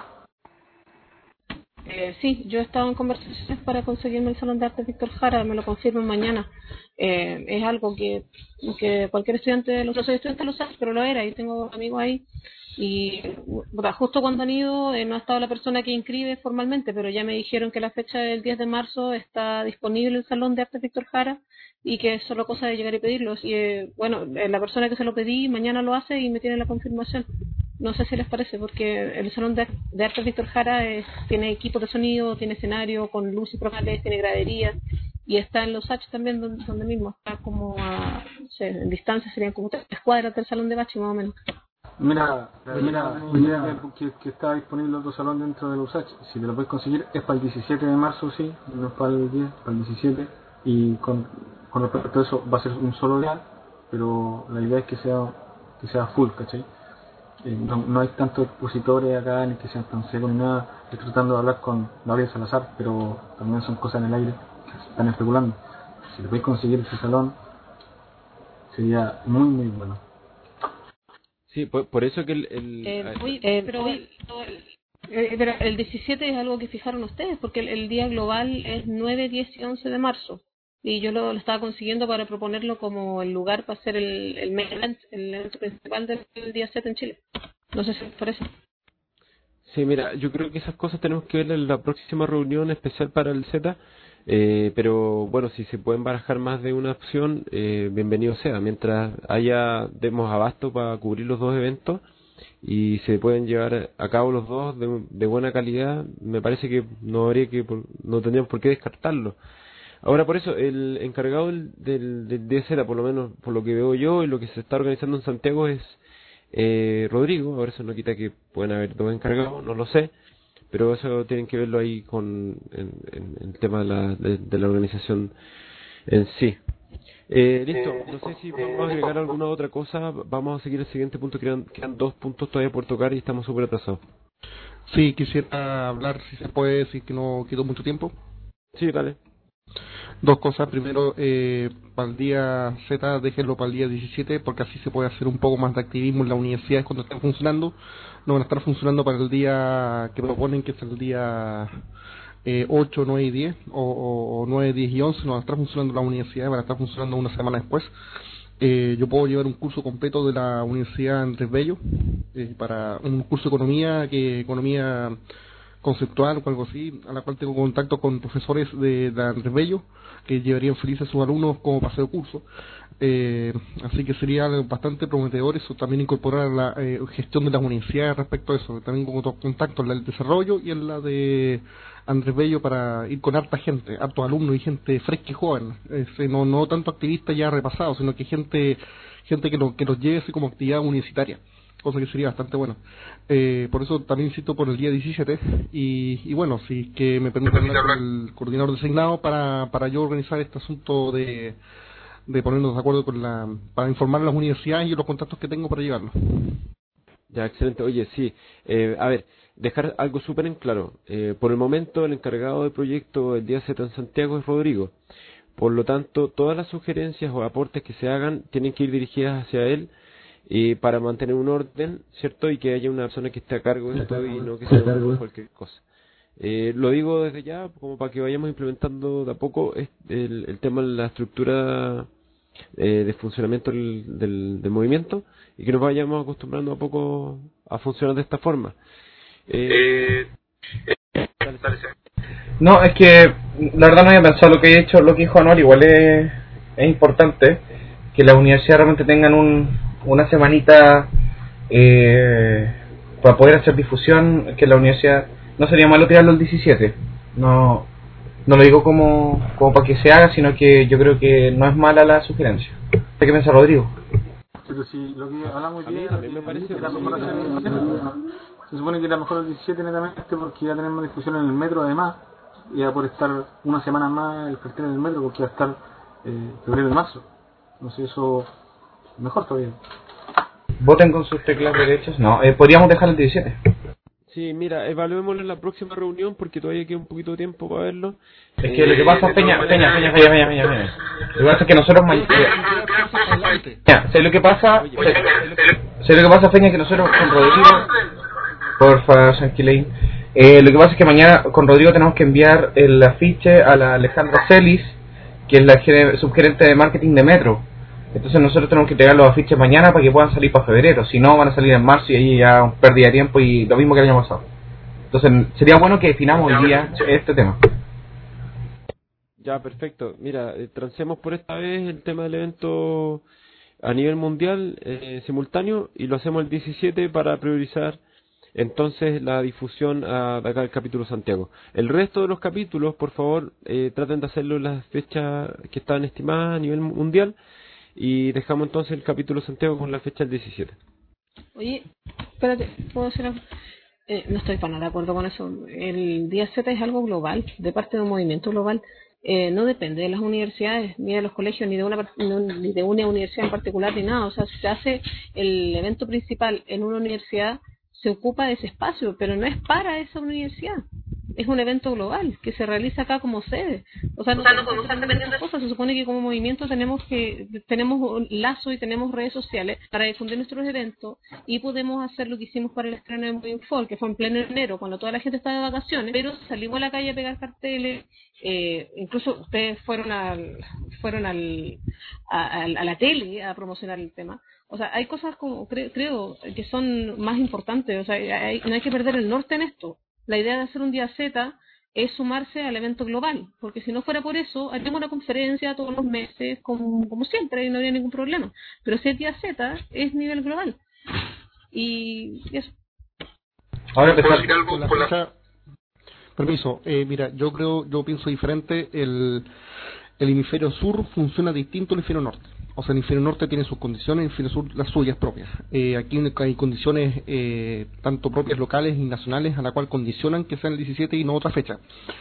Eh, sí, yo he estado en conversaciones para conseguirme el salón de arte Víctor Jara, me lo confirman mañana. Eh, es algo que, que cualquier estudiante, los soy estudiantes lo sabe, pero lo era, y tengo amigos ahí. Y bueno, justo cuando han ido, eh, no ha estado la persona que inscribe formalmente, pero ya me dijeron que la fecha del diez de marzo está disponible el salón de arte Víctor Jara y que es solo cosa de llegar y pedirlos. Y eh, bueno, eh, la persona que se lo pedí mañana lo hace y me tiene la confirmación. No sé si les parece, porque el Salón de, de Artes Víctor Jara es, tiene equipos de sonido, tiene escenario con luces propias, tiene graderías, y está en los H también, donde, donde mismo está como a, no sé, en distancia serían como tres cuadras del Salón de Bachi más o menos. Mira, mira, mira que, que está disponible otro salón dentro del U S A C, si te lo puedes conseguir, es para el diecisiete de marzo, sí, no es para el diez, para el diecisiete, y con, con respecto a eso va a ser un solo día, pero la idea es que sea que sea full, ¿cachai? Eh, no, no hay tantos expositores acá, ni que sean tan secos ni nada. Estoy tratando de hablar con Gabriel Salazar, pero también son cosas en el aire que se están especulando. Si le podéis conseguir ese salón, sería muy, muy bueno. Sí, por, por eso que el... el eh, oye, eh, pero, el, eh, pero el diecisiete es algo que fijaron ustedes, porque el, el día global es nueve, diez y once de marzo. Y yo lo, lo estaba consiguiendo para proponerlo como el lugar para hacer el, el main event, el evento principal del, del día siete en Chile. No sé si les parece. Sí, mira, yo creo que esas cosas tenemos que ver en la próxima reunión especial para el Z, eh, pero bueno, si se pueden barajar más de una opción, eh, bienvenido sea, mientras haya, demos abasto para cubrir los dos eventos y se pueden llevar a cabo los dos de, de buena calidad, me parece que no habría que, no tendríamos por qué descartarlo. Ahora, por eso, el encargado del, del, del D Z, por lo menos por lo que veo yo y lo que se está organizando en Santiago es eh, Rodrigo. Ahora eso no quita que pueden haber dos encargados, no lo sé, pero eso tienen que verlo ahí con en, en, en el tema de la, de, de la organización en sí. Eh, listo, no sé si vamos a agregar alguna otra cosa, vamos a seguir el siguiente punto, quedan, quedan dos puntos todavía por tocar y estamos súper atrasados. Sí, quisiera hablar, si se puede, si que no quedó mucho tiempo. Sí, dale. Dos cosas. Primero, eh, para el día Z, déjenlo para el día diecisiete, porque así se puede hacer un poco más de activismo en las universidades cuando estén funcionando. No van a estar funcionando para el día que proponen, que es el día eh, ocho, nueve y diez, o, o, o nueve, diez y once. No van a estar funcionando las universidades, van a estar funcionando una semana después. Eh, yo puedo llevar un curso completo de la Universidad Andrés Bello, eh, para un curso de economía, que economía conceptual o algo así, a la cual tengo contacto con profesores de, de Andrés Bello, que llevarían felices a sus alumnos como paseo de curso. Eh, así que sería bastante prometedor eso, también incorporar la eh, gestión de las universidades respecto a eso. También con otros contactos en la del desarrollo y en la de Andrés Bello, para ir con harta gente, hartos alumnos y gente fresca y joven. Eh, no, no tanto activistas ya repasados, sino que gente gente que, lo, que los lleve así como actividad universitaria, cosa que sería bastante bueno. Eh, por eso también insisto por el día diecisiete, y, y bueno, si que me permiten hablar con el coordinador designado para, para yo organizar este asunto de, de ponernos de acuerdo con la, para informar a las universidades y los contactos que tengo para llevarlo. Ya, excelente. Oye, sí, eh, a ver, dejar algo súper en claro. Eh, por el momento el encargado del proyecto el día Z en Santiago es Rodrigo. Por lo tanto, todas las sugerencias o aportes que se hagan tienen que ir dirigidas hacia él, y para mantener un orden, ¿cierto? Y que haya una persona que esté a cargo de esto y no que sea cualquier cosa. Eh, lo digo desde ya, como para que vayamos implementando de a poco el, el tema de la estructura eh, de funcionamiento del, del, del movimiento, y que nos vayamos acostumbrando a poco a funcionar de esta forma. Eh, eh, no, es que la verdad no había pensado lo que he hecho, lo que dijo Anor, igual es, es importante que las universidades realmente tengan un una semanita eh, para poder hacer difusión, que la universidad, no sería malo tirarlo el diecisiete, no no lo digo como, como para que se haga, sino que yo creo que no es mala la sugerencia. ¿Qué piensa Rodrigo? Pero si lo que hablamos hoy día, a mí me parece que era mejor hacer el diecisiete, se supone que era mejor el diecisiete netamente porque ya tenemos discusión en el metro, además, y ya por estar una semana más el cartel en el metro, porque va a estar eh, febrero y marzo. No sé, eso mejor todavía. Voten con sus teclas derechas. No, eh, podríamos dejar el diecisiete. Sí, mira, evaluémoslo en la próxima reunión porque todavía queda un poquito de tiempo para verlo. Es que eh, lo que pasa, Peña, Peña, Peña, Peña, Peña, Peña, Peña. Lo que pasa es que nosotros... Ya, sé lo que pasa... Sé lo que pasa, Peña, que nosotros con Rodrigo... Porfa, tranquilein. Eh, lo que pasa es que mañana con Rodrigo tenemos que enviar el afiche a la Alejandra Celis, que es la subgerente de marketing de Metro. Entonces nosotros tenemos que entregar los afiches mañana para que puedan salir para febrero. Si no, van a salir en marzo y ahí ya un pérdida de tiempo y lo mismo que el año pasado. Entonces sería bueno que definamos hoy día este tema. Ya, perfecto. Mira, eh, transemos por esta vez el tema del evento a nivel mundial eh, simultáneo, y lo hacemos el diecisiete para priorizar entonces la difusión a, de acá del capítulo Santiago. El resto de los capítulos, por favor, eh, traten de hacerlo en las fechas que están estimadas a nivel mundial, y dejamos entonces el capítulo Santiago con la fecha del diecisiete. Oye, espérate, ¿puedo hacer algo? Eh, no estoy para nada de acuerdo con eso. El día Z es algo global, de parte de un movimiento global. Eh, no depende de las universidades, ni de los colegios, ni de una no, ni de una universidad en particular, ni nada. O sea, si se hace el evento principal en una universidad, se ocupa de ese espacio, pero no es para esa universidad. Es un evento global que se realiza acá como sede. O sea, no, o sea, no podemos estar dependiendo de cosas. Se supone que como movimiento tenemos que tenemos un lazo y tenemos redes sociales para difundir nuestros eventos, y podemos hacer lo que hicimos para el estreno de Moving Fall, que fue en pleno enero, cuando toda la gente estaba de vacaciones, pero salimos a la calle a pegar carteles. Eh, incluso ustedes fueron al, fueron al, a, a, a la tele a promocionar el tema. O sea, hay cosas como cre, creo que son más importantes. O sea, hay, no hay que perder el norte en esto. La idea de hacer un día Z es sumarse al evento global, porque si no fuera por eso, haríamos una conferencia todos los meses, como, como siempre, y no habría ningún problema. Pero si el día Z es nivel global. Y eso. Ahora empezar con la fecha. Permiso, eh, mira, yo creo, yo pienso diferente. El, el hemisferio sur funciona distinto al hemisferio norte. O sea, el hemisferio norte tiene sus condiciones, el hemisferio sur las suyas propias. Eh, aquí hay condiciones eh, tanto propias locales y nacionales, a la cual condicionan que sea el diecisiete y no otra fecha.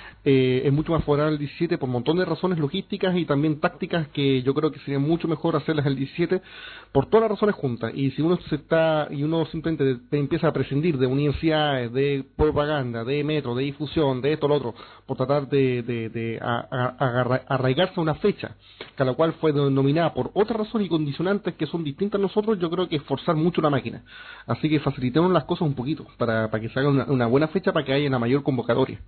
Eh, es mucho más favorable el diecisiete por un montón de razones logísticas y también tácticas, que yo creo que sería mucho mejor hacerlas el diecisiete por todas las razones juntas. Y si uno se está y uno simplemente empieza a prescindir de universidades, de propaganda, de metro, de difusión, de esto, lo otro, por tratar de, de, de a, a, a, arraigarse a una fecha, que a la cual fue denominada por otras razones y condicionantes que son distintas a nosotros, yo creo que es forzar mucho la máquina. Así que facilitemos las cosas un poquito para, para que se haga una, una buena fecha, para que haya una mayor convocatoria.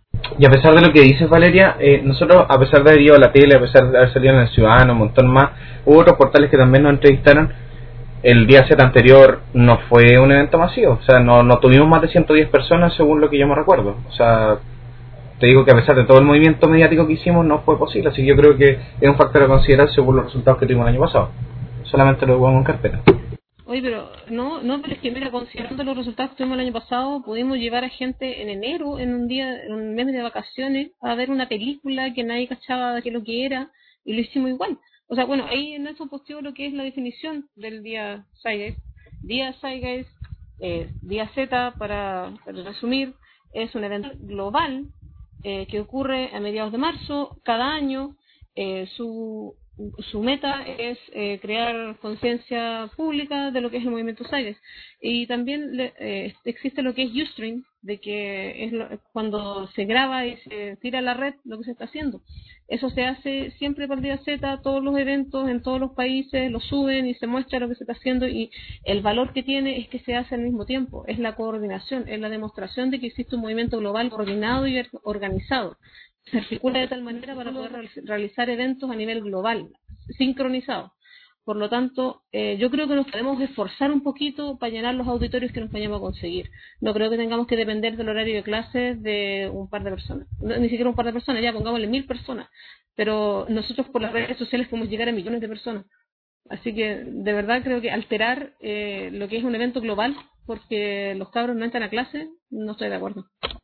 Y a pesar de lo que dices, Valeria, eh, nosotros, a pesar de haber ido a la tele, a pesar de haber salido en El Ciudadano, un montón más, hubo otros portales que también nos entrevistaron. El día Z anterior no fue un evento masivo, o sea, no, no tuvimos más de ciento diez personas según lo que yo me recuerdo. O sea, te digo que a pesar de todo el movimiento mediático que hicimos, no fue posible, así que yo creo que es un factor a considerar según los resultados que tuvimos el año pasado. Solamente lo pongo en carpeta. Oye, pero no, no, pero es que mira, considerando los resultados que tuvimos el año pasado, pudimos llevar a gente en enero, en un día, en un mes de vacaciones, a ver una película que nadie cachaba de qué lo que era, y lo hicimos igual. O sea, bueno, ahí en eso posteo lo que es la definición del día Zeitgeist. Día Zeitgeist, eh, día Z, para, para resumir, es un evento global eh, que ocurre a mediados de marzo cada año. Eh, su su meta es eh, crear conciencia pública de lo que es el movimiento Zeitgeist. Y también le, eh, existe lo que es Ustream, de que es lo, cuando se graba y se tira a la red lo que se está haciendo. Eso se hace siempre para el día Z, todos los eventos en todos los países lo suben y se muestra lo que se está haciendo, y el valor que tiene es que se hace al mismo tiempo, es la coordinación, es la demostración de que existe un movimiento global coordinado y organizado. Se articula de tal manera para poder realizar eventos a nivel global, sincronizados. Por lo tanto, eh, yo creo que nos podemos esforzar un poquito para llenar los auditorios que nos vayamos a conseguir. No creo que tengamos que depender del horario de clases de un par de personas. No, ni siquiera un par de personas, ya pongámosle mil personas. Pero nosotros por las redes sociales podemos llegar a millones de personas. Así que de verdad creo que alterar eh, lo que es un evento global porque los cabros no entran a clase, no estoy de acuerdo.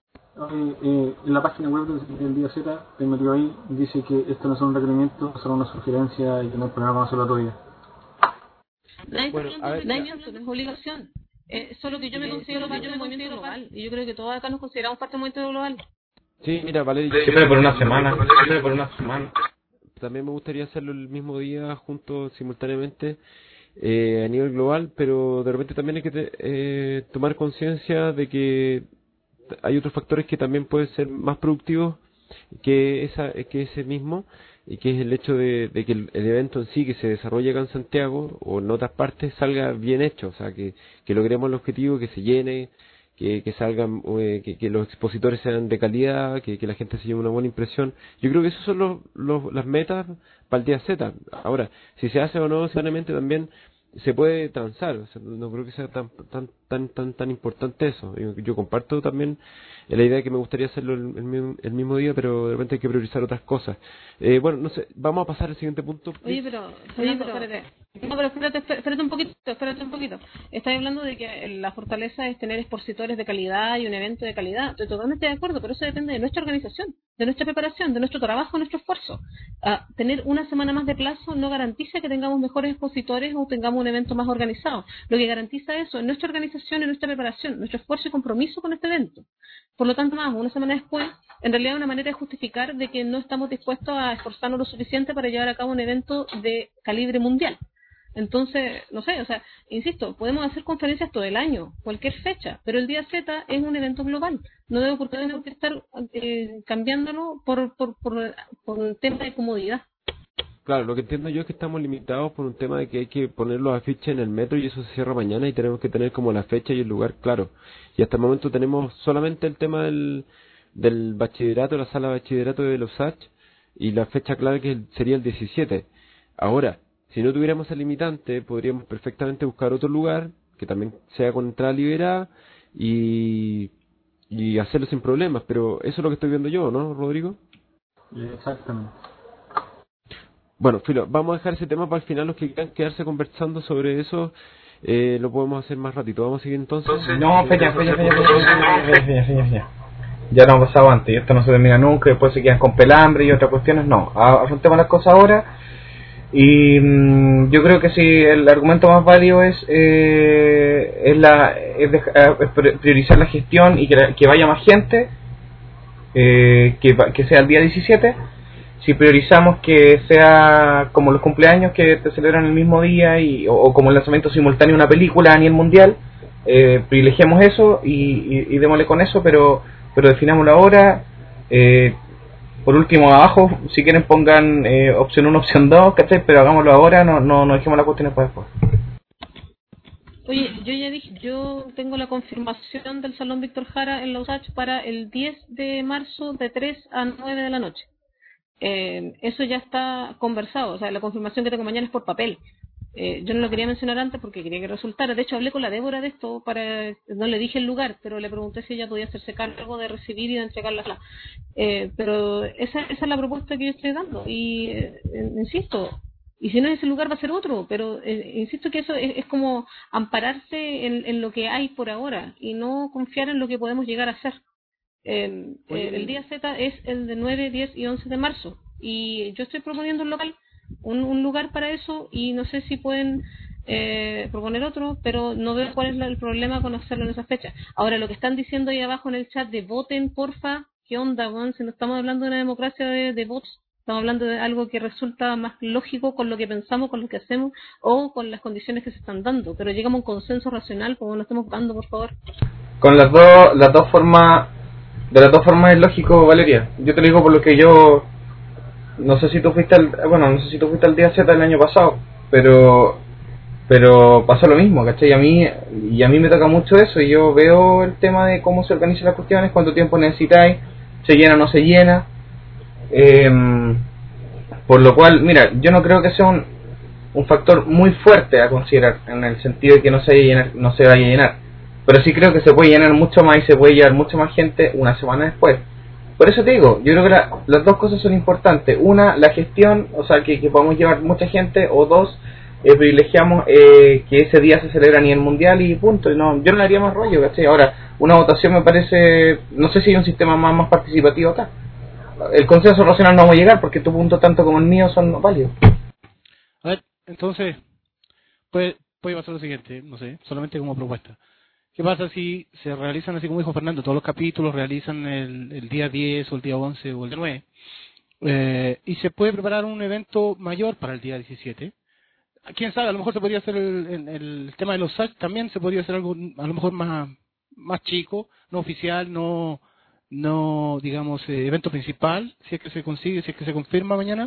Eh, eh, en la página web del, del día Z, te metió ahí, dice que esto no son un requerimiento, son una sugerencia y que no hay problema con hacerlo otro día. Nadie bueno, no es obligación. Eh, solo que yo me considero parte del movimiento global, y yo creo que todos acá nos consideramos parte del movimiento global. Sí, mira, Valeria, siempre por una semana, siempre por una semana. También me gustaría hacerlo el mismo día, juntos, simultáneamente, eh, a nivel global, pero de repente también hay que te, eh, tomar conciencia de que hay otros factores que también pueden ser más productivos que esa que ese mismo, y que es el hecho de, de que el, el evento en sí que se desarrolle acá en Santiago o en otras partes salga bien hecho, o sea, que, que logremos el objetivo, que se llene, que, que salgan, eh, que, que los expositores sean de calidad, que, que la gente se lleve una buena impresión. Yo creo que esos son los, los, las metas para el día Z. Ahora, si se hace o no, simplemente también se puede transar, o sea, no creo que sea tan tan tan tan tan importante eso. Yo, yo comparto también la idea de que me gustaría hacerlo el, el, el mismo día, pero de repente hay que priorizar otras cosas. Eh, bueno, no sé, vamos a pasar al siguiente punto. Oye, pero, oye, pero espérate, No, pero espérate, espérate un poquito, espérate un poquito. Estás hablando de que la fortaleza es tener expositores de calidad y un evento de calidad. Estoy totalmente de acuerdo, pero eso depende de nuestra organización, de nuestra preparación, de nuestro trabajo, nuestro esfuerzo. Ah, tener una semana más de plazo no garantiza que tengamos mejores expositores o tengamos un evento más organizado. Lo que garantiza eso es nuestra organización y nuestra preparación, nuestro esfuerzo y compromiso con este evento. Por lo tanto, más una semana después, en realidad es una manera de justificar de que no estamos dispuestos a esforzarnos lo suficiente para llevar a cabo un evento de calibre mundial. Entonces, no sé, o sea, insisto, podemos hacer conferencias todo el año, cualquier fecha, pero el día Z es un evento global. No debo por qué tengo que estar eh, cambiándolo por, por, por, por un tema de comodidad. Claro, lo que entiendo yo es que estamos limitados por un tema de que hay que poner los afiches en el metro y eso se cierra mañana y tenemos que tener como la fecha y el lugar claro. Y hasta el momento tenemos solamente el tema del, del bachillerato, la sala de bachillerato de los H y la fecha clave que sería el diecisiete. Ahora, si no tuviéramos el limitante, podríamos perfectamente buscar otro lugar que también sea con entrada liberada y, y hacerlo sin problemas. Pero eso es lo que estoy viendo yo, ¿no, Rodrigo? Exactamente. Bueno, Filo, vamos a dejar ese tema para el final. Los que quieran quedarse conversando sobre eso, eh, lo podemos hacer más ratito. Vamos a seguir entonces. No, fecha, fecha, fecha, fecha, fecha, fecha, fecha. Ya lo hemos pasado antes y esto no se termina nunca. Después se quedan con pelambre y otras cuestiones. No, afrontemos las cosas ahora. Y mmm, yo creo que si el argumento más válido es eh, es, la, es, dejar, es priorizar la gestión y que, que vaya más gente, eh, que, que sea el día diecisiete. Si priorizamos que sea como los cumpleaños que te celebran el mismo día y o, o como el lanzamiento simultáneo de una película a nivel mundial, eh, privilegiemos eso y, y, y démosle con eso, pero pero definámoslo ahora. Eh, Por último, abajo, si quieren pongan eh, opción uno, opción dos, ¿cachai? Pero hagámoslo ahora, no no, no dejemos las cuestiones para después. Oye, yo ya dije, yo tengo la confirmación del Salón Víctor Jara en la U S A C H para el diez de marzo de tres a nueve de la noche. Eh, eso ya está conversado, o sea, la confirmación que tengo mañana es por papel. Eh, yo no lo quería mencionar antes porque quería que resultara. De hecho, hablé con la Débora de esto, para no le dije el lugar, pero le pregunté si ella podía hacerse cargo de recibir y de entregarlas. Eh, pero esa, esa es la propuesta que yo estoy dando. Y eh, insisto, y si no es ese lugar va a ser otro, pero eh, insisto que eso es, es como ampararse en, en lo que hay por ahora y no confiar en lo que podemos llegar a hacer. Eh, eh, el día Z es el de nueve, diez y once de marzo. Y yo estoy proponiendo un local. Un, un lugar para eso y no sé si pueden eh, proponer otro, pero no veo cuál es la, el problema con hacerlo en esa fecha. Ahora, lo que están diciendo ahí abajo en el chat de voten, porfa, ¿qué onda, weón? Si no estamos hablando de una democracia de, de votos, estamos hablando de algo que resulta más lógico con lo que pensamos, con lo que hacemos o con las condiciones que se están dando, pero llegamos a un consenso racional, como no estemos votando, por favor. Con las dos las dos formas, de las dos formas es lógico, Valeria. Yo te lo digo por lo que yo no sé si tú fuiste al, bueno, no sé si tú fuiste al día Z el año pasado, pero pero pasó lo mismo, ¿cachai? Y a mí, y a mí me toca mucho eso, y yo veo el tema de cómo se organizan las cuestiones, cuánto tiempo necesitáis, se llena o no se llena, eh, por lo cual, mira, yo no creo que sea un, un factor muy fuerte a considerar, en el sentido de que no se vaya a llenar, no se vaya a llenar, pero sí creo que se puede llenar mucho más y se puede llevar mucha más gente una semana después. Por eso te digo, yo creo que la, las dos cosas son importantes. Una, la gestión, o sea, que, que podamos llevar mucha gente. O dos, eh, privilegiamos eh, que ese día se celebra a nivel mundial y punto. Y no, yo no le haría más rollo, ¿cachai? Ahora, una votación me parece... No sé si hay un sistema más, más participativo acá. El consenso racional no vamos a llegar porque tu punto tanto como el mío son válidos. A ver, entonces, puede, puede pasar lo siguiente, no sé, solamente como propuesta. ¿Qué pasa si se realizan, así como dijo Fernando, todos los capítulos realizan el, el día diez o el día once o el día nueve? Eh, y se puede preparar un evento mayor para el día diecisiete. Quién sabe, a lo mejor se podría hacer el, el, el tema de los S A C también, se podría hacer algo a lo mejor más, más chico, no oficial, no, no digamos, eh, evento principal, si es que se consigue, si es que se confirma mañana.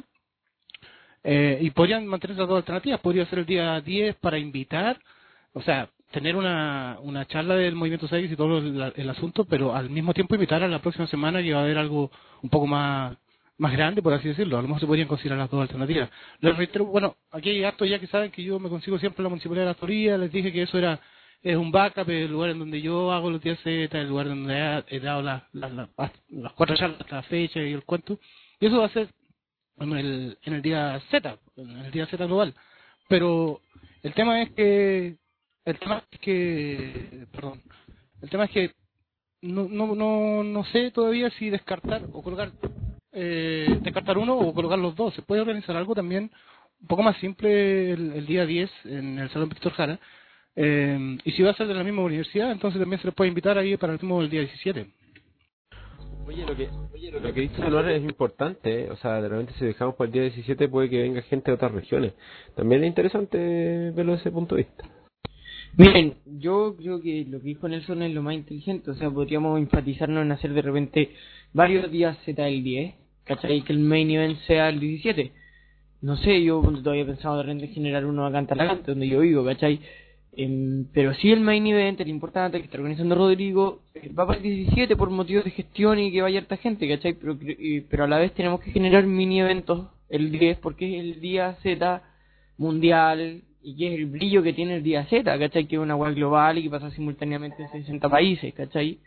Eh, y podrían mantener las dos alternativas, podría ser el día diez para invitar, o sea, tener una, una charla del movimiento X y todo el, el asunto, pero al mismo tiempo invitar a la próxima semana y va a haber algo un poco más más grande, por así decirlo. A lo mejor se podrían considerar las dos alternativas. Les reitero, bueno, aquí hay hartos ya que saben que yo me consigo siempre en la Municipalidad de la Florida, les dije que eso era es un backup, el lugar en donde yo hago los días Z, el lugar donde he, he dado la, la, la, las cuatro charlas, la fecha y el cuento, y eso va a ser en el, en el día Z, en el día Z global. pero el tema es que el tema es que perdón el tema es que no no no no sé todavía si descartar o colocar eh, descartar uno o colocar los dos. Se puede organizar algo también un poco más simple el, el día diez en el Salón Víctor Jara, eh, y si va a ser de la misma universidad, entonces también se les puede invitar ahí para el mismo el día diecisiete. Oye, lo que, oye, lo que dice Anuar es importante, ¿eh? O sea, de repente si dejamos para el día diecisiete puede que venga gente de otras regiones. También es interesante verlo desde ese punto de vista. Miren, yo creo que lo que dijo Nelson es lo más inteligente, o sea, podríamos enfatizarnos en hacer de repente varios días Z el diez, ¿cachai? Que el main event sea el diecisiete. No sé, yo todavía he pensado de repente generar uno acá en Talagante, donde yo vivo, ¿cachai? Eh, pero sí el main event, el importante que está organizando Rodrigo, eh, va para el diecisiete por motivos de gestión y que vaya harta gente, ¿cachai? Pero, eh, pero a la vez tenemos que generar mini eventos el diez porque es el día Z mundial y que es el brillo que tiene el día Z, ¿cachai? Que es una web global y que pasa simultáneamente en sesenta países, ¿cachai?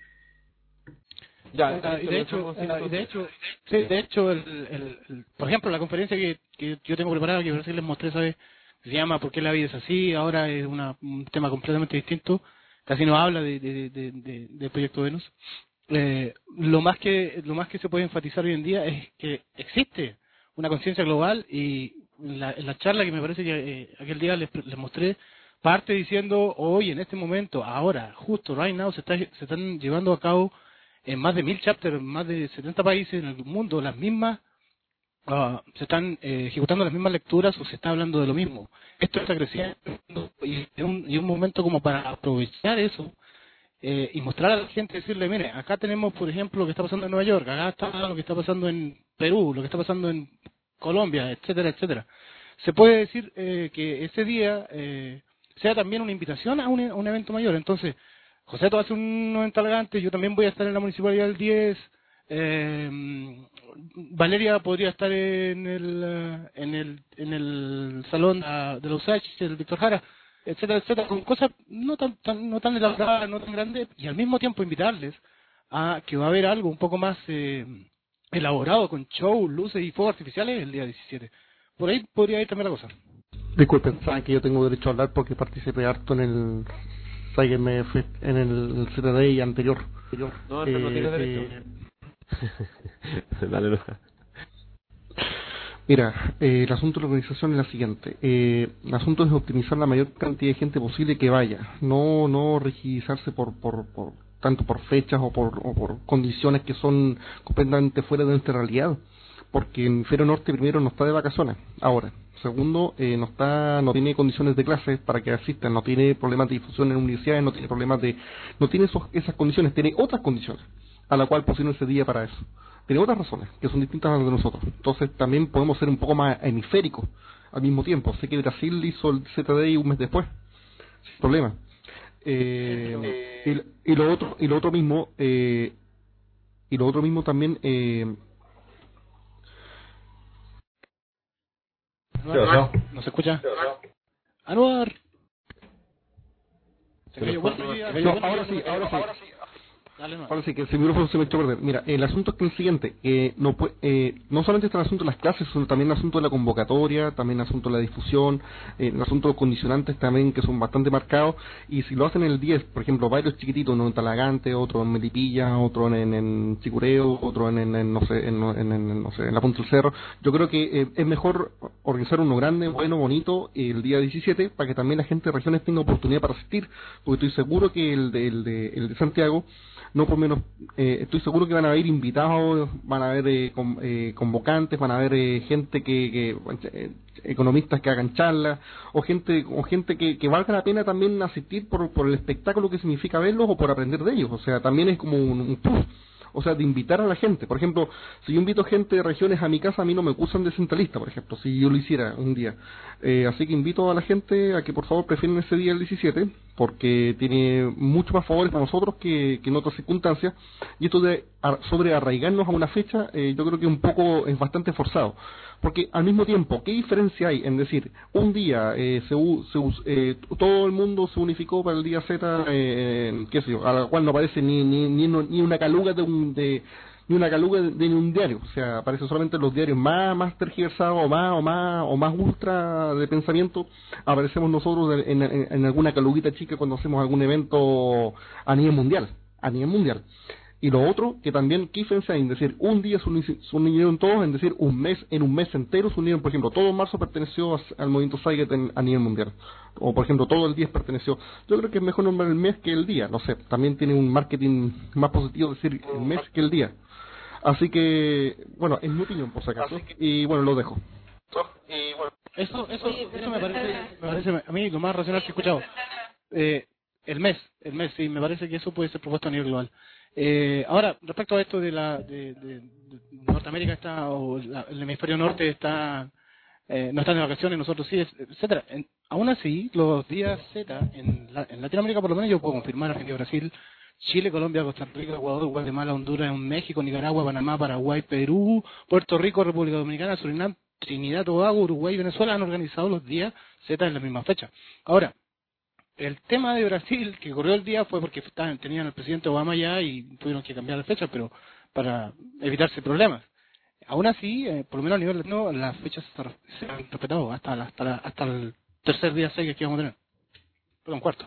Ya, uh, y de hecho, uh, y de hecho, sí, de hecho, el, el, el, por ejemplo, la conferencia que, que yo tengo preparada, que recién les mostré esa vez, se llama ¿Por qué la vida es así? Ahora es una, un tema completamente distinto, casi no habla de, de, de, de, de Proyecto Venus. Eh, lo más que lo más que se puede enfatizar hoy en día es que existe una conciencia global, y en la, en la charla que me parece que eh, aquel día les, les mostré, parte diciendo hoy, en este momento, ahora, justo, right now, se, está, se están llevando a cabo en más de mil chapters, en más de setenta países en el mundo, las mismas, uh, se están eh, ejecutando las mismas lecturas o se está hablando de lo mismo. Esto está creciendo y es un, y un momento como para aprovechar eso eh, y mostrar a la gente, decirle, mire, acá tenemos, por ejemplo, lo que está pasando en Nueva York, acá está lo que está pasando en Perú, lo que está pasando en Colombia, etcétera, etcétera. Se puede decir eh, que ese día eh, sea también una invitación a un, a un evento mayor. Entonces, José va a hacer un evento elegante, yo también voy a estar en la municipalidad el diez, eh, Valeria podría estar en el en el en el salón de los U S A C H, el Víctor Jara, etcétera, etcétera, con cosas no tan, tan no tan elaboradas, no tan grandes, y al mismo tiempo invitarles a que va a haber algo un poco más eh, elaborado, con show, luces y fuegos artificiales el día diecisiete. Por ahí podría ir también la cosa. Disculpen, saben que yo tengo derecho a hablar porque participé harto en el Sáiguenme en el Z D I anterior. No, eh, no tienes derecho. Eh, Dale, no. Mira, eh, el asunto de la organización es la siguiente. Eh, el asunto es optimizar la mayor cantidad de gente posible que vaya. No no rigidizarse por, por, por tanto por fechas o por, o por condiciones que son completamente fuera de nuestra realidad. Porque en Hemisferio Norte, primero, no está de vacaciones ahora. Segundo, eh, no está, no tiene condiciones de clase para que asistan, no tiene problemas de difusión en universidades, no tiene problemas de, no tiene esos, esas condiciones, tiene otras condiciones a la cual pusieron ese día para eso. Tiene otras razones que son distintas a las de nosotros. Entonces también podemos ser un poco más hemisféricos al mismo tiempo. Sé que Brasil hizo el Z D I un mes después, sin problema. Eh, y, y lo otro, y lo otro mismo, eh, y lo otro mismo también. Eh, Anuar, no. ¿No se escucha? Anuar. Se cayó, bueno, no, ahora sí, ahora sí. Dale, no. Ahora sí, que ese micrófono se me echó a perder. Mira, el asunto es que el siguiente, eh, no, eh, no solamente está el asunto de las clases, sino también el asunto de la convocatoria, también el asunto de la difusión, eh, el asunto de los condicionantes también, que son bastante marcados, y si lo hacen en el diez, por ejemplo, varios chiquititos, uno en Talagante, otro en Melipilla, otro en, en Chicureo, otro en, en, en no sé, en, en, en, no sé, en la Punta del Cerro, yo creo que eh, es mejor organizar uno grande, bueno, bonito, el día diecisiete, para que también la gente de regiones tenga oportunidad para asistir, porque estoy seguro que el de, el de, el de Santiago, no por menos, eh, estoy seguro que van a haber invitados, van a haber eh, con, eh, convocantes, van a haber eh, gente que, que eh, economistas que hagan charlas, o gente o gente que, que valga la pena también asistir por, por el espectáculo que significa verlos o por aprender de ellos. O sea, también es como un, un plus. O sea, de invitar a la gente. Por ejemplo, si yo invito gente de regiones a mi casa, a mí no me acusan de centralista, por ejemplo, si yo lo hiciera un día. Eh, así que invito a la gente a que por favor prefieren ese día el diecisiete, porque tiene mucho más favores para nosotros que, que en otras circunstancias. Y esto de a, sobre arraigarnos a una fecha, eh, yo creo que un poco es bastante forzado. Porque al mismo tiempo, ¿qué diferencia hay en decir, un día eh, se, se, eh, todo el mundo se unificó para el día Z, eh, qué sé yo, a la cual no aparece ni ni ni, ni una caluga de un de, ni una caluga de, de ni un diario. O sea, aparece solamente en los diarios más, más tergiversados o más, o más, o más ultra de pensamiento. Aparecemos nosotros en, en, en alguna caluguita chica cuando hacemos algún evento a nivel mundial, a nivel mundial. Y lo otro, que también quífense en decir, un día se unieron todos, en decir, un mes, en un mes entero se unieron, por ejemplo, todo marzo perteneció al movimiento Saget a nivel mundial. O, por ejemplo, todo el diez perteneció. Yo creo que es mejor nombrar el mes que el día, no sé, también tiene un marketing más positivo decir el mes que el día. Así que, bueno, es mi opinión, por si acaso, y bueno, lo dejo. Y bueno, eso, eso, eso me parece, me parece a mí lo más racional que he escuchado. Eh, el mes, el mes, sí, me parece que eso puede ser propuesto a nivel global. Eh, ahora, respecto a esto de la de, de, de Norteamérica está o la, el hemisferio norte está eh, no están de vacaciones, nosotros sí, etcétera. En, aún así, los días Z en, la, en Latinoamérica, por lo menos yo puedo confirmar Argentina, Brasil, Chile, Colombia, Costa Rica, Ecuador, Guatemala, Honduras, México, Nicaragua, Panamá, Paraguay, Perú, Puerto Rico, República Dominicana, Surinam, Trinidad, Tobago, Uruguay y Venezuela han organizado los días Z en la misma fecha. Ahora, el tema de Brasil, que corrió el día, fue porque estaban, tenían al presidente Obama ya y tuvieron que cambiar la fecha, pero para evitarse problemas. Aún así, eh, por lo menos a nivel latino, las fechas se han respetado hasta, la, hasta, la, hasta el tercer día seis que vamos a tener. Perdón, cuarto.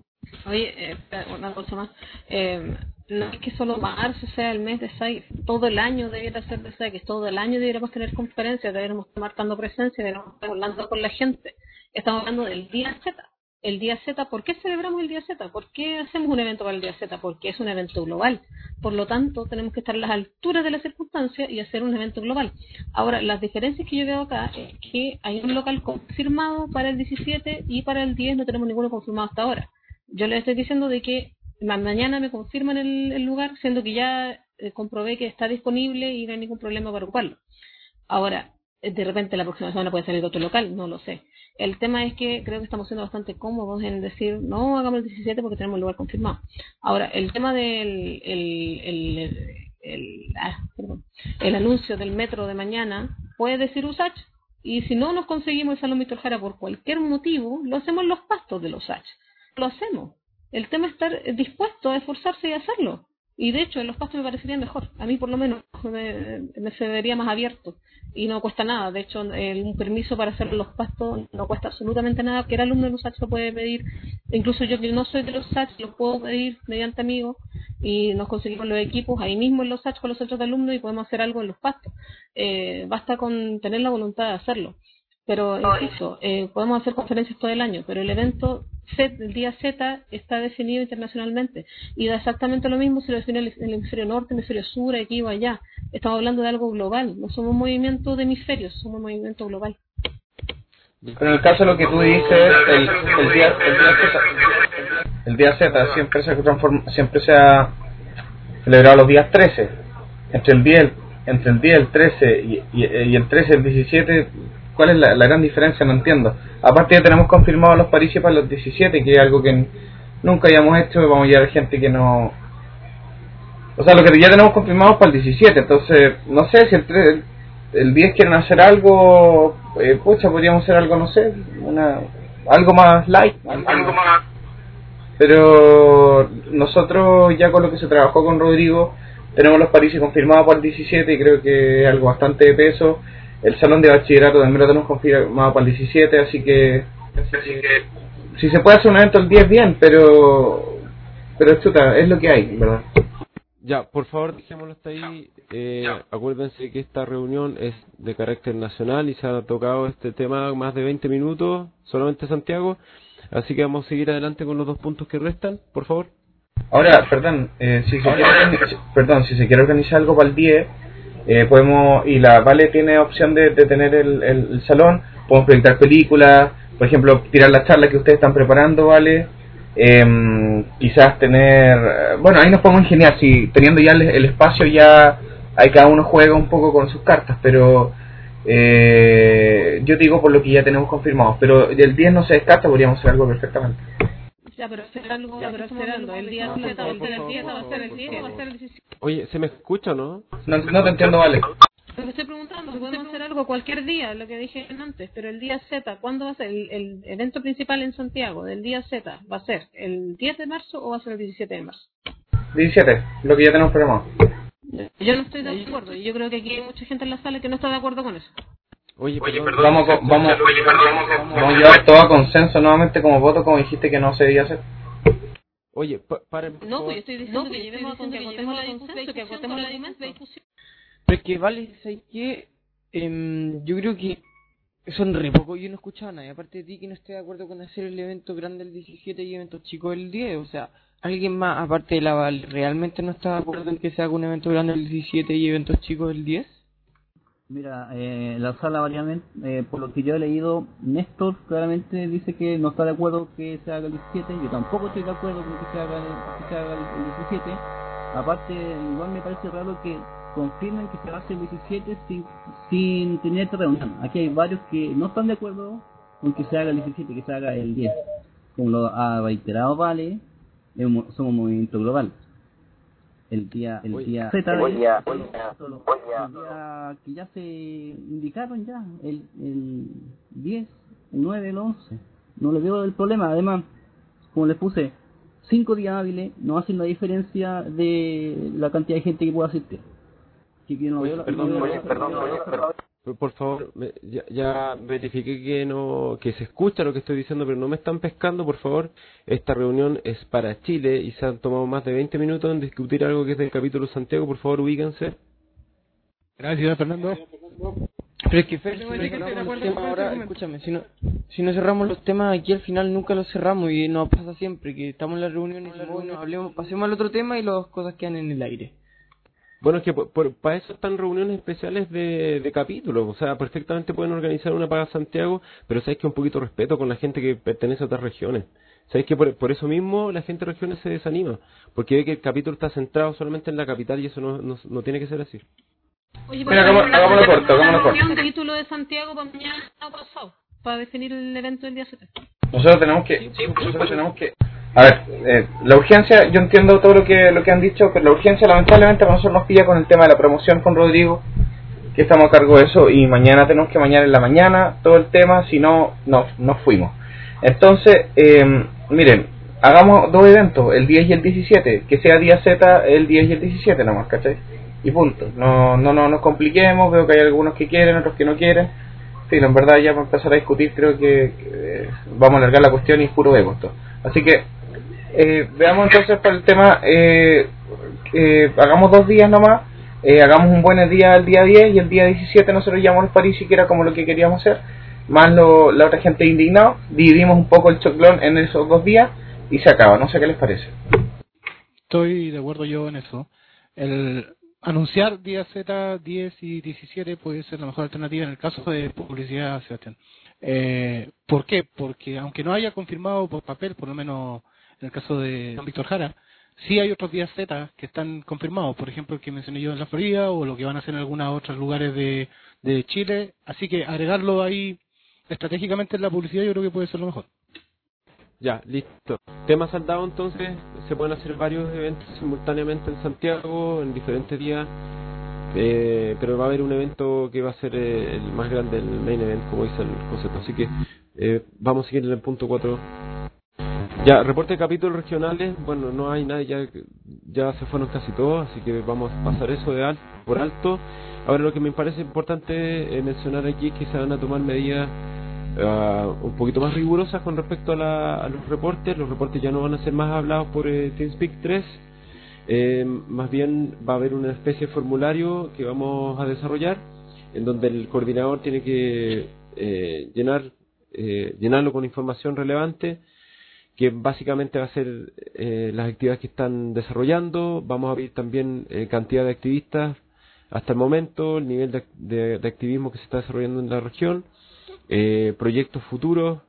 Oye, eh, una cosa más. Eh, no es que solo marzo sea el mes de S A I, todo el año debiera ser de S A I, que todo el año deberíamos tener conferencias, deberíamos estar marcando presencia, deberíamos estar hablando con la gente. Estamos hablando del día Z. El día Z, ¿por qué celebramos el día Z? ¿Por qué hacemos un evento para el día Z? Porque es un evento global. Por lo tanto, tenemos que estar a las alturas de las circunstancias y hacer un evento global. Ahora, las diferencias que yo veo acá es que hay un local confirmado para el diecisiete y para el diez no tenemos ninguno confirmado hasta ahora. Yo les estoy diciendo de que mañana me confirman el, el lugar, siendo que ya eh, comprobé que está disponible y no hay ningún problema para ocuparlo. Ahora, de repente la próxima semana puede salir otro local, no lo sé. El tema es que creo que estamos siendo bastante cómodos en decir, no, hagamos el diecisiete porque tenemos el lugar confirmado. Ahora, el tema del el, el, el, el, ah, perdón, el anuncio del metro de mañana puede decir U S A C, y si no nos conseguimos el Salón Víctor Jara por cualquier motivo, lo hacemos en los pastos de los U S A C. Lo hacemos. El tema es estar dispuesto a esforzarse y hacerlo. Y de hecho, en los pastos me parecería mejor. A mí, por lo menos, me, me se vería más abierto. Y no cuesta nada. De hecho, el, un permiso para hacer los pastos no cuesta absolutamente nada. Que el alumno de los U S A C lo puede pedir. Incluso yo, que no soy de los U S A C, lo puedo pedir mediante amigos. Y nos conseguimos los equipos ahí mismo en los U S A C con los centros de alumnos y podemos hacer algo en los pastos. Eh, basta con tener la voluntad de hacerlo. Pero, insisto, eh, podemos hacer conferencias todo el año, pero el evento Z, el día Z está definido internacionalmente y da exactamente lo mismo si lo define el, el hemisferio norte, el hemisferio sur, aquí o allá. Estamos hablando de algo global, no somos un movimiento de hemisferios, somos un movimiento global. Pero en el caso de lo que tú dices, el, el día el día Z, el día Z siempre se transforma, siempre se ha celebrado los días trece, entre el día entre el día el trece y, y, y el trece el diecisiete. ¿Cuál es la, la gran diferencia? No entiendo. Aparte ya tenemos confirmados los parisios para los diecisiete, que es algo que nunca hayamos hecho, vamos a llevar gente que no... O sea, lo que ya tenemos confirmado para el diecisiete, entonces, no sé, si el, el, el diez quieren hacer algo, eh, pucha, podríamos hacer algo, no sé, una algo más light. Algo más. Pero nosotros ya con lo que se trabajó con Rodrigo, tenemos los parisios confirmados para el diecisiete y creo que es algo bastante de peso. El salón de bachillerato también lo tenemos confirmado para el diecisiete, así que, así que si se puede hacer un evento el diez, bien, pero pero chuta, es lo que hay, ¿verdad? Ya, por favor, dejémoslo hasta ahí. Eh, acuérdense que esta reunión es de carácter nacional y se ha tocado este tema más de veinte minutos, solamente Santiago, así que vamos a seguir adelante con los dos puntos que restan, por favor. Ahora, perdón, eh, si se quiere, perdón, si se quiere organizar algo para el diez, Eh, podemos, y la Vale tiene opción de, de tener el, el, el salón, podemos proyectar películas, por ejemplo, tirar las charlas que ustedes están preparando, Vale, eh, quizás tener, bueno, ahí nos podemos ingeniar, si teniendo ya el, el espacio ya hay cada uno juega un poco con sus cartas, pero eh, yo digo por lo que ya tenemos confirmado, pero el diez no se descarta, podríamos hacer algo perfectamente. Ya, pero hacer algo, ya, pero hacer algo. El día Z va a ser el diez, va a ser el diez, va a ser el diecisiete. Oye, ¿se me escucha, no? No, no te entiendo, Vale. Te estoy preguntando, podemos hacer algo cualquier día, lo que dije antes, pero el día Z, ¿cuándo va a ser? El, el evento principal en Santiago del día Z, ¿va a ser el diez de marzo o va a ser el diecisiete de marzo? diecisiete, lo que ya tenemos programado. Yo no estoy de acuerdo, y yo creo que aquí hay mucha gente en la sala que no está de acuerdo con eso. Oye, Oye, perdón, perdón, vamos, a- vamos, oye, perdón, vamos, vamos a llevar todo a consenso nuevamente como voto, como dijiste que no se debía hacer. Oye, pa- paren, por No, favor. pues yo estoy diciendo que llevemos a que agotemos la discusión, que agotemos la discusión. Pero es que, vale, ¿sabes qué? Em, yo creo que son re poco, yo no he escuchado a nadie, aparte de ti, que no esté de acuerdo con hacer el evento grande el diecisiete y eventos chicos el diez. O sea, ¿alguien más, aparte de la Val, realmente no está de acuerdo en que se haga un evento grande el diecisiete y eventos chicos el diez? Mira, eh, la sala variamente, eh, por lo que yo he leído, Néstor claramente dice que no está de acuerdo que se haga el diecisiete, yo tampoco estoy de acuerdo con que se haga el, que se haga el, el diecisiete, aparte igual me parece raro que confirmen que se va a hacer el diecisiete sin, sin tener esta reunión. Aquí hay varios que no están de acuerdo con que se haga el diecisiete, que se haga el diez. Como lo ha reiterado Vale, es un mo- somos un movimiento global. El día, el día Z de- Oye, oye, solo- oye. el día que ya se indicaron ya, el, el diez, el nueve, el once. No le veo el problema. Además, como les puse, cinco días hábiles no hacen la diferencia de la cantidad de gente que pueda asistir. Así que no Oye, veo la- perdón, no veo oye, la- perdón, no veo la- oye, Por, por favor, me- ya, ya verifiqué que no que se escucha lo que estoy diciendo, pero no me están pescando, por favor. Esta reunión es para Chile y se han tomado más de veinte minutos en discutir algo que es del capítulo Santiago. Por favor, ubíquense. Gracias, Fernando. Pero es que, Fer, si No, no yo que estoy de cerramos los acuerdo temas con ese ahora, argumento. escúchame, si no, si no cerramos los temas aquí al final nunca los cerramos y nos pasa siempre que estamos en la reunión y decimos, bueno, hablemos, pasemos al otro tema y las cosas quedan en el aire. Bueno, es que por, por- para eso están reuniones especiales de, de capítulos. O sea, perfectamente pueden organizar una para Santiago, pero sabes que un poquito de respeto con la gente que pertenece a otras regiones. Sabes que por, por eso mismo la gente de regiones se desanima, porque ve que el capítulo está centrado solamente en la capital y eso no, no, no tiene que ser así. Oye, Mira, hagamos- hagámoslo corto, hagámoslo corto. un título de Santiago para mañana pasado, para definir el evento del día siete. Nosotros tenemos que, nosotros tenemos que, a ver, eh, la urgencia, yo entiendo todo lo que lo que han dicho, pero la urgencia lamentablemente a nosotros nos pilla con el tema de la promoción con Rodrigo, que estamos a cargo de eso, y mañana tenemos que mañana en la mañana todo el tema, si no, no, no fuimos. Entonces, eh, miren, hagamos dos eventos, el diez y el diecisiete, que sea día Z el diez y el diecisiete nomás, ¿cachai? Y punto, no, no, no nos compliquemos, veo que hay algunos que quieren, otros que no quieren. Sí, en verdad ya para empezar a discutir creo que, que vamos a alargar la cuestión y es puro ego esto. Así que eh, veamos entonces para el tema, eh, eh, hagamos dos días nomás, eh, hagamos un buen día el día diez y el día diecisiete nosotros llamamos París siquiera como lo que queríamos hacer, más lo, la otra gente indignado, dividimos un poco el choclón en esos dos días y se acaba, no sé qué les parece. Estoy de acuerdo yo en eso. El anunciar día Z, diez y diecisiete puede ser la mejor alternativa en el caso de publicidad, Sebastián. Eh, ¿Por qué? Porque aunque no haya confirmado por papel, por lo menos en el caso de don Víctor Jara, sí hay otros días Z que están confirmados, por ejemplo el que mencioné yo en la Florida o lo que van a hacer en algunos otros lugares de, de Chile, así que agregarlo ahí estratégicamente en la publicidad yo creo que puede ser lo mejor. Ya, listo. Tema saldado entonces, se pueden hacer varios eventos simultáneamente en Santiago, en diferentes días, eh, pero va a haber un evento que va a ser eh, el más grande, el main event, como dice el concepto. Así que eh, vamos a seguir en el punto cuatro. Ya, reporte de capítulos regionales, bueno, no hay nadie, ya, ya se fueron casi todos, así que vamos a pasar eso de al, por alto. Ahora lo que me parece importante eh, mencionar aquí es que se van a tomar medidas Uh, un poquito más rigurosas con respecto a, la, a los reportes. Los reportes ya no van a ser más hablados por eh, TeamSpeak tres, eh, más bien va a haber una especie de formulario que vamos a desarrollar en donde el coordinador tiene que eh, llenar eh, llenarlo con información relevante, que básicamente va a ser eh, las actividades que están desarrollando. Vamos a ver también eh, cantidad de activistas hasta el momento, el nivel de, de, de activismo que se está desarrollando en la región, Eh, proyectos futuros,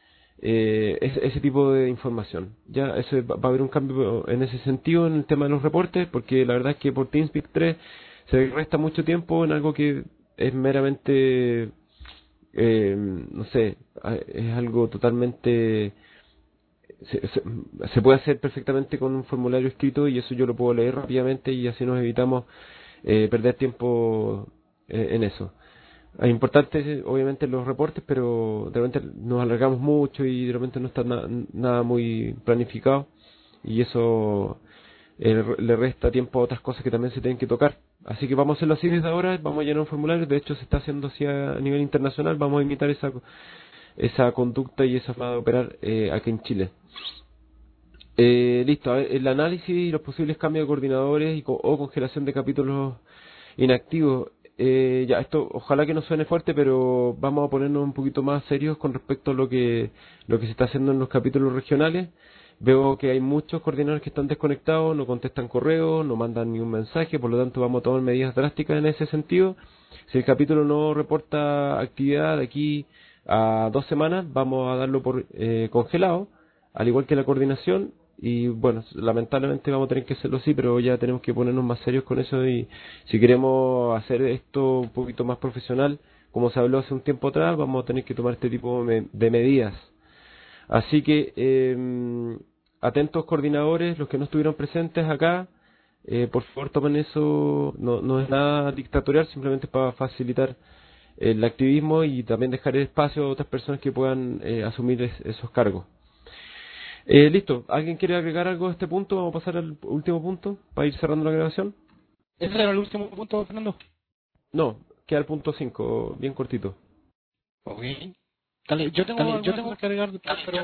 eh, ese, ese tipo de información. Ya ese, va a haber un cambio en ese sentido en el tema de los reportes, porque la verdad es que por TeamSpeak tres se resta mucho tiempo en algo que es meramente, eh, no sé, es algo totalmente, se, se, se puede hacer perfectamente con un formulario escrito y eso yo lo puedo leer rápidamente y así nos evitamos eh, perder tiempo eh, en eso. Es importante, obviamente, los reportes, pero de repente nos alargamos mucho y de repente no está na nada muy planificado y eso eh, le resta tiempo a otras cosas que también se tienen que tocar. Así que vamos a hacerlo así desde ahora, vamos a llenar un formulario, de hecho se está haciendo así a, a nivel internacional, vamos a imitar esa esa conducta y esa forma de operar eh, aquí en Chile. Eh, listo, a ver, el análisis y los posibles cambios de coordinadores y co o congelación de capítulos inactivos. Eh, ya, esto ojalá que no suene fuerte, pero vamos a ponernos un poquito más serios con respecto a lo que lo que se está haciendo en los capítulos regionales. Veo que hay muchos coordinadores que están desconectados, no contestan correos, no mandan ni un mensaje, por lo tanto vamos a tomar medidas drásticas en ese sentido. Si el capítulo no reporta actividad de aquí a dos semanas, vamos a darlo por eh, congelado, al igual que la coordinación. Y bueno, lamentablemente vamos a tener que hacerlo así, pero ya tenemos que ponernos más serios con eso, y si queremos hacer esto un poquito más profesional, como se habló hace un tiempo atrás, vamos a tener que tomar este tipo de medidas. Así que eh, atentos coordinadores, los que no estuvieron presentes acá, eh, por favor tomen eso, no, no es nada dictatorial, simplemente para facilitar el activismo y también dejar el espacio a otras personas que puedan eh, asumir es, esos cargos. Eh, listo, ¿alguien quiere agregar algo a este punto? Vamos a pasar al último punto para ir cerrando la grabación. ¿Ese era el último punto, Fernando? No, queda el punto cinco, bien cortito. Ok. Dale, yo tengo, Dale, yo tengo que agregar, pero...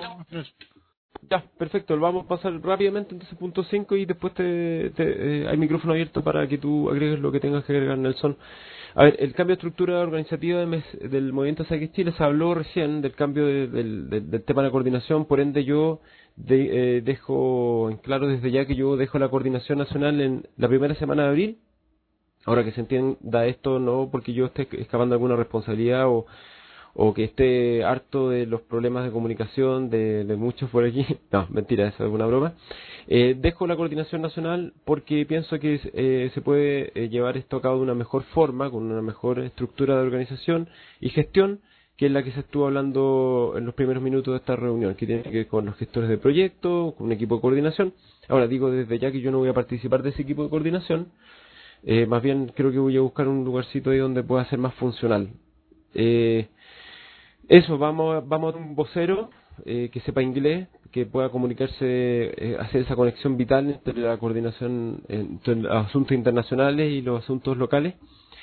Ya, perfecto, lo vamos a pasar rápidamente entonces punto cinco y después te, te, eh, hay micrófono abierto para que tú agregues lo que tengas que agregar, Nelson. A ver, el cambio de estructura organizativa de mes, del movimiento Saque Chile, se habló recién del cambio de, del, del, del tema de la coordinación, por ende yo de, eh, dejo en claro desde ya que yo dejo la coordinación nacional en la primera semana de abril. Ahora que se entienda esto, no porque yo esté escapando alguna responsabilidad o o que esté harto de los problemas de comunicación de, de muchos por aquí. No, mentira, eso es una broma. Eh, dejo la coordinación nacional porque pienso que eh, se puede eh, llevar esto a cabo de una mejor forma, con una mejor estructura de organización y gestión, que es la que se estuvo hablando en los primeros minutos de esta reunión, que tiene que ver con los gestores de proyectos, con un equipo de coordinación. Ahora digo desde ya que yo no voy a participar de ese equipo de coordinación, eh, más bien creo que voy a buscar un lugarcito ahí donde pueda ser más funcional. Eh, Eso, vamos, vamos a un vocero eh, que sepa inglés, que pueda comunicarse, eh, hacer esa conexión vital entre la coordinación entre los asuntos internacionales y los asuntos locales.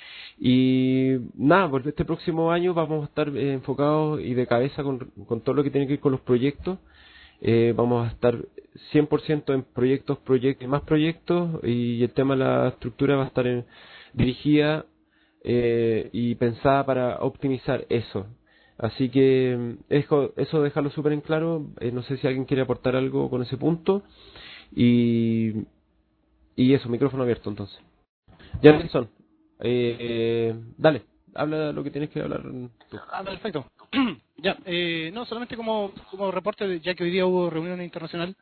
Y nada, pues este próximo año vamos a estar eh, enfocados y de cabeza con, con todo lo que tiene que ver con los proyectos. Eh, vamos a estar cien por ciento en proyectos, proyectos y más proyectos, y el tema de la estructura va a estar en, dirigida eh, y pensada para optimizar eso. Así que eso, eso dejarlo súper en claro. Eh, no sé si alguien quiere aportar algo con ese punto. Y, y eso, micrófono abierto entonces. Ya, Nelson, eh, eh, dale, habla lo que tienes que hablar tú. Ah, perfecto. Ya, eh, no, solamente como, como reporte, ya que hoy día hubo reunión internacional,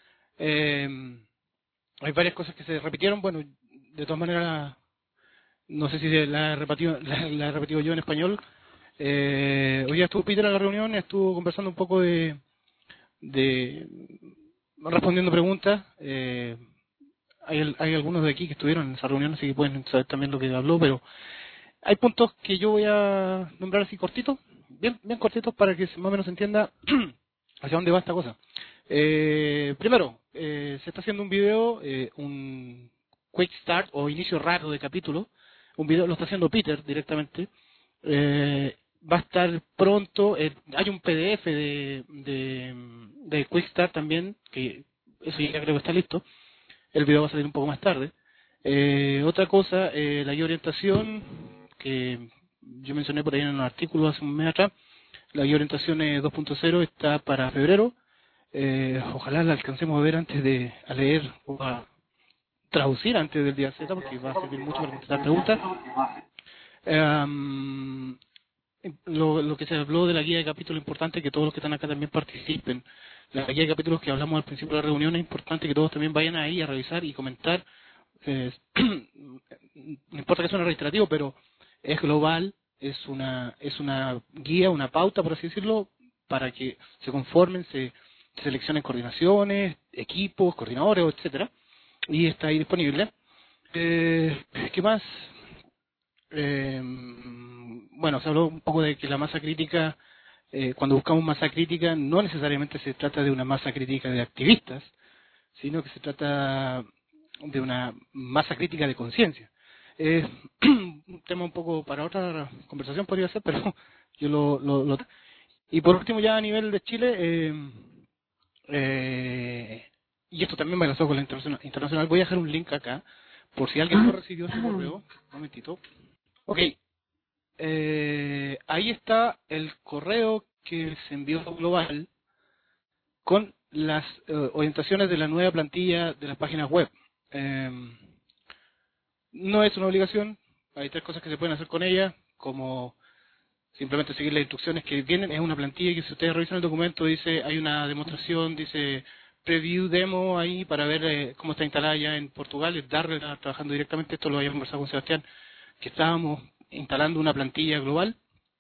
eh, hay varias cosas que se repitieron. Bueno, de todas maneras, no sé si la he repetido, la, la he repetido yo en español. Eh, hoy día estuvo Peter en la reunión, estuvo conversando un poco de, de respondiendo preguntas. Eh, hay, hay algunos de aquí que estuvieron en esa reunión, así que pueden saber también lo que habló, pero hay puntos que yo voy a nombrar así cortitos, bien, bien cortitos para que más o menos se entienda hacia dónde va esta cosa. Eh, primero, eh, se está haciendo un video, eh, un quick start o inicio raro de capítulo. Un video lo está haciendo Peter directamente. Eh, va a estar pronto, eh, hay un P D F de, de, de Quick Start también, que eso ya creo que está listo. El video va a salir un poco más tarde. Eh, otra cosa, eh, la guía de orientación, que yo mencioné por ahí en un artículo hace un mes atrás. La guía de orientación eh, dos punto cero está para febrero. Eh, ojalá la alcancemos a ver antes de a leer o a traducir antes del día Z, porque va a servir mucho para contestar preguntas. Um, lo, lo que se habló de la guía de capítulos, importante que todos los que están acá también participen. La guía de capítulos que hablamos al principio de la reunión, es importante que todos también vayan ahí a revisar y comentar. Eh, no importa que suene reiterativo, pero es global, es una es una guía, una pauta, por así decirlo, para que se conformen, se seleccionen coordinaciones, equipos, coordinadores, etcétera, y está ahí disponible. Eh, ¿Qué más? Eh, bueno, se habló un poco de que la masa crítica, eh, cuando buscamos masa crítica, no necesariamente se trata de una masa crítica de activistas, sino que se trata de una masa crítica de conciencia. Es un tema un poco para otra conversación podría ser, pero yo lo, lo, lo... Y por último, ya a nivel de Chile, eh, eh, y esto también me lanzó con la internacional, internacional, voy a dejar un link acá, por si alguien no recibió ese correo. Un momentito. Ok. Eh, ahí está el correo que se envió global con las eh, orientaciones de la nueva plantilla de las páginas web. Eh, no es una obligación, hay tres cosas que se pueden hacer con ella, como simplemente seguir las instrucciones que vienen. Es una plantilla que si ustedes revisan el documento dice, hay una demostración, dice preview demo ahí para ver eh, cómo está instalada ya en Portugal, es darle trabajando directamente, esto lo había conversado con Sebastián, que estábamos instalando una plantilla global.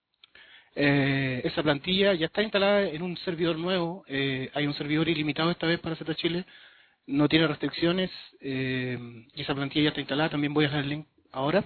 Eh, esa plantilla ya está instalada en un servidor nuevo, eh, hay un servidor ilimitado esta vez para Z Chile, no tiene restricciones, eh, y esa plantilla ya está instalada, también voy a dejar el link ahora.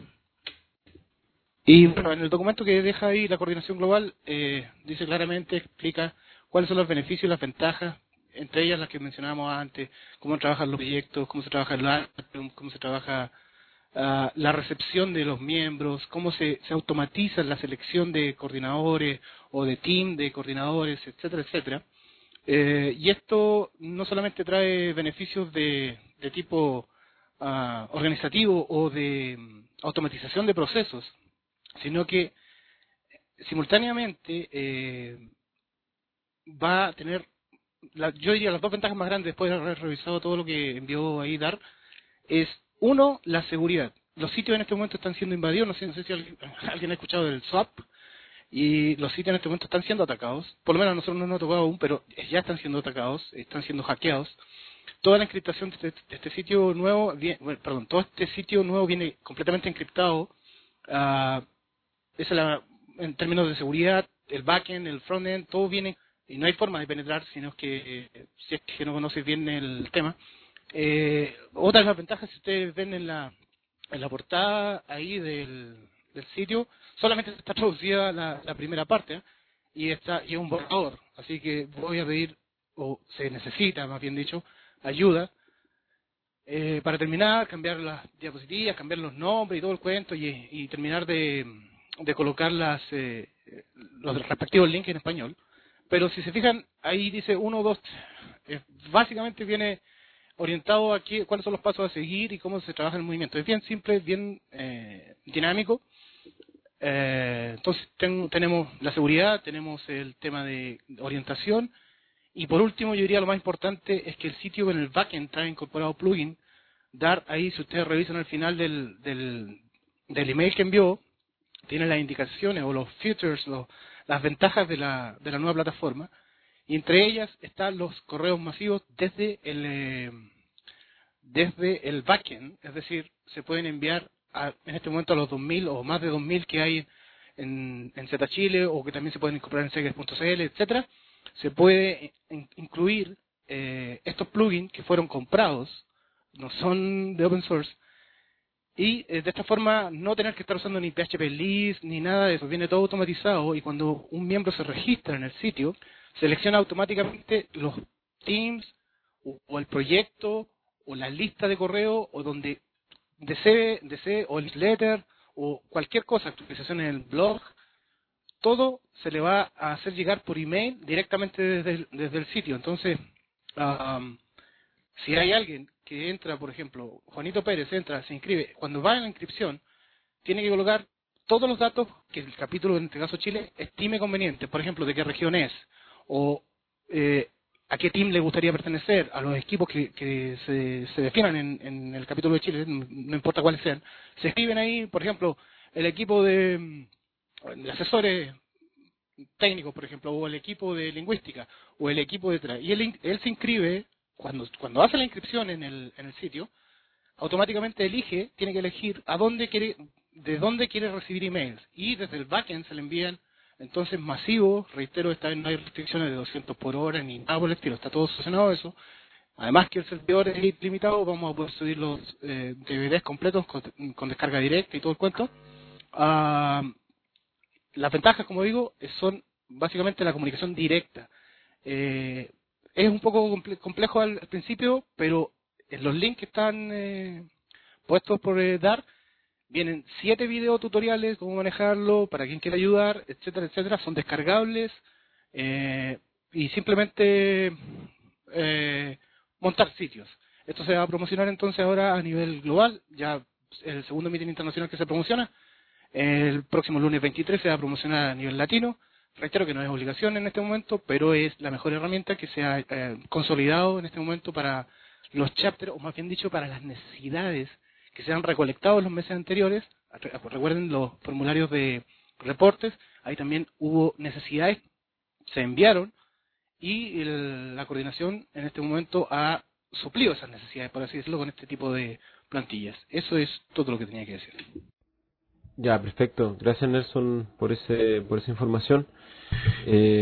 Y bueno, en el documento que deja ahí la coordinación global, eh, dice claramente, explica cuáles son los beneficios y las ventajas, entre ellas las que mencionábamos antes, cómo trabajan los proyectos, cómo se trabaja el Atrium, cómo se trabaja uh, la recepción de los miembros, cómo se, se automatiza la selección de coordinadores o de team de coordinadores, etcétera, etcétera. Eh, y esto no solamente trae beneficios de, de tipo uh, organizativo o de um, automatización de procesos, sino que simultáneamente eh, va a tener, la, yo diría las dos ventajas más grandes después de haber revisado todo lo que envió ahí Dar, es uno, la seguridad. Los sitios en este momento están siendo invadidos, no sé, no sé si alguien, alguien ha escuchado del swap, y los sitios en este momento están siendo atacados, por lo menos a nosotros no nos ha tocado aún, pero ya están siendo atacados, están siendo hackeados. Toda la encriptación de este, de este sitio nuevo, viene, bueno, perdón, todo este sitio nuevo viene completamente encriptado. Uh, esa es la, en términos de seguridad, el backend, el frontend, todo viene, y no hay forma de penetrar, sino que eh, si es que no conoces bien el tema. Eh, otra de las ventajas, si ustedes ven en la, en la portada ahí del, del sitio, solamente está traducida la, la primera parte, ¿eh? y está y es un borrador, así que voy a pedir, o se necesita más bien dicho, ayuda eh, para terminar, cambiar las diapositivas, cambiar los nombres y todo el cuento, y, y terminar de, de colocar las, eh, los respectivos links en español. Pero si se fijan, ahí dice uno, dos, eh, básicamente viene orientado a qué, cuáles son los pasos a seguir y cómo se trabaja el movimiento. Es bien simple, bien eh, dinámico. Eh, entonces ten, tenemos la seguridad, tenemos el tema de orientación, y por último yo diría lo más importante es que el sitio en el backend trae incorporado plugin. Dar ahí, si ustedes revisan al final del, del, del email que envió, tiene las indicaciones o los features, los, las ventajas de la, de la nueva plataforma, y entre ellas están los correos masivos desde el eh, desde el backend, es decir, se pueden enviar a, en este momento a los dos mil o más de dos mil que hay en, en Z Chile, o que también se pueden incorporar en segres punto c l, etcétera. Se puede in, incluir eh, estos plugins que fueron comprados, no son de open source, y eh, de esta forma no tener que estar usando ni P H P List ni nada de eso, viene todo automatizado, y cuando un miembro se registra en el sitio, selecciona automáticamente los teams o, o el proyecto o la lista de correo, o donde desee, desee o el newsletter o cualquier cosa, actualización en el blog, todo se le va a hacer llegar por email directamente desde el, desde el sitio. Entonces, um, si hay alguien que entra, por ejemplo, Juanito Pérez entra, se inscribe, cuando va en la inscripción, tiene que colocar todos los datos que el capítulo, en este caso Chile, estime conveniente, por ejemplo, de qué región es, o eh, a qué team le gustaría pertenecer, a los equipos que, que se, se definan en, en el capítulo de Chile, no, no importa cuáles sean, se escriben ahí, por ejemplo, el equipo de, de asesores técnicos, por ejemplo, o el equipo de lingüística, o el equipo de... y él, él se inscribe, cuando, cuando hace la inscripción en el, en el sitio, automáticamente elige, tiene que elegir a dónde quiere, de dónde quiere recibir emails, y desde el backend se le envían entonces masivos. Reitero, esta vez no hay restricciones de doscientos por hora ni nada por el estilo, está todo solucionado eso. Además que el servidor es limitado, vamos a poder subir los eh, D V Ds completos con, con descarga directa y todo el cuento. Uh, las ventajas, como digo, son básicamente la comunicación directa. Eh, es un poco comple- complejo al, al principio, pero en los links que están eh, puestos por eh, Dar, vienen siete videotutoriales, cómo manejarlo, para quien quiera ayudar, etcétera, etcétera. Son descargables eh, y simplemente eh, montar sitios. Esto se va a promocionar entonces ahora a nivel global, ya el segundo meeting internacional que se promociona. El próximo lunes veintitrés se va a promocionar a nivel latino. Reitero que no es obligación en este momento, pero es la mejor herramienta que se ha eh, consolidado en este momento para los chapters, o más bien dicho, para las necesidades que se han recolectado en los meses anteriores. Recuerden los formularios de reportes, ahí también hubo necesidades, se enviaron, y el, la coordinación en este momento ha suplido esas necesidades, por así decirlo, con este tipo de plantillas. Eso es todo lo que tenía que decir. Ya, perfecto. Gracias, Nelson, por ese por esa información. Eh,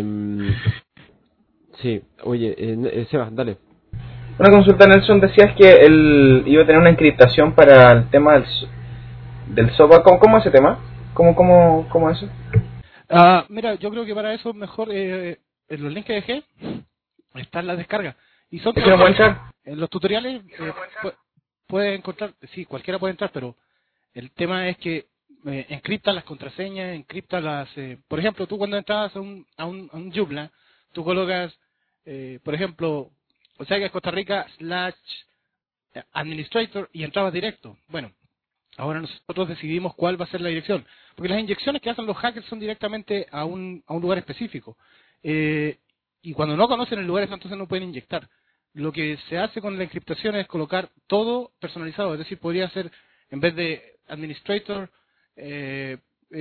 sí, oye, eh, Seba, dale. Una consulta, Nelson, decías que él iba a tener una encriptación para el tema del, del SOPA. ¿Cómo, cómo es ese tema? ¿Cómo, cómo, cómo eso? Ah, mira, yo creo que para eso mejor eh, en los links que dejé están las descargas. Y son ¿Es que no puede entrar? En los tutoriales eh, pu puede encontrar, sí, cualquiera puede entrar, pero el tema es que eh, encripta las contraseñas, encripta las... Eh, por ejemplo, tú cuando entras a un, a un, a un Joomla, tú colocas, eh, por ejemplo, o sea que es Costa Rica slash administrator y entrabas directo. Bueno, ahora nosotros decidimos cuál va a ser la dirección, porque las inyecciones que hacen los hackers son directamente a un, a un lugar específico. Eh, y cuando no conocen el lugar, entonces no pueden inyectar. Lo que se hace con la encriptación es colocar todo personalizado, es decir, podría ser, en vez de administrator, eh,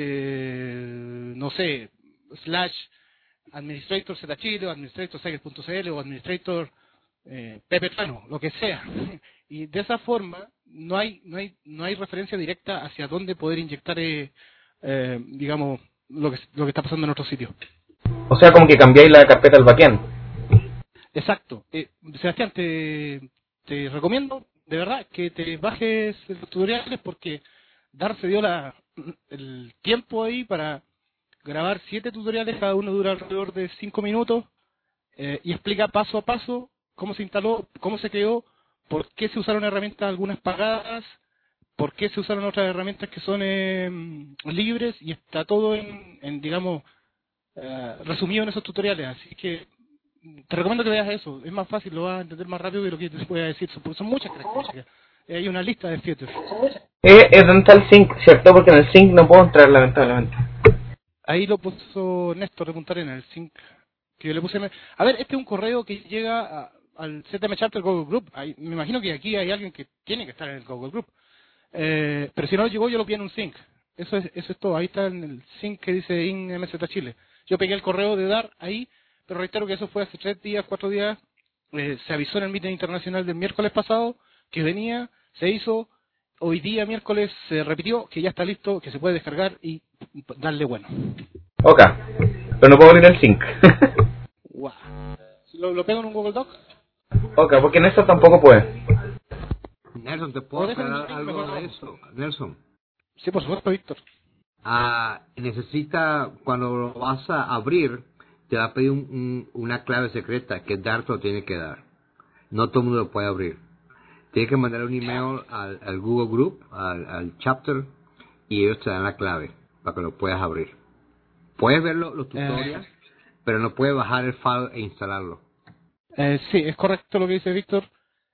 eh, no sé, slash administrator Z Chile, o administrator Sager punto C L, o administrator eh, Pepe Plano, lo que sea. Y de esa forma no hay no hay no hay referencia directa hacia dónde poder inyectar eh, eh, digamos lo que lo que está pasando en otro sitio. O sea, como que cambiáis la carpeta al backend. Exacto. Eh, Sebastián, te, te recomiendo de verdad que te bajes los tutoriales, porque Dar se dio la, el tiempo ahí para grabar siete tutoriales, cada uno dura alrededor de cinco minutos, eh, y explica paso a paso cómo se instaló, cómo se creó, por qué se usaron herramientas algunas pagadas, por qué se usaron otras herramientas que son eh, libres, y está todo en, en digamos, eh, resumido en esos tutoriales. Así que te recomiendo que veas eso, es más fácil, lo vas a entender más rápido de lo que te voy a decir, son, son muchas características. Eh, hay una lista de features. Eh, es donde está el sync, ¿cierto? Porque en el sync no puedo entrar, lamentablemente. Ahí lo puso Néstor de Punta Arenas, el sync que yo le puse. A ver, este es un correo que llega a, al Z M Chapter Google Group. Ahí, me imagino que aquí hay alguien que tiene que estar en el Google Group. Eh, pero si no llegó, yo lo pillé en un sync. Eso es, eso es todo. Ahí está en el sync que dice in M Z Chile. Yo pegué el correo de Dar ahí, pero reitero que eso fue hace tres días, cuatro días. Eh, se avisó en el meeting internacional del miércoles pasado que venía, se hizo. Hoy día, miércoles, se repitió que ya está listo, que se puede descargar y darle bueno. Ok, pero no puedo abrir el sync. Wow. ¿Lo, ¿Lo pego en un Google Doc? Ok, porque en esto tampoco puede. Nelson, ¿te puedo aclarar algo de eso? Nelson. Sí, por supuesto, Víctor. Ah, necesita, cuando lo vas a abrir, te va a pedir un, un, una clave secreta que Dar te lo tiene que dar. No todo el mundo lo puede abrir. Tienes que mandar un email al, al Google Group, al, al chapter, y ellos te dan la clave para que lo puedas abrir. Puedes ver lo, los tutoriales, eh, pero no puedes bajar el file e instalarlo. Eh, sí, es correcto lo que dice Víctor.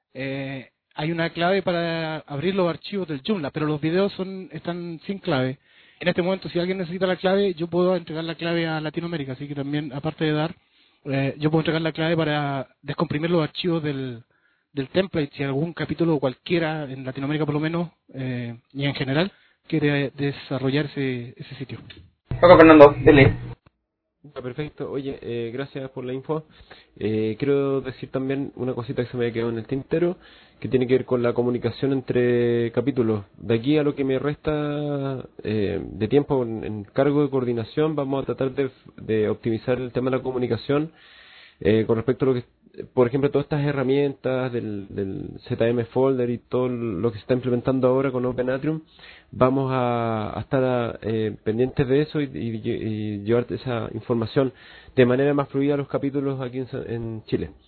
Eh, hay una clave para abrir los archivos del Joomla, pero los videos son están sin clave. En este momento, si alguien necesita la clave, yo puedo entregar la clave a Latinoamérica, así que también, aparte de Dar, eh, yo puedo entregar la clave para descomprimir los archivos del del template, si algún capítulo cualquiera en Latinoamérica por lo menos, eh, y en general, quiere desarrollar ese, ese sitio. Ok, Fernando, dele. Perfecto, oye, eh, gracias por la info. Eh, quiero decir también una cosita que se me ha quedado en el tintero, que tiene que ver con la comunicación entre capítulos. De aquí a lo que me resta eh, de tiempo en, en cargo de coordinación, vamos a tratar de, de optimizar el tema de la comunicación eh, con respecto a lo que, por ejemplo, todas estas herramientas del, del Z M Folder y todo lo que se está implementando ahora con Open Atrium. Vamos a, a estar eh, pendientes de eso y, y, y llevarte esa información de manera más fluida a los capítulos aquí en, en Chile.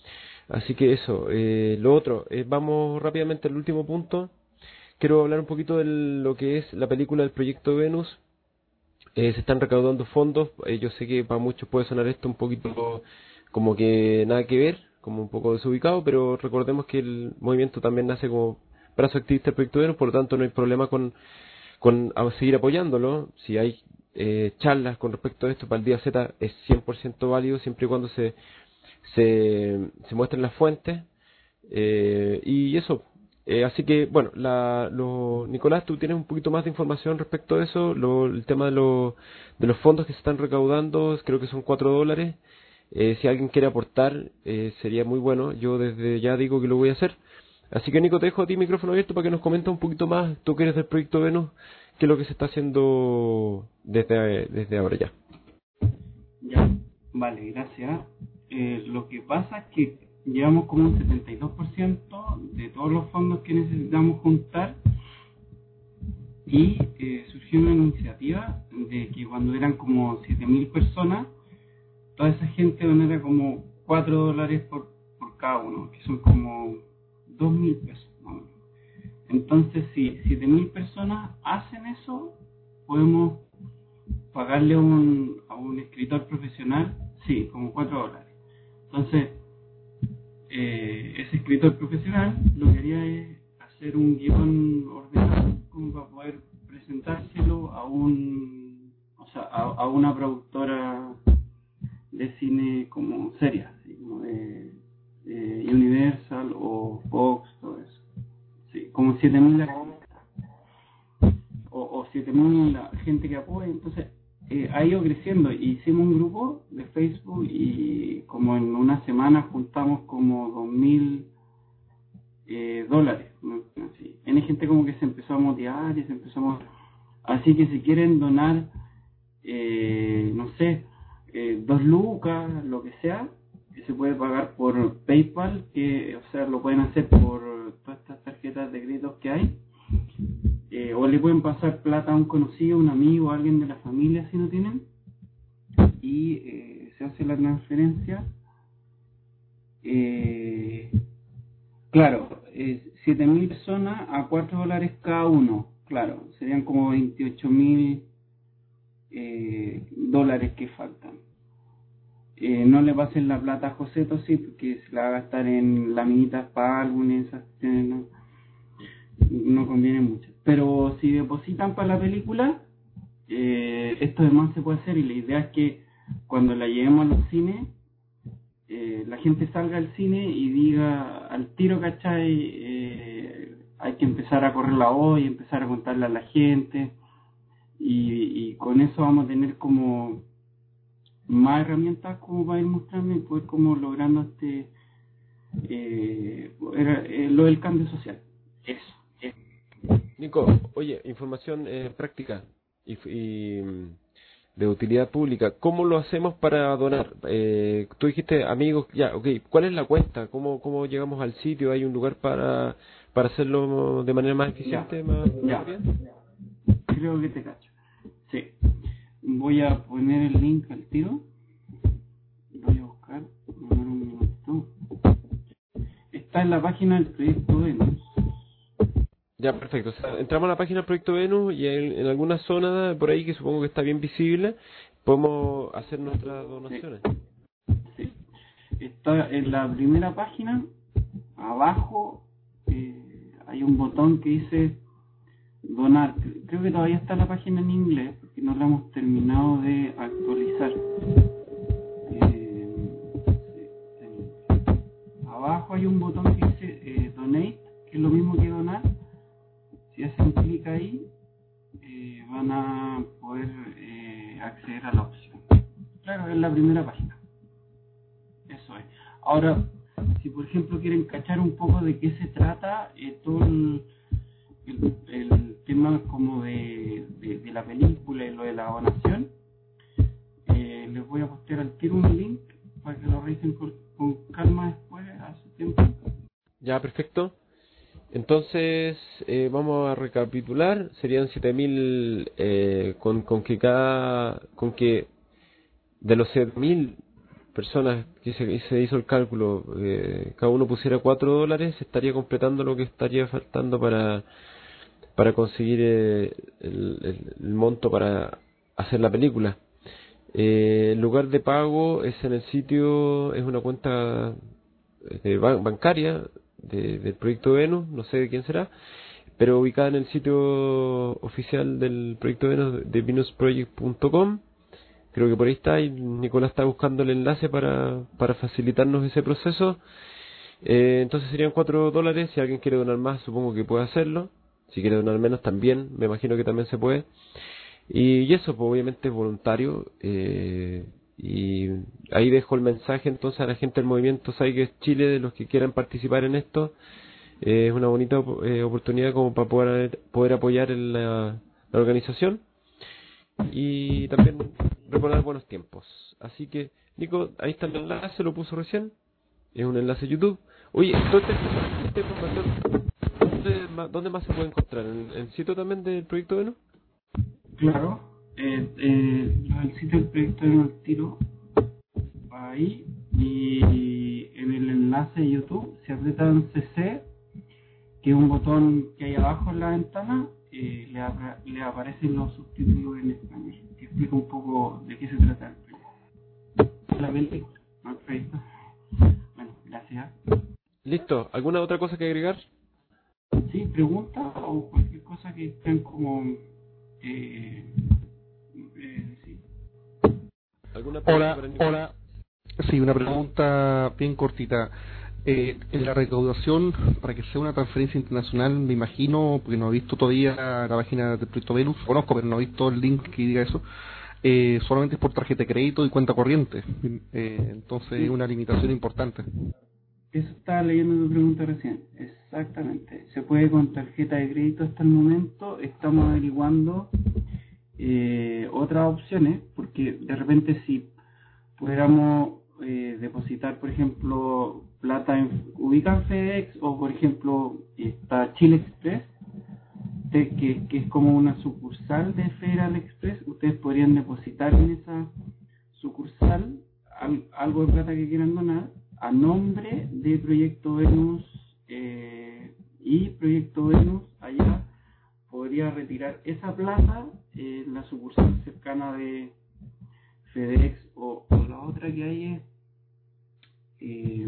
Así que eso, eh, lo otro, eh, vamos rápidamente al último punto. Quiero hablar un poquito de lo que es la película del Proyecto Venus. Eh, se están recaudando fondos. Eh, yo sé que para muchos puede sonar esto un poquito como que nada que ver, como un poco desubicado, pero recordemos que el movimiento también nace como brazo activista del Proyecto Venus, por lo tanto no hay problema con, con a seguir apoyándolo. Si hay eh, charlas con respecto a esto para el día Z, es cien por ciento válido siempre y cuando se se, se muestren las fuentes. Eh, y eso. Eh, así que, bueno, la, lo, Nicolás, tú tienes un poquito más de información respecto a eso, lo, el tema de, lo, de los fondos que se están recaudando, creo que son cuatro dólares. Eh, si alguien quiere aportar, eh, sería muy bueno. Yo desde ya digo que lo voy a hacer. Así que, Nico, te dejo a ti micrófono abierto para que nos comentes un poquito más, tú que eres del Proyecto Venus, qué es lo que se está haciendo desde, desde ahora ya. Ya, vale, gracias. Eh, lo que pasa es que llevamos como un setenta y dos por ciento de todos los fondos que necesitamos juntar y eh, surgió una iniciativa de que cuando eran como siete mil personas, toda esa gente donara como cuatro dólares por, por cada uno, que son como dos mil pesos. ¿No? Entonces, si siete mil personas hacen eso, podemos pagarle un, a un escritor profesional, sí, como cuatro dólares. Entonces, eh, ese escritor profesional lo que haría es hacer un guión ordenado como para poder presentárselo a un, o sea, a, a una productora de cine como seria, así como de, de Universal o Fox, todo eso. Sí, como siete mil o, o siete mil gente que apoya. Entonces eh, ha ido creciendo. Hicimos un grupo de Facebook y como en una semana juntamos como dos mil eh, dólares, ¿no? Así. Hay gente como que se empezó a motivar y se empezó a motivar. Así que si quieren donar, eh, no sé, eh, dos lucas, lo que sea, que se puede pagar por PayPal, que, o sea, lo pueden hacer por todas estas tarjetas de crédito que hay, eh, o le pueden pasar plata a un conocido, un amigo, a alguien de la familia si no tienen, y eh, se hace la transferencia. Eh, claro, eh, siete mil personas a cuatro dólares cada uno, claro, serían como veintiocho mil eh, dólares que faltan. Eh, no le pasen la plata a José Tosí porque se la va a gastar en laminitas para álbumes, esas cuestiones, no, no conviene mucho. Pero si depositan para la película, eh, esto demás se puede hacer, y la idea es que cuando la llevemos a los cines, eh, la gente salga al cine y diga al tiro, ¿cachai? Eh, hay que empezar a correr la voz y empezar a contarle a la gente, y, y con eso vamos a tener como más herramientas como para ir mostrando y poder como logrando este eh, era, eh, lo del cambio social. Eso, eso. Nico, oye, información eh, práctica y, y de utilidad pública. ¿Cómo lo hacemos para donar? Eh, tú dijiste amigos, ya, ok. ¿Cuál es la cuenta? ¿Cómo cómo llegamos al sitio? ¿Hay un lugar para para hacerlo de manera más eficiente? Ya, más, ya. más bien? Creo que te cacho. Sí. Voy a poner el link al tiro. Voy a buscar. Un minuto. Está en la página del Proyecto Venus. Ya, perfecto. O sea, entramos a la página del Proyecto Venus y en, en alguna zona por ahí que supongo que está bien visible, podemos hacer nuestras donaciones. Sí. Sí. Está en la primera página. Abajo eh, hay un botón que dice donar. Creo que todavía está la página en inglés porque no la hemos terminado de actualizar. Eh, abajo hay un botón que dice eh, donate, que es lo mismo que donar. Si hacen clic ahí, eh, van a poder eh, acceder a la opción. Claro, es la primera página. Eso es. Ahora, si por ejemplo quieren cachar un poco de qué se trata, eh, todo el El, el tema como de, de, de la película y lo de la donación, eh, les voy a postear al tiro un link para que lo revisen con, con calma después, a su tiempo. Ya, perfecto. Entonces, eh, vamos a recapitular. Serían siete mil eh, con, con que cada, con que de los siete mil personas que se, se hizo el cálculo, eh, cada uno pusiera cuatro dólares, se estaría completando lo que estaría faltando para para conseguir eh, el, el, el monto para hacer la película. Eh, el lugar de pago es en el sitio, es una cuenta de ban- bancaria de, del proyecto Venus, no sé de quién será, pero ubicada en el sitio oficial del proyecto Venus de venus project punto com. Creo que por ahí está, y Nicolás está buscando el enlace para, para facilitarnos ese proceso. Eh, entonces serían cuatro dólares. Si alguien quiere donar más, supongo que puede hacerlo. Si quiere donar menos, también, me imagino que también se puede. Y, y eso, pues obviamente es voluntario. Eh, y ahí dejo el mensaje entonces a la gente del movimiento Saigues Chile, de los que quieran participar en esto. Eh, es una bonita eh, oportunidad como para poder, poder apoyar en la, la organización. Y también recordar buenos tiempos. Así que, Nico, ahí está el enlace, lo puso recién. Es un enlace YouTube. Oye, entonces, esta información, ¿dónde más, ¿dónde más se puede encontrar? ¿En el sitio también del Proyecto Venus? Claro, eh, eh, el sitio del Proyecto Venus al tiro va ahí, y en el enlace de YouTube se aprietan C C, que es un botón que hay abajo en la ventana. Eh, le, ap- le aparecen los subtítulos en español, que explica un poco de qué se trata el proyecto. La película, no el proyecto. Bueno, gracias. Listo. ¿Alguna otra cosa que agregar? Sí, pregunta o cualquier cosa que estén como... Eh, eh, sí. ¿Alguna pregunta Hola, para Nicolás? hola. Sí, una pregunta bien cortita. Eh, en la recaudación, para que sea una transferencia internacional, me imagino, porque no he visto todavía la página del Proyecto Venus, conozco, pero no he visto el link que diga eso, eh, solamente es por tarjeta de crédito y cuenta corriente. Eh, entonces es una limitación importante. Eso estaba leyendo tu pregunta recién. Exactamente. Se puede con tarjeta de crédito hasta el momento. Estamos averiguando eh, otras opciones, porque de repente si pudiéramos eh, depositar, por ejemplo, plata en ubican FedEx, o por ejemplo está Chile Express, de, que, que es como una sucursal de Federal Express. Ustedes podrían depositar en esa sucursal al, algo de plata que quieran donar a nombre de Proyecto Venus, eh, y Proyecto Venus allá podría retirar esa plata en la sucursal cercana de FedEx, o, o la otra que hay es eh,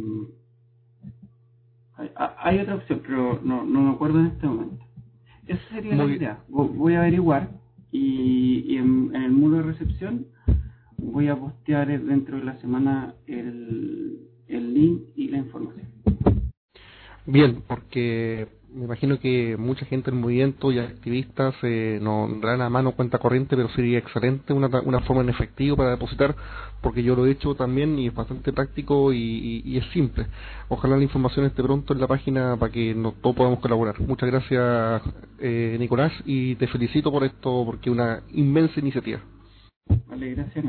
hay, hay otra opción, pero no, no me acuerdo en este momento. Esa sería Muy la idea. Voy a averiguar, y, y en, en el muro de recepción voy a postear dentro de la semana el, el link y la información. Bien, porque me imagino que mucha gente del movimiento y activistas eh, no darán a mano cuenta corriente, pero sería excelente una, una forma en efectivo para depositar, porque yo lo he hecho también y es bastante práctico y, y, y es simple. Ojalá la información esté pronto en la página para que nos, todos podamos colaborar. Muchas gracias, eh, Nicolás, y te felicito por esto, porque es una inmensa iniciativa. Vale, gracias.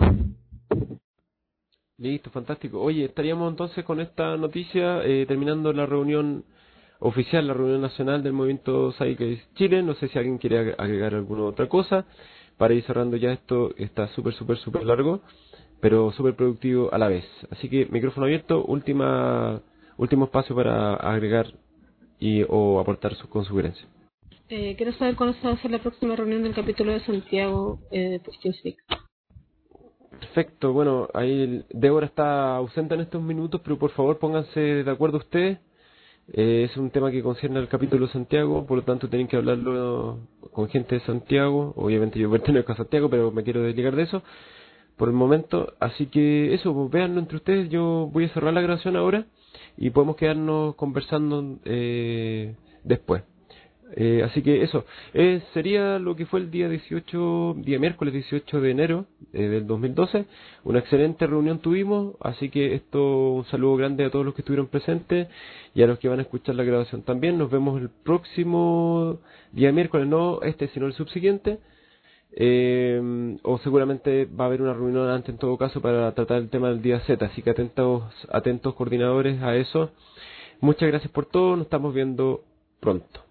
Listo, fantástico. Oye, estaríamos entonces con esta noticia eh, terminando la reunión oficial, la reunión nacional del movimiento Saigues Chile. No sé si alguien quiere ag- agregar alguna otra cosa para ir cerrando ya esto. Está súper, súper, súper largo, pero súper productivo a la vez. Así que micrófono abierto, última último espacio para agregar y o aportar sus, con sugerencias. Eh, quiero saber cuándo se va a hacer la próxima reunión del capítulo de Santiago eh, de TeamSpeak. Perfecto, bueno, ahí el- Débora está ausente en estos minutos, pero por favor pónganse de acuerdo ustedes. Eh, es un tema que concierne al capítulo de Santiago, por lo tanto tienen que hablarlo con gente de Santiago. Obviamente yo pertenezco a Santiago, pero me quiero desligar de eso por el momento. Así que eso, pues véanlo entre ustedes. Yo voy a cerrar la grabación ahora y podemos quedarnos conversando eh, después. Eh, así que eso, eh, sería lo que fue el día dieciocho, día miércoles dieciocho de enero eh, del dos mil doce. Una excelente reunión tuvimos, así que esto, un saludo grande a todos los que estuvieron presentes y a los que van a escuchar la grabación también. Nos vemos el próximo día miércoles, no este sino el subsiguiente, eh, o seguramente va a haber una reunión antes en todo caso para tratar el tema del día Z, así que atentos, atentos coordinadores a eso. Muchas gracias por todo, nos estamos viendo pronto.